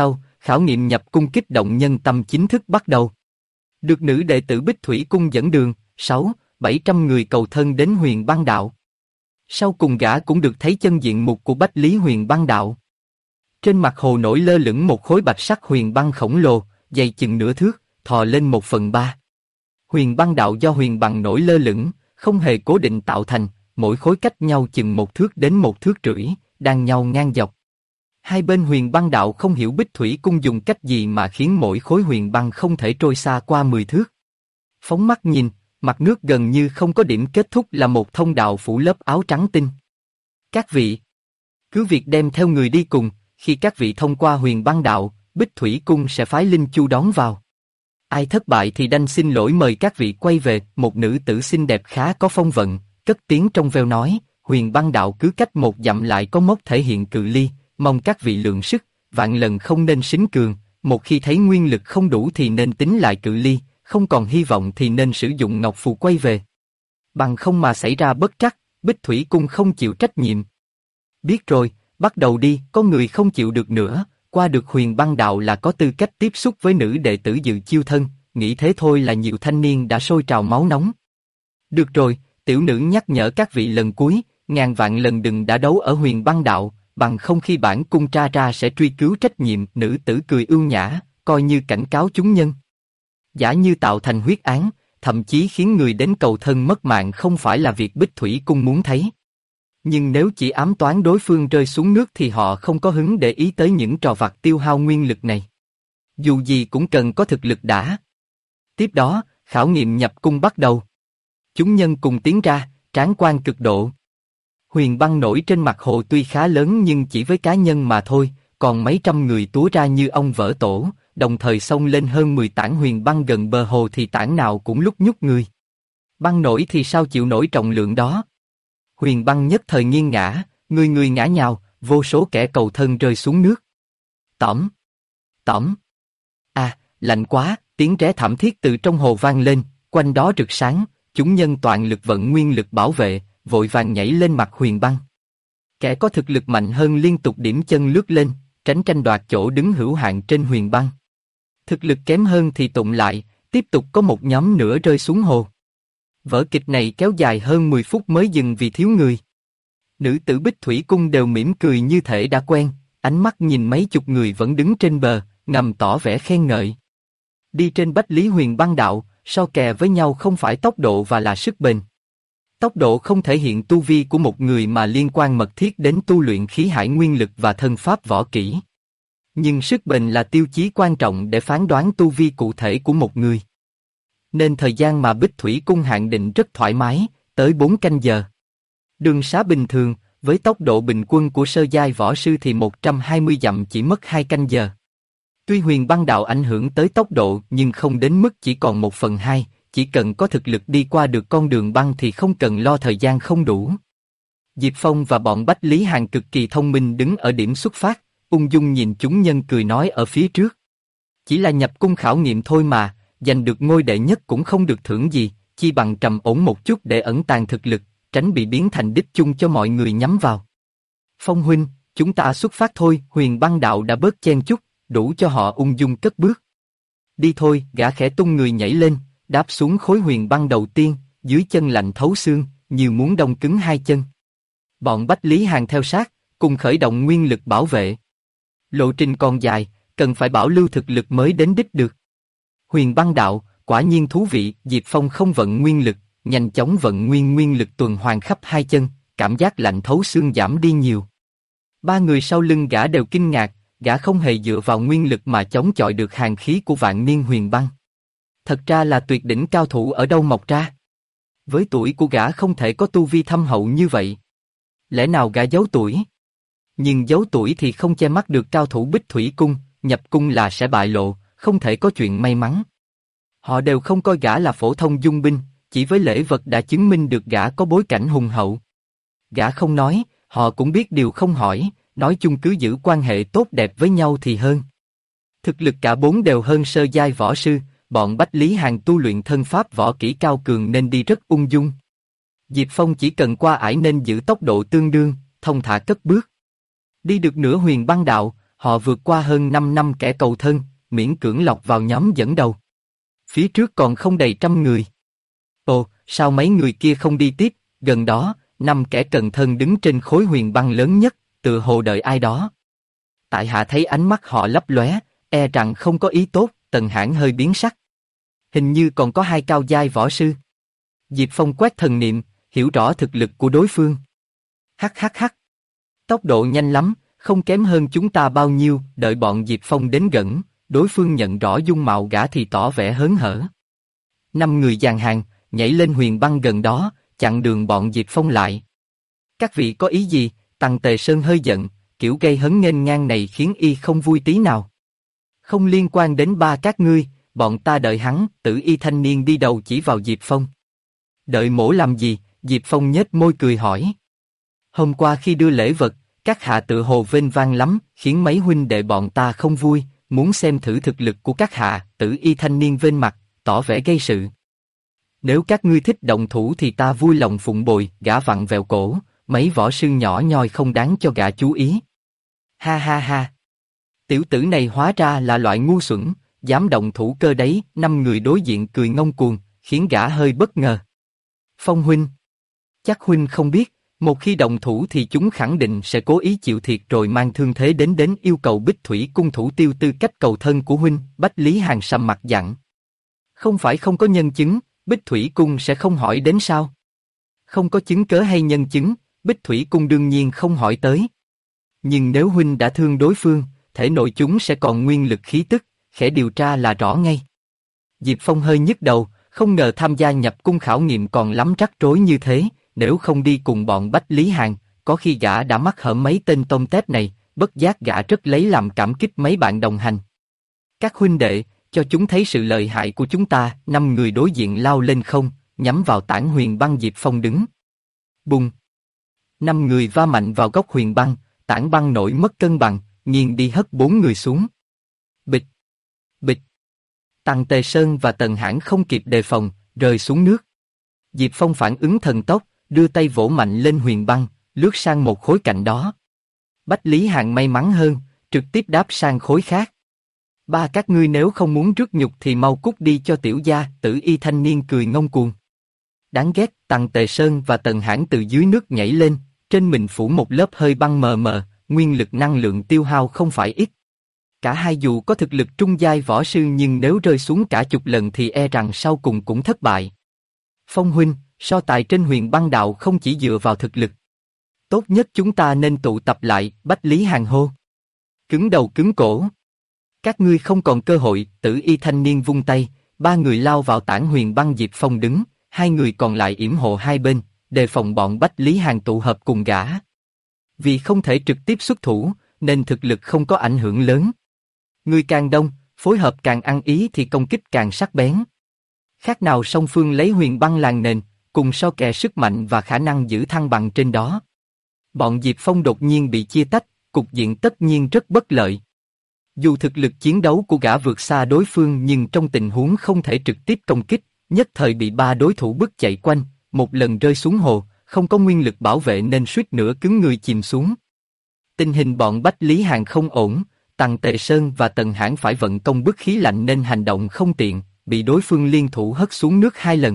khảo nghiệm nhập cung kích động nhân tâm chính thức bắt đầu. Được nữ đệ tử Bích Thủy Cung dẫn đường, 600-700 người cầu thân đến Huyền Băng Đạo. Sau cùng gã cũng được thấy chân diện mục của Bách Lý Huyền Băng Đạo. Trên mặt hồ nổi lơ lửng một khối bạch sắc huyền băng khổng lồ, dày chừng nửa thước, thò lên 1/3. Huyền Băng Đạo do huyền băng nổi lơ lửng, không hề cố định tạo thành, mỗi khối cách nhau chừng 1 thước đến 1 thước rưỡi, đan nhau ngang dọc. Hai bên Huyền Băng Đạo không hiểu Bích Thủy Cung dùng cách gì mà khiến mỗi khối huyền băng không thể trôi xa qua 10 thước. Phóng mắt nhìn, mặt nước gần như không có điểm kết thúc là một thông đạo phủ lớp áo trắng tinh. Các vị, cứ việc đem theo người đi cùng, khi các vị thông qua Huyền Băng Đạo, Bích Thủy Cung sẽ phái linh chu đón vào. Ai thất bại thì đành xin lỗi mời các vị quay về. Một nữ tử xinh đẹp khá có phong vận, cất tiếng trong veo nói, Huyền Băng Đạo cứ cách 1 dặm lại có mốc thể hiện cự ly, mong các vị lượng sức, vạn lần không nên sính cường, một khi thấy nguyên lực không đủ thì nên tính lại cự ly, không còn hy vọng thì nên sử dụng ngọc phù quay về. Bằng không mà xảy ra bất trắc, Bích Thủy Cung không chịu trách nhiệm. Biết rồi, bắt đầu đi. Có người không chịu được nữa, qua được Huyền Băng Đạo là có tư cách tiếp xúc với nữ đệ tử dự chiêu thân, nghĩ thế thôi là nhiều thanh niên đã sôi trào máu nóng. Được rồi, tiểu nữ nhắc nhở các vị lần cuối, ngàn vạn lần đừng đã đấu ở Huyền Băng Đạo, bằng không khi bản cung tra ra sẽ truy cứu trách nhiệm. Nữ tử cười ưu nhã, coi như cảnh cáo chúng nhân. Giả như tạo thành huyết án, thậm chí khiến người đến cầu thân mất mạng không phải là việc Bích Thủy Cung muốn thấy. Nhưng nếu chỉ ám toán đối phương rơi xuống nước thì họ không có hứng để ý tới những trò vặt tiêu hao nguyên lực này. Dù gì cũng cần có thực lực đã. Tiếp đó, khảo nghiệm nhập cung bắt đầu. Chúng nhân cùng tiến ra, tráng quan cực độ. Huyền băng nổi trên mặt hồ tuy khá lớn nhưng chỉ với cá nhân mà thôi, còn mấy trăm người túa ra như ong vỡ tổ, đồng thời xông lên hơn 10 tảng huyền băng gần bờ hồ thì tảng nào cũng lúc nhúc người. Băng nổi thì sao chịu nổi trọng lượng đó? Huyền băng nhất thời nghiêng ngã, người người ngã nhào, vô số kẻ cầu thân rơi xuống nước. Tỏm! Tỏm! À, lạnh quá, tiếng ré thảm thiết từ trong hồ vang lên, quanh đó rực sáng, chúng nhân toàn lực vận nguyên lực bảo vệ, vội vàng nhảy lên mặt huyền băng. Kẻ có thực lực mạnh hơn liên tục điểm chân lướt lên, tránh tranh đoạt chỗ đứng hữu hạn trên huyền băng. Thực lực kém hơn thì tụng lại, tiếp tục có một nhóm nữa rơi xuống hồ. Vở kịch này kéo dài hơn 10 phút mới dừng vì thiếu người. Nữ tử Bích Thủy Cung đều mỉm cười như thể đã quen, ánh mắt nhìn mấy chục người vẫn đứng trên bờ, ngầm tỏ vẻ khen ngợi. Đi trên Bách Lý Huyền Băng Đạo, so kè với nhau không phải tốc độ và là sức bền. Tốc độ không thể hiện tu vi của một người mà liên quan mật thiết đến tu luyện khí hải nguyên lực và thân pháp võ kỹ. Nhưng sức bền là tiêu chí quan trọng để phán đoán tu vi cụ thể của một người. Nên thời gian mà Bích Thủy Cung hạn định rất thoải mái, tới 4 canh giờ. Đường xá bình thường, với tốc độ bình quân của sơ giai võ sư thì 120 dặm chỉ mất 2 canh giờ. Tuy Huyền Băng Đạo ảnh hưởng tới tốc độ nhưng không đến mức chỉ còn 1/2, chỉ cần có thực lực đi qua được con đường băng thì không cần lo thời gian không đủ. Diệp Phong và bọn Bách Lý Hàn cực kỳ thông minh đứng ở điểm xuất phát, ung dung nhìn chúng nhân cười nói ở phía trước. Chỉ là nhập cung khảo nghiệm thôi mà, giành được ngôi đệ nhất cũng không được thưởng gì, chi bằng trầm ổn một chút để ẩn tàng thực lực, tránh bị biến thành đích chung cho mọi người nhắm vào. Phong huynh, chúng ta xuất phát thôi. Huyền Băng Đạo đã bớt chen chút, đủ cho họ ung dung cất bước. Đi thôi. Gã khẽ tung người nhảy lên, đáp xuống khối huyền băng đầu tiên, dưới chân lạnh thấu xương, như muốn đông cứng hai chân. Bọn Bách Lý Hàn theo sát, cùng khởi động nguyên lực bảo vệ. Lộ trình còn dài, cần phải bảo lưu thực lực mới đến đích được. Huyền Băng Đạo, quả nhiên thú vị. Diệp Phong không vận nguyên lực, nhanh chóng vận nguyên lực tuần hoàn khắp hai chân, cảm giác lạnh thấu xương giảm đi nhiều. Ba người sau lưng gã đều kinh ngạc, gã không hề dựa vào nguyên lực mà chống chọi được hàn khí của vạn niên huyền băng. Thật ra là tuyệt đỉnh cao thủ ở đâu mọc ra? Với tuổi của gã không thể có tu vi thâm hậu như vậy. Lẽ nào gã giấu tuổi? Nhưng giấu tuổi thì không che mắt được cao thủ Bích Thủy Cung, nhập cung là sẽ bại lộ, không thể có chuyện may mắn. Họ đều không coi gã là phổ thông dung binh, chỉ với lễ vật đã chứng minh được gã có bối cảnh hùng hậu. Gã không nói, họ cũng biết điều không hỏi, nói chung cứ giữ quan hệ tốt đẹp với nhau thì hơn. Thực lực cả bốn đều hơn sơ giai võ sư, bọn Bách Lý Hàn tu luyện thân pháp võ kỹ cao cường nên đi rất ung dung. Diệp Phong chỉ cần qua ải nên giữ tốc độ tương đương, thông thả cất bước. Đi được nửa Huyền Băng Đạo, Họ vượt qua hơn 5 năm kẻ cầu thân, miễn cưỡng lọt vào nhóm dẫn đầu. Phía trước còn không đầy 100 người. Ồ, sao mấy người kia không đi tiếp? Gần đó, 5 kẻ cần thân đứng trên khối huyền băng lớn nhất, tựa hồ đợi ai đó. Tại hạ thấy ánh mắt họ lấp lóe, e rằng không có ý tốt. Tần Hãn hơi biến sắc. Hình như còn có 2 cao giai võ sư. Diệp Phong quét thần niệm, hiểu rõ thực lực của đối phương. Hắc hắc hắc. Tốc độ nhanh lắm, không kém hơn chúng ta bao nhiêu. Đợi bọn Diệp Phong đến gần, đối phương nhận rõ dung mạo gã thì tỏ vẻ hớn hở. 5 người dàn hàng, nhảy lên huyền băng gần đó, chặn đường bọn Diệp Phong lại. Các vị có ý gì? Tằng Tề Sơn hơi giận, kiểu gây hấn nghênh ngang này khiến y không vui tí nào. Không liên quan đến ba các ngươi, bọn ta đợi hắn. Tử y thanh niên đi đầu chỉ vào Diệp Phong. Đợi mổ làm gì? Diệp Phong nhếch môi cười hỏi. Hôm qua khi đưa lễ vật, các hạ tự hồ vênh vang lắm, khiến mấy huynh đệ bọn ta không vui, muốn xem thử thực lực của các hạ. Tử y thanh niên vênh mặt, tỏ vẻ gây sự. Nếu các ngươi thích động thủ thì ta vui lòng phụng bồi. Gã vặn vẹo cổ, mấy võ sư nhỏ nhoi không đáng cho gã chú ý. Ha ha ha. Tiểu tử này hóa ra là loại ngu xuẩn, dám động thủ cơ đấy. 5 người đối diện cười ngông cuồng, khiến gã hơi bất ngờ. Phong huynh, chắc huynh không biết, một khi động thủ thì chúng khẳng định sẽ cố ý chịu thiệt rồi mang thương thế đến yêu cầu Bích Thủy cung thủ tiêu tư cách cầu thân của huynh. Bách Lý Hàn sầm mặt dặn. Không phải không có nhân chứng, Bích Thủy cung sẽ không hỏi đến sao? Không có chứng cớ hay nhân chứng, Bích Thủy cung đương nhiên không hỏi tới. Nhưng nếu huynh đã thương đối phương, thể nội chúng sẽ còn nguyên lực khí tức, khẽ điều tra là rõ ngay. Diệp Phong hơi nhức đầu, không ngờ tham gia nhập cung khảo nghiệm còn lắm rắc rối như thế. Nếu không đi cùng bọn Bách Lý Hàn, có khi gã đã mắc hở mấy tên tôm tép này. Bất giác gã rất lấy làm cảm kích mấy bạn đồng hành. Các huynh đệ, cho chúng thấy sự lợi hại của chúng ta. 5 người đối diện lao lên không, nhắm vào tảng huyền băng Diệp Phong đứng. Bùng! 5 người va mạnh vào góc huyền băng, tảng băng nổi mất cân bằng, nghiêng đi hất 4 người xuống. Bịch! Bịch! Tằng Tề Sơn và Tần Hãn không kịp đề phòng, rơi xuống nước. Diệp Phong phản ứng thần tốc, đưa tay vỗ mạnh lên huyền băng, lướt sang một khối cạnh đó. Bách Lý Hàn may mắn hơn, trực tiếp đáp sang khối khác. Ba các ngươi nếu không muốn rước nhục thì mau cút đi cho tiểu gia. Tử y thanh niên cười ngông cuồng. Đáng ghét. Tằng Tề Sơn và Tần Hãn từ dưới nước nhảy lên, trên mình phủ một lớp hơi băng mờ mờ, nguyên lực năng lượng tiêu hao không phải ít. Cả hai dù có thực lực trung giai võ sư nhưng nếu rơi xuống cả chục lần thì e rằng sau cùng cũng thất bại. Phong huynh, so tài trên huyền băng đạo không chỉ dựa vào thực lực. Tốt nhất chúng ta nên tụ tập lại. Bách Lý Hàn hô. Cứng đầu cứng cổ. Các ngươi không còn cơ hội. Tử y thanh niên vung tay, 3 người lao vào tảng huyền băng Diệp Phong đứng, 2 người còn lại yểm hộ hai bên, đề phòng bọn Bách Lý Hàn tụ hợp cùng gã. Vì không thể trực tiếp xuất thủ, nên thực lực không có ảnh hưởng lớn. Người càng đông, phối hợp càng ăn ý thì công kích càng sắc bén. Khác nào song phương lấy huyền băng làm nền, cùng so kè sức mạnh và khả năng giữ thăng bằng trên đó. Bọn Diệp Phong đột nhiên bị chia tách, cục diện tất nhiên rất bất lợi. Dù thực lực chiến đấu của gã vượt xa đối phương nhưng trong tình huống không thể trực tiếp công kích, nhất thời bị 3 đối thủ bức chạy quanh, một lần rơi xuống hồ, không có nguyên lực bảo vệ nên suýt nữa cứng người chìm xuống. Tình hình bọn Bách Lý Hàn không ổn, Tằng Tề Sơn và Tần Hãn phải vận công bức khí lạnh nên hành động không tiện, bị đối phương liên thủ hất xuống nước 2 lần.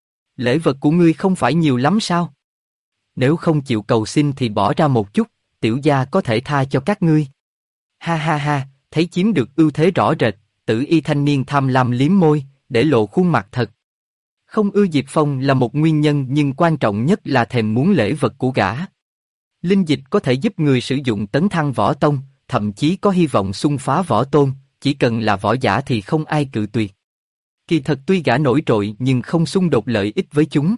Lễ vật của ngươi không phải nhiều lắm sao? Nếu không chịu cầu xin thì bỏ ra một chút, tiểu gia có thể tha cho các ngươi. Ha ha ha, thấy chiếm được ưu thế rõ rệt, Tử y thanh niên tham lam liếm môi, để lộ khuôn mặt thật. Không ưa Diệp Phong là một nguyên nhân nhưng quan trọng nhất là thèm muốn lễ vật của gã. Linh dịch có thể giúp người sử dụng tấn thăng võ tông, thậm chí có hy vọng xung phá võ tôn, chỉ cần là võ giả thì không ai cự tuyệt. Kỳ thật tuy gã nổi trội nhưng không xung đột lợi ích với chúng.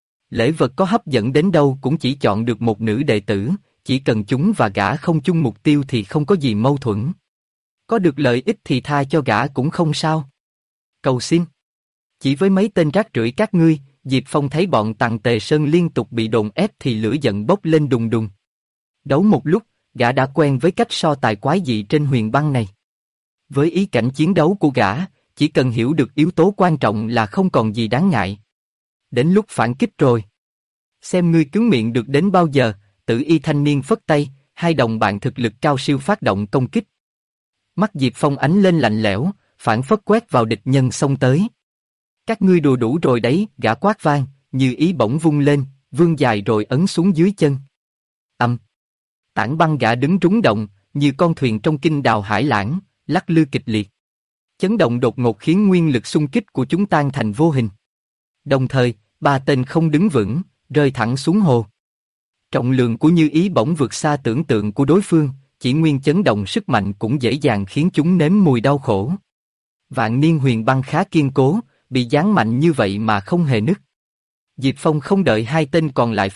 Lễ vật có hấp dẫn đến đâu cũng chỉ chọn được một nữ đệ tử, chỉ cần chúng và gã không chung mục tiêu thì không có gì mâu thuẫn. Có được lợi ích thì tha cho gã cũng không sao. Cầu xin. Chỉ với mấy tên rác rưởi các ngươi, Diệp Phong thấy bọn Tằng Tề Sơn liên tục bị đồn ép thì lửa giận bốc lên đùng đùng. Đấu một lúc, gã đã quen với cách so tài quái dị trên huyền băng này. Với ý cảnh chiến đấu của gã, chỉ cần hiểu được yếu tố quan trọng là không còn gì đáng ngại. Đến lúc phản kích rồi. Xem ngươi cứng miệng được đến bao giờ. Tử y thanh niên phất tay, hai đồng bạn thực lực cao siêu phát động công kích. Mắt Diệp Phong ánh lên lạnh lẽo, phảng phất quét vào địch nhân xông tới. Các ngươi đùa đủ rồi đấy, gã quát vang, như ý bỗng vung lên, vươn dài rồi ấn xuống dưới chân. Tảng băng gã đứng rúng động, như con thuyền trong kinh đào hải lãng, lắc lư kịch liệt. Chấn động đột ngột khiến nguyên lực xung kích của chúng tan thành vô hình. Đồng thời, ba tên không đứng vững, rơi thẳng xuống hồ. Trọng lượng của Như Ý bỗng vượt xa tưởng tượng của đối phương, chỉ nguyên chấn động sức mạnh cũng dễ dàng khiến chúng nếm mùi đau khổ. Vạn niên huyền băng khá kiên cố, bị giáng mạnh như vậy mà không hề nứt. Diệp Phong không đợi hai tên còn lại